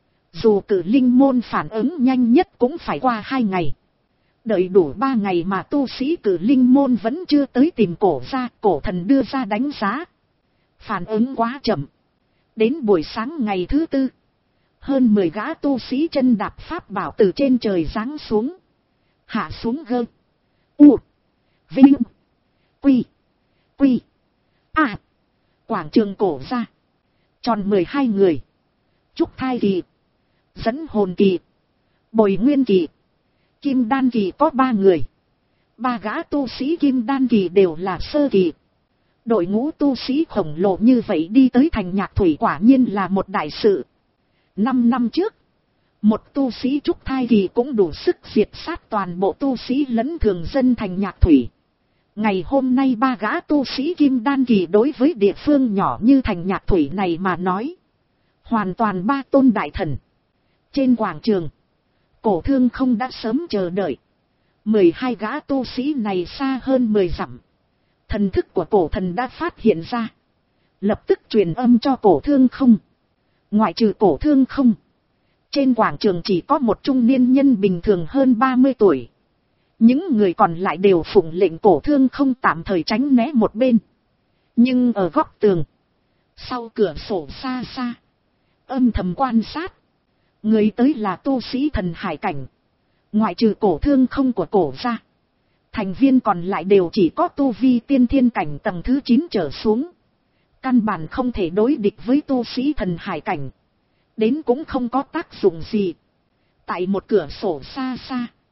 Dù Cự Linh môn phản ứng nhanh nhất cũng phải qua hai ngày. Đợi đủ ba ngày mà tu sĩ Cự Linh môn vẫn chưa tới tìm cổ ra, cổ thần đưa ra đánh giá. Phản ứng quá chậm. Đến buổi sáng ngày thứ tư, hơn mười gã tu sĩ chân đạp pháp bảo từ trên trời giáng xuống. Hạ xuống gơ. U. Vinh. Quy. Quy. À. Quảng trường cổ ra. Tròn mười hai người. Trúc thai kỳ. Dẫn hồn kỳ. Bồi nguyên kỳ. Kim đan kỳ có ba người. Ba gã tu sĩ kim đan kỳ đều là sơ kỳ. Đội ngũ tu sĩ khổng lồ như vậy đi tới thành Nhạc Thủy quả nhiên là một đại sự. Năm năm trước, một tu sĩ trúc thai kỳ cũng đủ sức diệt sát toàn bộ tu sĩ lẫn thường dân thành Nhạc Thủy. Ngày hôm nay ba gã tu sĩ kim đan kỳ đối với địa phương nhỏ như thành Nhạc Thủy này mà nói, hoàn toàn ba tôn đại thần. Trên quảng trường, cổ thương không đã sớm chờ đợi. Mười hai gã tu sĩ này xa hơn mười dặm. Thần thức của cổ thần đã phát hiện ra, lập tức truyền âm cho cổ thương không. Ngoại trừ cổ thương không, trên quảng trường chỉ có một trung niên nhân bình thường hơn ba mươi tuổi. Những người còn lại đều phụng lệnh cổ thương không tạm thời tránh né một bên. Nhưng ở góc tường, sau cửa sổ xa xa, âm thầm quan sát. Người tới là tu sĩ thần hải cảnh. Ngoại trừ cổ thương không của cổ ra, thành viên còn lại đều chỉ có tu vi tiên thiên cảnh tầng thứ chín trở xuống. Căn bản không thể đối địch với tu sĩ thần hải cảnh. Đến cũng không có tác dụng gì. Tại một cửa sổ xa xa,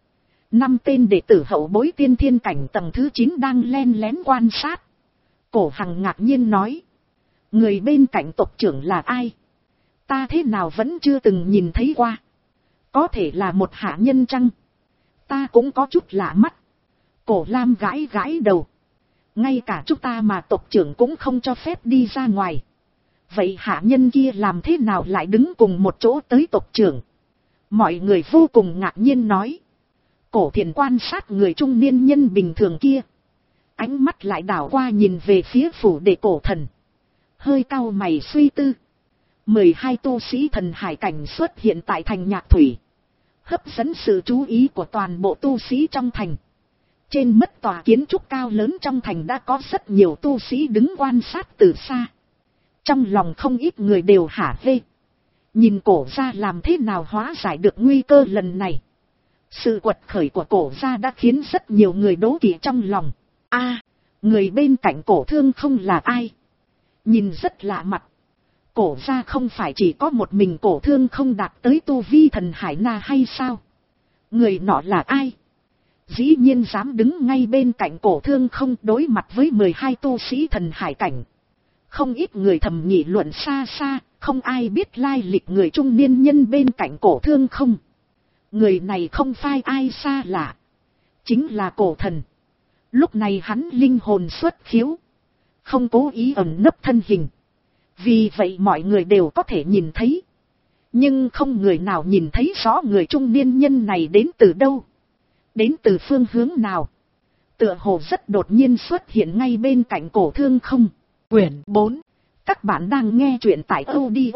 Năm tên đệ tử hậu bối tiên thiên cảnh tầng thứ chín đang len lén quan sát. Cổ Hằng ngạc nhiên nói. Người bên cạnh tộc trưởng là ai? Ta thế nào vẫn chưa từng nhìn thấy qua. Có thể là một hạ nhân chăng? Ta cũng có chút lạ mắt. Cổ Lam gãi gãi đầu. Ngay cả chúng ta mà tộc trưởng cũng không cho phép đi ra ngoài. Vậy hạ nhân kia làm thế nào lại đứng cùng một chỗ tới tộc trưởng? Mọi người vô cùng ngạc nhiên nói. Cổ Thiền quan sát người trung niên nhân bình thường kia. Ánh mắt lại đảo qua nhìn về phía phủ đệ Cổ Thần. Hơi cau mày suy tư. mười hai tu sĩ thần hải cảnh xuất hiện tại thành Nhạc Thủy. Hấp dẫn sự chú ý của toàn bộ tu sĩ trong thành. Trên mất tòa kiến trúc cao lớn trong thành đã có rất nhiều tu sĩ đứng quan sát từ xa. Trong lòng không ít người đều hả hê. Nhìn Cổ gia làm thế nào hóa giải được nguy cơ lần này. Sự quật khởi của Cổ gia đã khiến rất nhiều người đố kỵ trong lòng. A, à, người bên cạnh Cổ Thương không là ai? Nhìn rất lạ mặt. Cổ gia không phải chỉ có một mình Cổ Thương không đạt tới tu vi thần hải na hay sao? Người nọ là ai? Dĩ nhiên dám đứng ngay bên cạnh Cổ Thương không đối mặt với mười hai tu sĩ thần hải cảnh. Không ít người thầm nghị luận xa xa, không ai biết lai lịch người trung niên nhân bên cạnh Cổ Thương không. Người này không phải ai xa lạ. Chính là Cổ Thần. Lúc này hắn linh hồn xuất khiếu. Không cố ý ẩn nấp thân hình. Vì vậy mọi người đều có thể nhìn thấy. Nhưng không người nào nhìn thấy rõ người trung niên nhân này đến từ đâu. Đến từ phương hướng nào. Tựa hồ rất đột nhiên xuất hiện ngay bên cạnh Cổ Thương không. Quyển bốn. Các bạn đang nghe truyện tại audio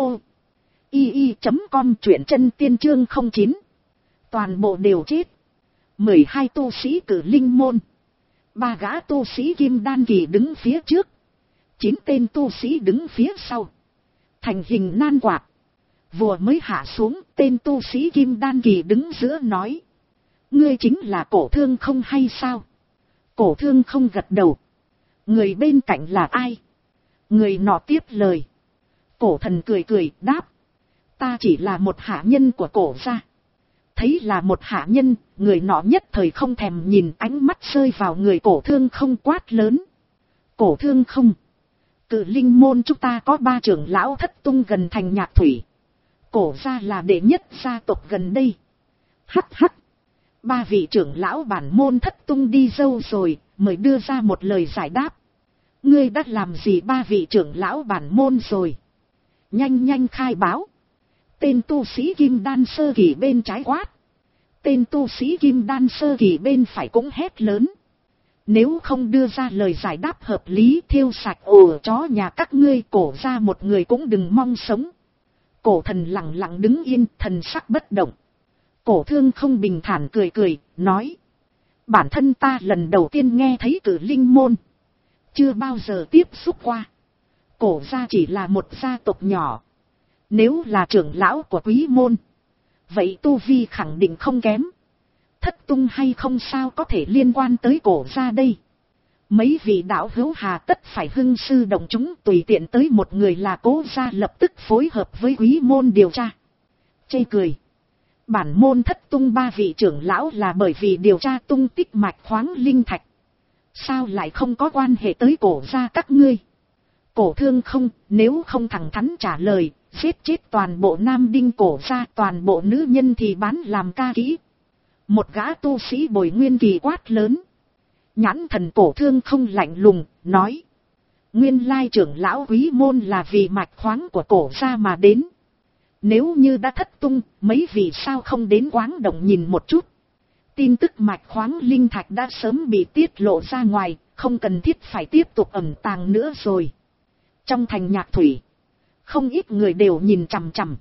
i i chấm com truyện chân tiên chương không chín. Toàn bộ đều chết. mười hai tu sĩ cử linh môn. Ba gã tu sĩ kim đan kỳ đứng phía trước. Chín tên tu sĩ đứng phía sau. Thành hình nan quạt. Vừa mới hạ xuống, tên tu sĩ kim đan kỳ đứng giữa nói. Ngươi chính là Cổ Thương không hay sao? Cổ Thương không gật đầu. Người bên cạnh là ai? Người nọ tiếp lời. Cổ Thần cười cười đáp. Ta chỉ là một hạ nhân của Cổ gia. Thấy là một hạ nhân, người nọ nhất thời không thèm nhìn, ánh mắt rơi vào người Cổ Thương không quát lớn. Cổ Thương không. Cự linh môn chúng ta có ba trưởng lão thất tung gần thành Nhạc Thủy. Cổ gia là đệ nhất gia tộc gần đây. Hắc hắc. Ba vị trưởng lão bản môn thất tung đi dâu rồi, mới đưa ra một lời giải đáp. Ngươi đã làm gì ba vị trưởng lão bản môn rồi? Nhanh nhanh khai báo. Tên tu sĩ kim đan sơ kỳ bên trái quát. Tên tu sĩ kim đan sơ kỳ bên phải cũng hét lớn. Nếu không đưa ra lời giải đáp hợp lý, thiêu sạch ổ chó nhà các ngươi, Cổ ra một người cũng đừng mong sống. Cổ Thần lặng lặng đứng yên, thần sắc bất động. Cổ Thương không bình thản cười cười, nói. Bản thân ta lần đầu tiên nghe thấy cử linh môn. Chưa bao giờ tiếp xúc qua. Cổ gia chỉ là một gia tộc nhỏ. Nếu là trưởng lão của quý môn, vậy tu vi khẳng định không kém. Thất tung hay không sao có thể liên quan tới Cổ gia đây. Mấy vị đạo hữu hà tất phải hưng sư động chúng, tùy tiện tới một người là Cố gia lập tức phối hợp với quý môn điều tra. Chê cười. Bản môn thất tung ba vị trưởng lão là bởi vì điều tra tung tích mạch khoáng linh thạch. Sao lại không có quan hệ tới Cổ gia các ngươi? Cổ Thương không, nếu không thẳng thắn trả lời, giết chết toàn bộ nam đinh Cổ gia, toàn bộ nữ nhân thì bán làm ca kỹ. Một gã tu sĩ Bồi Nguyên kỳ quát lớn. Nhãn thần Cổ Thương không lạnh lùng, nói. Nguyên lai trưởng lão quý môn là vì mạch khoáng của Cổ gia mà đến. Nếu như đã thất tung, mấy vị sao không đến Quáng Động nhìn một chút. Tin tức mạch khoáng linh thạch đã sớm bị tiết lộ ra ngoài, không cần thiết phải tiếp tục ẩn tàng nữa rồi. Trong thành Nhạc Thủy, không ít người đều nhìn chằm chằm.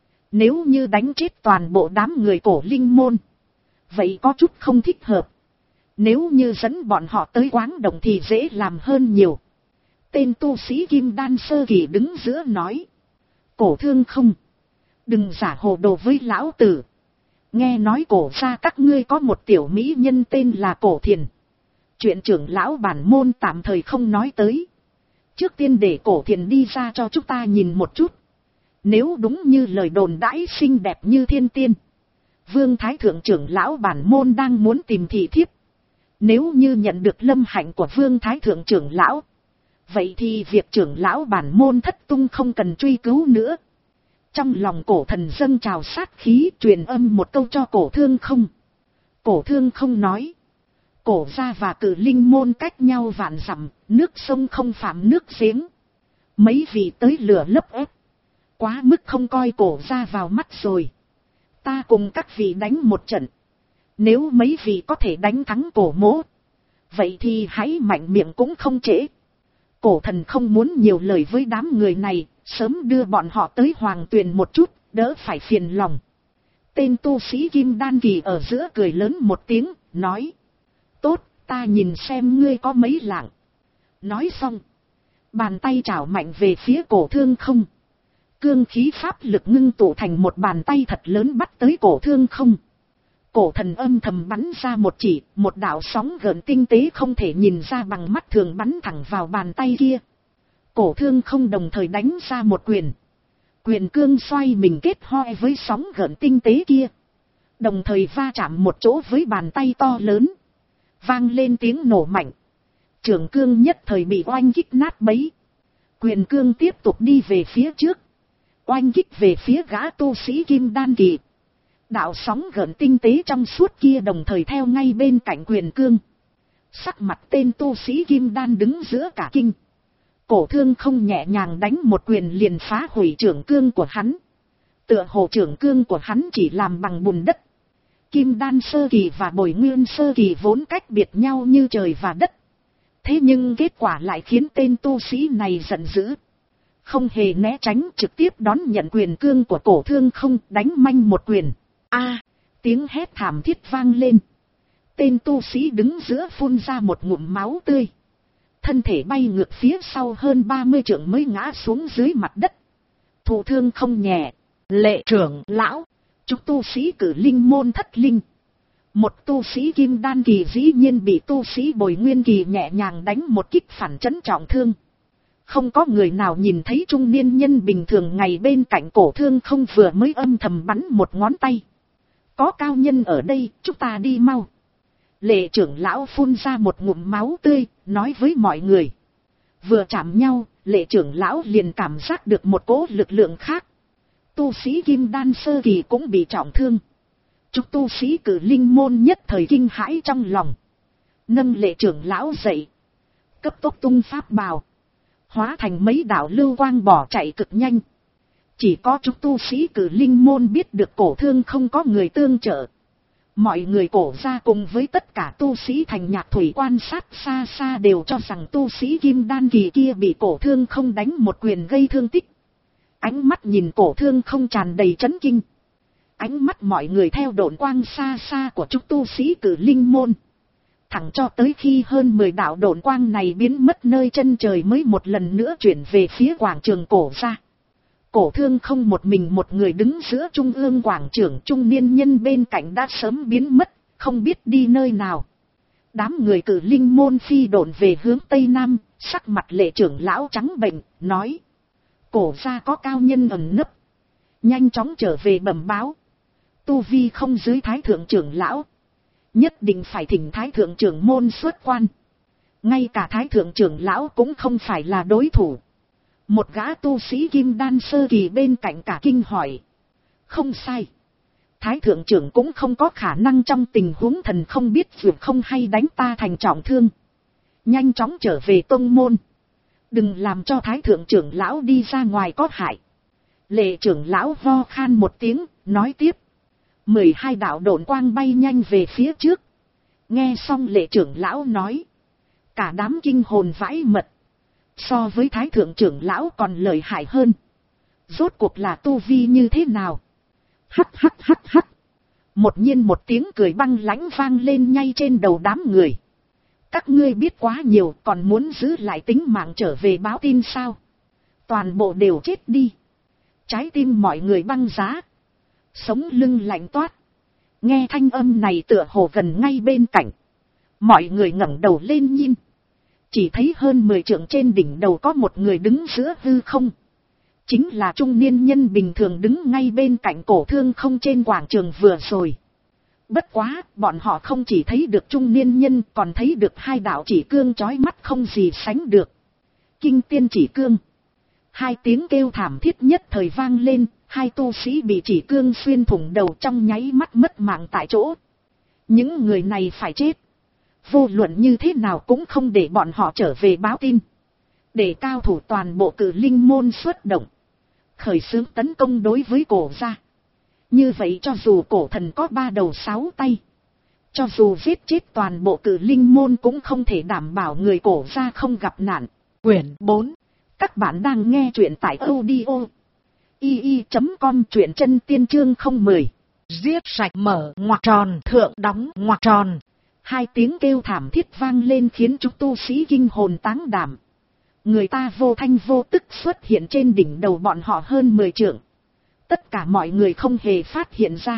Nếu như đánh chết toàn bộ đám người Cổ linh môn, vậy có chút không thích hợp. Nếu như dẫn bọn họ tới Quáng Động thì dễ làm hơn nhiều. Tên tu sĩ kim đan sơ kỳ đứng giữa nói. Cổ Thương không. Đừng giả hồ đồ với lão tử. Nghe nói Cổ gia các ngươi có một tiểu mỹ nhân tên là Cổ Thiền. Chuyện trưởng lão bản môn tạm thời không nói tới. Trước tiên để Cổ Thiền đi ra cho chúng ta nhìn một chút. Nếu đúng như lời đồn đãi xinh đẹp như thiên tiên, Vương Thái Thượng trưởng lão bản môn đang muốn tìm thị thiếp. Nếu như nhận được lâm hạnh của Vương Thái Thượng trưởng lão, vậy thì việc trưởng lão bản môn thất tung không cần truy cứu nữa. Trong lòng cổ thần dâng trào sát khí, truyền âm một câu cho cổ thương không. Cổ thương không nói. Cổ gia và Cử Linh môn cách nhau vạn dặm, nước sông không phạm nước giếng. Mấy vị tới lửa lấp ép, quá mức không coi cổ gia vào mắt rồi. Ta cùng các vị đánh một trận. Nếu mấy vị có thể đánh thắng cổ mỗ, vậy thì hãy mạnh miệng cũng không trễ. Cổ thần không muốn nhiều lời với đám người này, sớm đưa bọn họ tới Hoàng Tuyền một chút, đỡ phải phiền lòng. Tên tu sĩ Kim Đan Kỳ ở giữa cười lớn một tiếng, nói. Tốt, ta nhìn xem ngươi có mấy lạng. Nói xong, bàn tay chảo mạnh về phía cổ thương không. Cương khí pháp lực ngưng tụ thành một bàn tay thật lớn bắt tới cổ thương không. Cổ thần âm thầm bắn ra một chỉ, một đạo sóng gợn tinh tế không thể nhìn ra bằng mắt thường bắn thẳng vào bàn tay kia. Cổ thương không đồng thời đánh ra một quyền. Quyền cương xoay mình kết hoe với sóng gợn tinh tế kia. Đồng thời va chạm một chỗ với bàn tay to lớn. Vang lên tiếng nổ mạnh. Trường cương nhất thời bị oanh kích nát bấy. Quyền cương tiếp tục đi về phía trước. Oanh kích về phía gã tu sĩ Kim Đan Kỳ. Đạo sóng gợn tinh tế trong suốt kia đồng thời theo ngay bên cạnh quyền cương. Sắc mặt tên tu sĩ Kim Đan đứng giữa cả kinh. Cổ thương không nhẹ nhàng đánh một quyền liền phá hủy trưởng cương của hắn. Tựa hồ trưởng cương của hắn chỉ làm bằng bùn đất. Kim Đan sơ kỳ và Bồi Nguyên sơ kỳ vốn cách biệt nhau như trời và đất. Thế nhưng kết quả lại khiến tên tu sĩ này giận dữ. Không hề né tránh, trực tiếp đón nhận quyền cương của cổ thương không, đánh manh một quyền. A, tiếng hét thảm thiết vang lên. Tên tu sĩ đứng giữa phun ra một ngụm máu tươi. Thân thể bay ngược phía sau hơn ba mươi trượng mới ngã xuống dưới mặt đất. Thụ thương không nhẹ. Lệ trưởng lão, chúc tu sĩ Cử Linh môn thất linh. Một tu sĩ Kim Đan Kỳ dĩ nhiên bị tu sĩ Bồi Nguyên Kỳ nhẹ nhàng đánh một kích phản chấn trọng thương. Không có người nào nhìn thấy trung niên nhân bình thường ngày bên cạnh cổ thương không vừa mới âm thầm bắn một ngón tay. Có cao nhân ở đây, chúng ta đi mau. Lệ trưởng lão phun ra một ngụm máu tươi, nói với mọi người. Vừa chạm nhau, lệ trưởng lão liền cảm giác được một cỗ lực lượng khác. Tu sĩ Kim Đan sơ kỳ cũng bị trọng thương. Chúc tu sĩ Cử Linh môn nhất thời kinh hãi trong lòng. Nâng lệ trưởng lão dậy. Cấp tốc tung pháp bào. Hóa thành mấy đạo lưu quang bỏ chạy cực nhanh. Chỉ có chúc tu sĩ Cử Linh môn biết được cổ thương không có người tương trợ. Mọi người cổ ra cùng với tất cả tu sĩ thành Nhạc Thủy quan sát xa xa đều cho rằng tu sĩ Kim Đan Kỳ kia bị cổ thương không đánh một quyền gây thương tích. Ánh mắt nhìn cổ thương không tràn đầy chấn kinh. Ánh mắt mọi người theo độn quang xa xa của chúc tu sĩ Cử Linh môn. Thẳng cho tới khi hơn mười đạo độn quang này biến mất nơi chân trời mới một lần nữa chuyển về phía quảng trường cổ ra. Cổ thương không một mình một người đứng giữa trung ương quảng trường, trung niên nhân bên cạnh đã sớm biến mất, không biết đi nơi nào. Đám người Cử Linh môn phi độn về hướng tây nam, sắc mặt lệ trưởng lão trắng bệch, nói. Cổ ra có cao nhân ẩn nấp. Nhanh chóng trở về bẩm báo. Tu vi không dưới thái thượng trưởng lão. Nhất định phải thỉnh thái thượng trưởng môn xuất quan. Ngay cả thái thượng trưởng lão cũng không phải là đối thủ. Một gã tu sĩ Kim Đan sơ kỳ bên cạnh cả kinh hỏi. Không sai. Thái thượng trưởng cũng không có khả năng trong tình huống thần không biết vượt không hay đánh ta thành trọng thương. Nhanh chóng trở về tông môn. Đừng làm cho thái thượng trưởng lão đi ra ngoài có hại. Lệ trưởng lão ho khan một tiếng, nói tiếp. Mười hai đạo độn quang bay nhanh về phía trước. Nghe xong lệ trưởng lão nói. Cả đám kinh hồn vãi mật. So với thái thượng trưởng lão còn lợi hại hơn. Rốt cuộc là tu vi như thế nào? Hắc hắc hắc hắc. Một nhiên một tiếng cười băng lãnh vang lên ngay trên đầu đám người. Các ngươi biết quá nhiều, còn muốn giữ lại tính mạng trở về báo tin sao? Toàn bộ đều chết đi. Trái tim mọi người băng giá. Sống lưng lạnh toát. Nghe thanh âm này tựa hồ gần ngay bên cạnh. Mọi người ngẩng đầu lên nhìn. Chỉ thấy hơn mười trượng trên đỉnh đầu có một người đứng giữa hư không. Chính là trung niên nhân bình thường đứng ngay bên cạnh cổ thương không trên quảng trường vừa rồi. Bất quá, bọn họ không chỉ thấy được trung niên nhân còn thấy được hai đạo chỉ cương chói mắt không gì sánh được. Kinh tiên chỉ cương. Hai tiếng kêu thảm thiết nhất thời vang lên, hai tu sĩ bị chỉ cương xuyên thủng đầu trong nháy mắt mất mạng tại chỗ. Những người này phải chết. Vô luận như thế nào cũng không để bọn họ trở về báo tin. Để cao thủ toàn bộ Cử Linh môn xuất động. Khởi xướng tấn công đối với cổ gia. Như vậy cho dù cổ thần có ba đầu sáu tay. Cho dù giết chết toàn bộ Cử Linh môn cũng không thể đảm bảo người cổ gia không gặp nạn. Quyển bốn. Các bạn đang nghe truyện tại audio i i chấm com, truyện chân tiên chương không mười. Giết sạch mở ngoặc tròn thượng đóng ngoặc tròn. Hai tiếng kêu thảm thiết vang lên khiến chúng tu sĩ kinh hồn táng đảm. Người ta vô thanh vô tức xuất hiện trên đỉnh đầu bọn họ hơn mười trượng. Tất cả mọi người không hề phát hiện ra.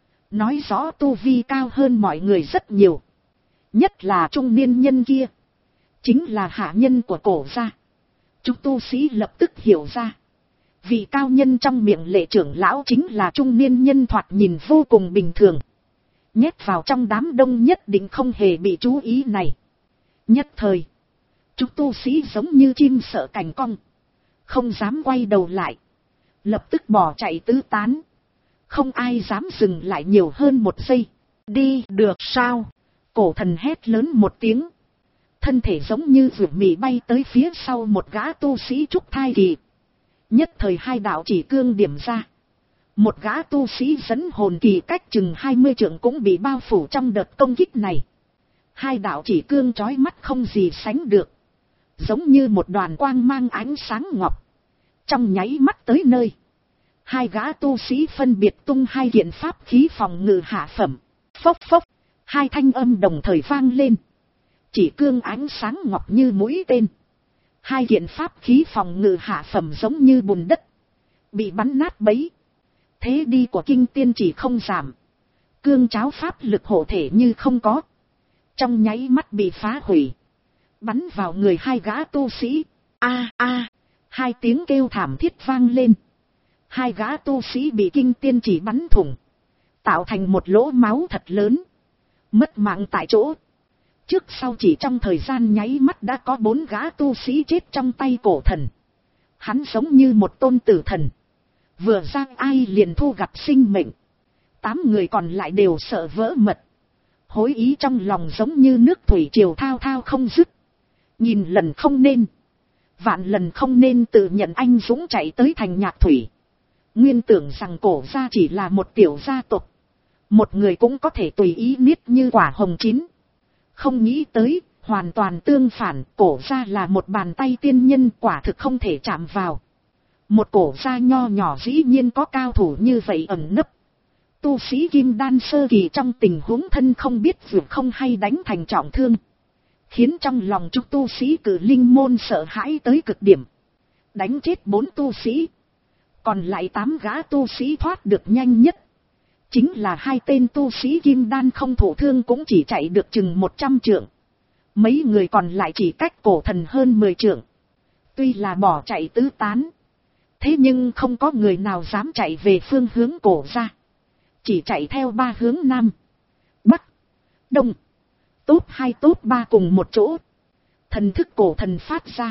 Nói rõ tu vi cao hơn mọi người rất nhiều. Nhất là trung niên nhân kia. Chính là hạ nhân của cổ gia. Chúng tu sĩ lập tức hiểu ra. Vị cao nhân trong miệng lệ trưởng lão chính là trung niên nhân thoạt nhìn vô cùng bình thường. Nhét vào trong đám đông nhất định không hề bị chú ý này. Nhất thời. Chúng tu sĩ giống như chim sợ cành cong. Không dám quay đầu lại. Lập tức bỏ chạy tứ tán. Không ai dám dừng lại nhiều hơn một giây. Đi được sao? Cổ thần hét lớn một tiếng. Thân thể giống như vượt mì bay tới phía sau một gã tu sĩ trúc thai kỳ. Nhất thời hai đạo chỉ cương điểm ra. Một gã tu sĩ dẫn hồn kỳ cách chừng hai mươi trượng cũng bị bao phủ trong đợt công kích này. Hai đạo chỉ cương chói mắt không gì sánh được. Giống như một đoàn quang mang ánh sáng ngọc. Trong nháy mắt tới nơi. Hai gã tu sĩ phân biệt tung hai kiện pháp khí phòng ngự hạ phẩm. Phốc phốc. Hai thanh âm đồng thời vang lên. Chỉ cương ánh sáng ngọc như mũi tên. Hai kiện pháp khí phòng ngự hạ phẩm giống như bùn đất. Bị bắn nát bấy. Thế đi của kinh tiên chỉ không giảm. Cương cháo pháp lực hộ thể như không có. Trong nháy mắt bị phá hủy. Bắn vào người hai gã tu sĩ. A a. Hai tiếng kêu thảm thiết vang lên. Hai gã tu sĩ bị kinh tiên chỉ bắn thủng. Tạo thành một lỗ máu thật lớn. Mất mạng tại chỗ. Trước sau chỉ trong thời gian nháy mắt đã có bốn gã tu sĩ chết trong tay cổ thần. Hắn giống như một tôn tử thần. Vừa ra ai liền thu gặp sinh mệnh. Tám người còn lại đều sợ vỡ mật. Hối ý trong lòng giống như nước thủy triều thao thao không dứt. Nhìn lần không nên. Vạn lần không nên tự nhận anh dũng chạy tới thành Nhạc Thủy. Nguyên tưởng rằng cổ gia chỉ là một tiểu gia tộc. Một người cũng có thể tùy ý niết như quả hồng chín. Không nghĩ tới, hoàn toàn tương phản, cổ gia là một bàn tay tiên nhân quả thực không thể chạm vào. Một cổ gia nho nhỏ dĩ nhiên có cao thủ như vậy ẩn nấp. Tu sĩ kim đan sơ kỳ trong tình huống thân không biết vượt không hay đánh thành trọng thương. Khiến trong lòng chúng tu sĩ Cử Linh môn sợ hãi tới cực điểm. Đánh chết bốn tu sĩ. Còn lại tám gã tu sĩ thoát được nhanh nhất. Chính là hai tên tu sĩ kim đan không thụ thương cũng chỉ chạy được chừng một trăm trượng. Mấy người còn lại chỉ cách cổ thần hơn mười trượng. Tuy là bỏ chạy tứ tán. Thế nhưng không có người nào dám chạy về phương hướng cổ ra. Chỉ chạy theo ba hướng nam, bắc, đông. Tốt hai tốt ba cùng một chỗ. Thần thức cổ thần phát ra.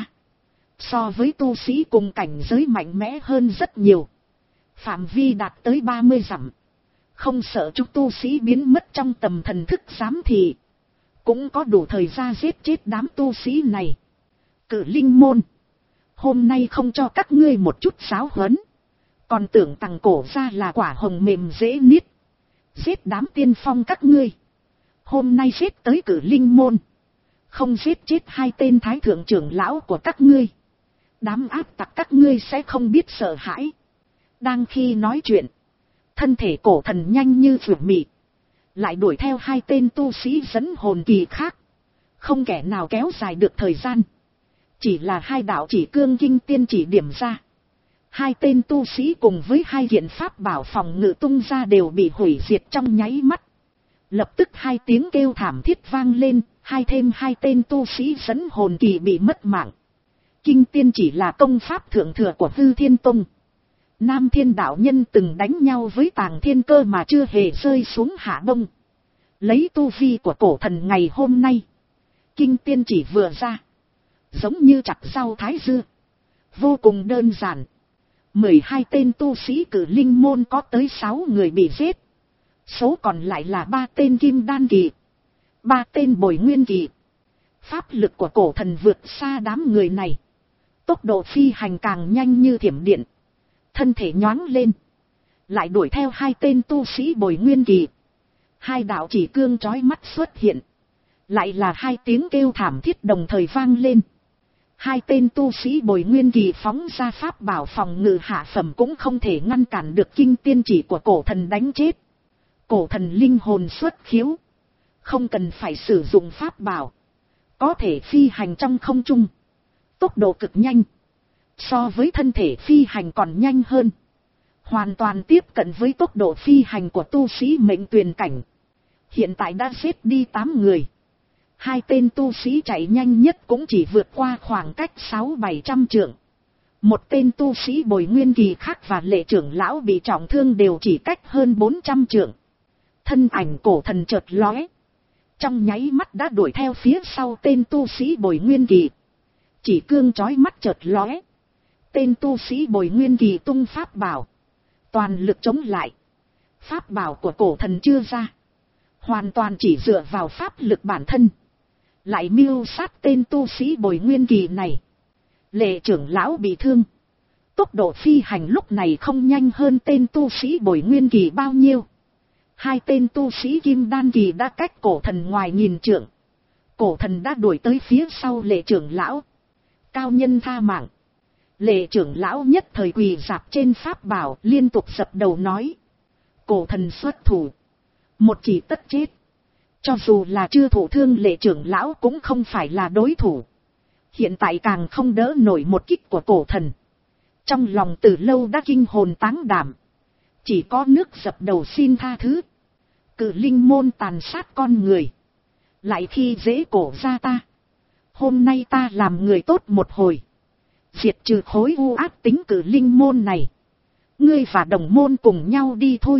So với tu sĩ cùng cảnh giới mạnh mẽ hơn rất nhiều. Phạm vi đạt tới ba mươi dặm. Không sợ chúng tu sĩ biến mất trong tầm thần thức giám thị. Cũng có đủ thời gian giết chết đám tu sĩ này. Cử Linh môn. Hôm nay không cho các ngươi một chút giáo huấn. Còn tưởng tằng cổ ra là quả hồng mềm dễ niết. Giết đám tiên phong các ngươi. Hôm nay giết tới Cử Linh môn. Không giết chết hai tên thái thượng trưởng lão của các ngươi. Đám ác tặc các ngươi sẽ không biết sợ hãi. Đang khi nói chuyện. Thân thể cổ thần nhanh như vượt mị. Lại đuổi theo hai tên tu sĩ dẫn hồn kỳ khác. Không kẻ nào kéo dài được thời gian. Chỉ là hai đạo chỉ cương kinh tiên chỉ điểm ra. Hai tên tu sĩ cùng với hai kiện pháp bảo phòng ngự tung ra đều bị hủy diệt trong nháy mắt. Lập tức hai tiếng kêu thảm thiết vang lên. Hai thêm hai tên tu sĩ dẫn hồn kỳ bị mất mạng. Kinh tiên chỉ là công pháp thượng thừa của Hư Thiên Tông. Nam Thiên đạo nhân từng đánh nhau với Tàng Thiên Cơ mà chưa hề rơi xuống hạ bông. Lấy tu vi của cổ thần ngày hôm nay, kinh tiên chỉ vừa ra, giống như chặt rau thái dưa, vô cùng đơn giản. mười hai tên tu sĩ cử linh môn có tới sáu người bị giết, số còn lại là ba tên kim đan kỳ, ba tên bồi nguyên kỳ. Pháp lực của cổ thần vượt xa đám người này, tốc độ phi hành càng nhanh như thiểm điện, thân thể nhoáng lên, lại đuổi theo hai tên tu sĩ bồi nguyên kỳ. Hai đạo chỉ cương chói mắt xuất hiện, lại là hai tiếng kêu thảm thiết đồng thời vang lên. Hai tên tu sĩ bồi nguyên kỳ phóng ra pháp bảo phòng ngự hạ phẩm cũng không thể ngăn cản được kinh tiên chỉ của cổ thần đánh chết. Cổ thần linh hồn xuất khiếu, không cần phải sử dụng pháp bảo, có thể phi hành trong không trung, tốc độ cực nhanh, so với thân thể phi hành còn nhanh hơn, hoàn toàn tiếp cận với tốc độ phi hành của tu sĩ mệnh tuyền cảnh. Hiện tại đã giết đi tám người, hai tên tu sĩ chạy nhanh nhất cũng chỉ vượt qua khoảng cách sáu bảy trăm trượng. Một tên tu sĩ bồi nguyên kỳ khác và lệ trưởng lão bị trọng thương đều chỉ cách hơn bốn trăm trượng. Thân ảnh cổ thần chợt lóe, trong nháy mắt đã đuổi theo phía sau tên tu sĩ bồi nguyên kỳ. Chỉ cương chói mắt chợt lóe, tên tu sĩ bồi nguyên kỳ tung pháp bảo, toàn lực chống lại. Pháp bảo của cổ thần chưa ra, hoàn toàn chỉ dựa vào pháp lực bản thân, lại mưu sát tên tu sĩ bồi nguyên kỳ này. Lệ trưởng lão bị thương, tốc độ phi hành lúc này không nhanh hơn tên tu sĩ bồi nguyên kỳ bao nhiêu. Hai tên tu sĩ kim đan kỳ đã cách cổ thần ngoài nghìn trượng, cổ thần đã đuổi tới phía sau lệ trưởng lão. Cao nhân tha mạng. Lệ trưởng lão nhất thời quỳ rạp trên pháp bảo, liên tục dập đầu nói: cổ thần xuất thủ, một chỉ tất chết. Cho dù là chưa thụ thương, lệ trưởng lão cũng không phải là đối thủ. Hiện tại càng không đỡ nổi một kích của cổ thần. Trong lòng từ lâu đã kinh hồn táng đảm, chỉ có nước dập đầu xin tha thứ. Cử linh môn tàn sát con người, lại khi dễ cổ ra ta. Hôm nay ta làm người tốt một hồi, diệt trừ khối u ác tính cử linh môn này. Ngươi và đồng môn cùng nhau đi thôi.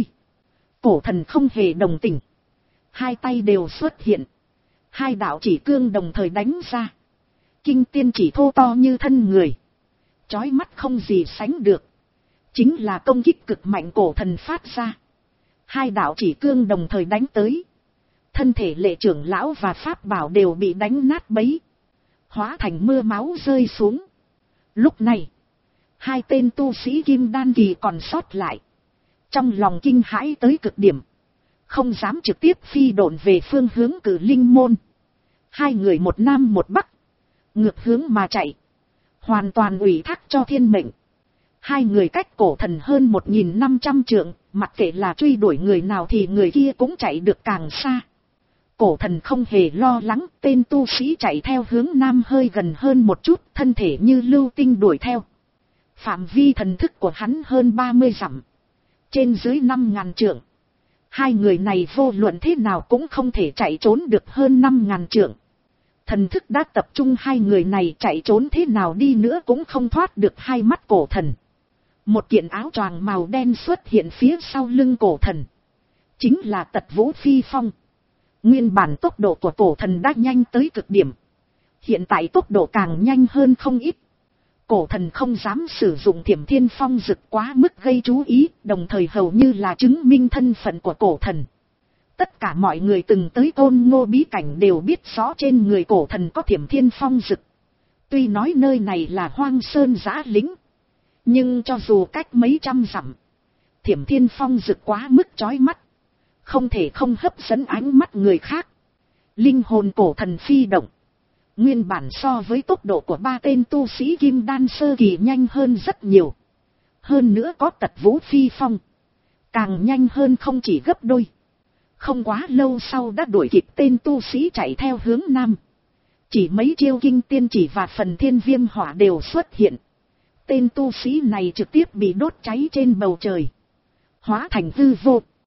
Cổ thần không hề đồng tình, hai tay đều xuất hiện, hai đạo chỉ cương đồng thời đánh ra. Kinh tiên chỉ thô to như thân người, chói mắt không gì sánh được, chính là công kích cực mạnh cổ thần phát ra. Hai đạo chỉ cương đồng thời đánh tới, thân thể lệ trưởng lão và pháp bảo đều bị đánh nát bấy, hóa thành mưa máu rơi xuống. Lúc này, hai tên tu sĩ kim đan kỳ còn sót lại, trong lòng kinh hãi tới cực điểm, không dám trực tiếp phi độn về phương hướng cử linh môn. Hai người một nam một bắc, ngược hướng mà chạy, hoàn toàn ủy thác cho thiên mệnh. Hai người cách cổ thần hơn một nghìn năm trăm trượng, mặc kệ là truy đuổi người nào thì người kia cũng chạy được càng xa. Cổ thần không hề lo lắng, tên tu sĩ chạy theo hướng nam hơi gần hơn một chút, thân thể như lưu tinh đuổi theo. Phạm vi thần thức của hắn hơn ba mươi dặm, trên dưới năm ngàn trượng. Hai người này vô luận thế nào cũng không thể chạy trốn được hơn năm ngàn trượng. Thần thức đã tập trung, hai người này chạy trốn thế nào đi nữa cũng không thoát được hai mắt cổ thần. Một kiện áo choàng màu đen xuất hiện phía sau lưng cổ thần, chính là Tật Vũ Phi Phong. Nguyên bản tốc độ của cổ thần đã nhanh tới cực điểm, hiện tại tốc độ càng nhanh hơn không ít. Cổ thần không dám sử dụng Thiểm Thiên Phong Dực quá mức gây chú ý, đồng thời hầu như là chứng minh thân phận của cổ thần. Tất cả mọi người từng tới Côn Ngô bí cảnh đều biết rõ trên người cổ thần có Thiểm Thiên Phong Dực. Tuy nói nơi này là hoang sơn giã lĩnh, nhưng cho dù cách mấy trăm dặm, Thiểm Thiên Phong Dực quá mức chói mắt, không thể không hấp dẫn ánh mắt người khác. Linh hồn cổ thần phi động, nguyên bản so với tốc độ của ba tên tu sĩ kim đan sơ kỳ nhanh hơn rất nhiều. Hơn nữa có Tật Vũ Phi Phong, càng nhanh hơn không chỉ gấp đôi. Không quá lâu sau đã đuổi kịp tên tu sĩ chạy theo hướng nam. Chỉ mấy chiêu kinh tiên chỉ và phần thiên viêm hỏa đều xuất hiện. Tên tu sĩ này trực tiếp bị đốt cháy trên bầu trời, hóa thành hư vô.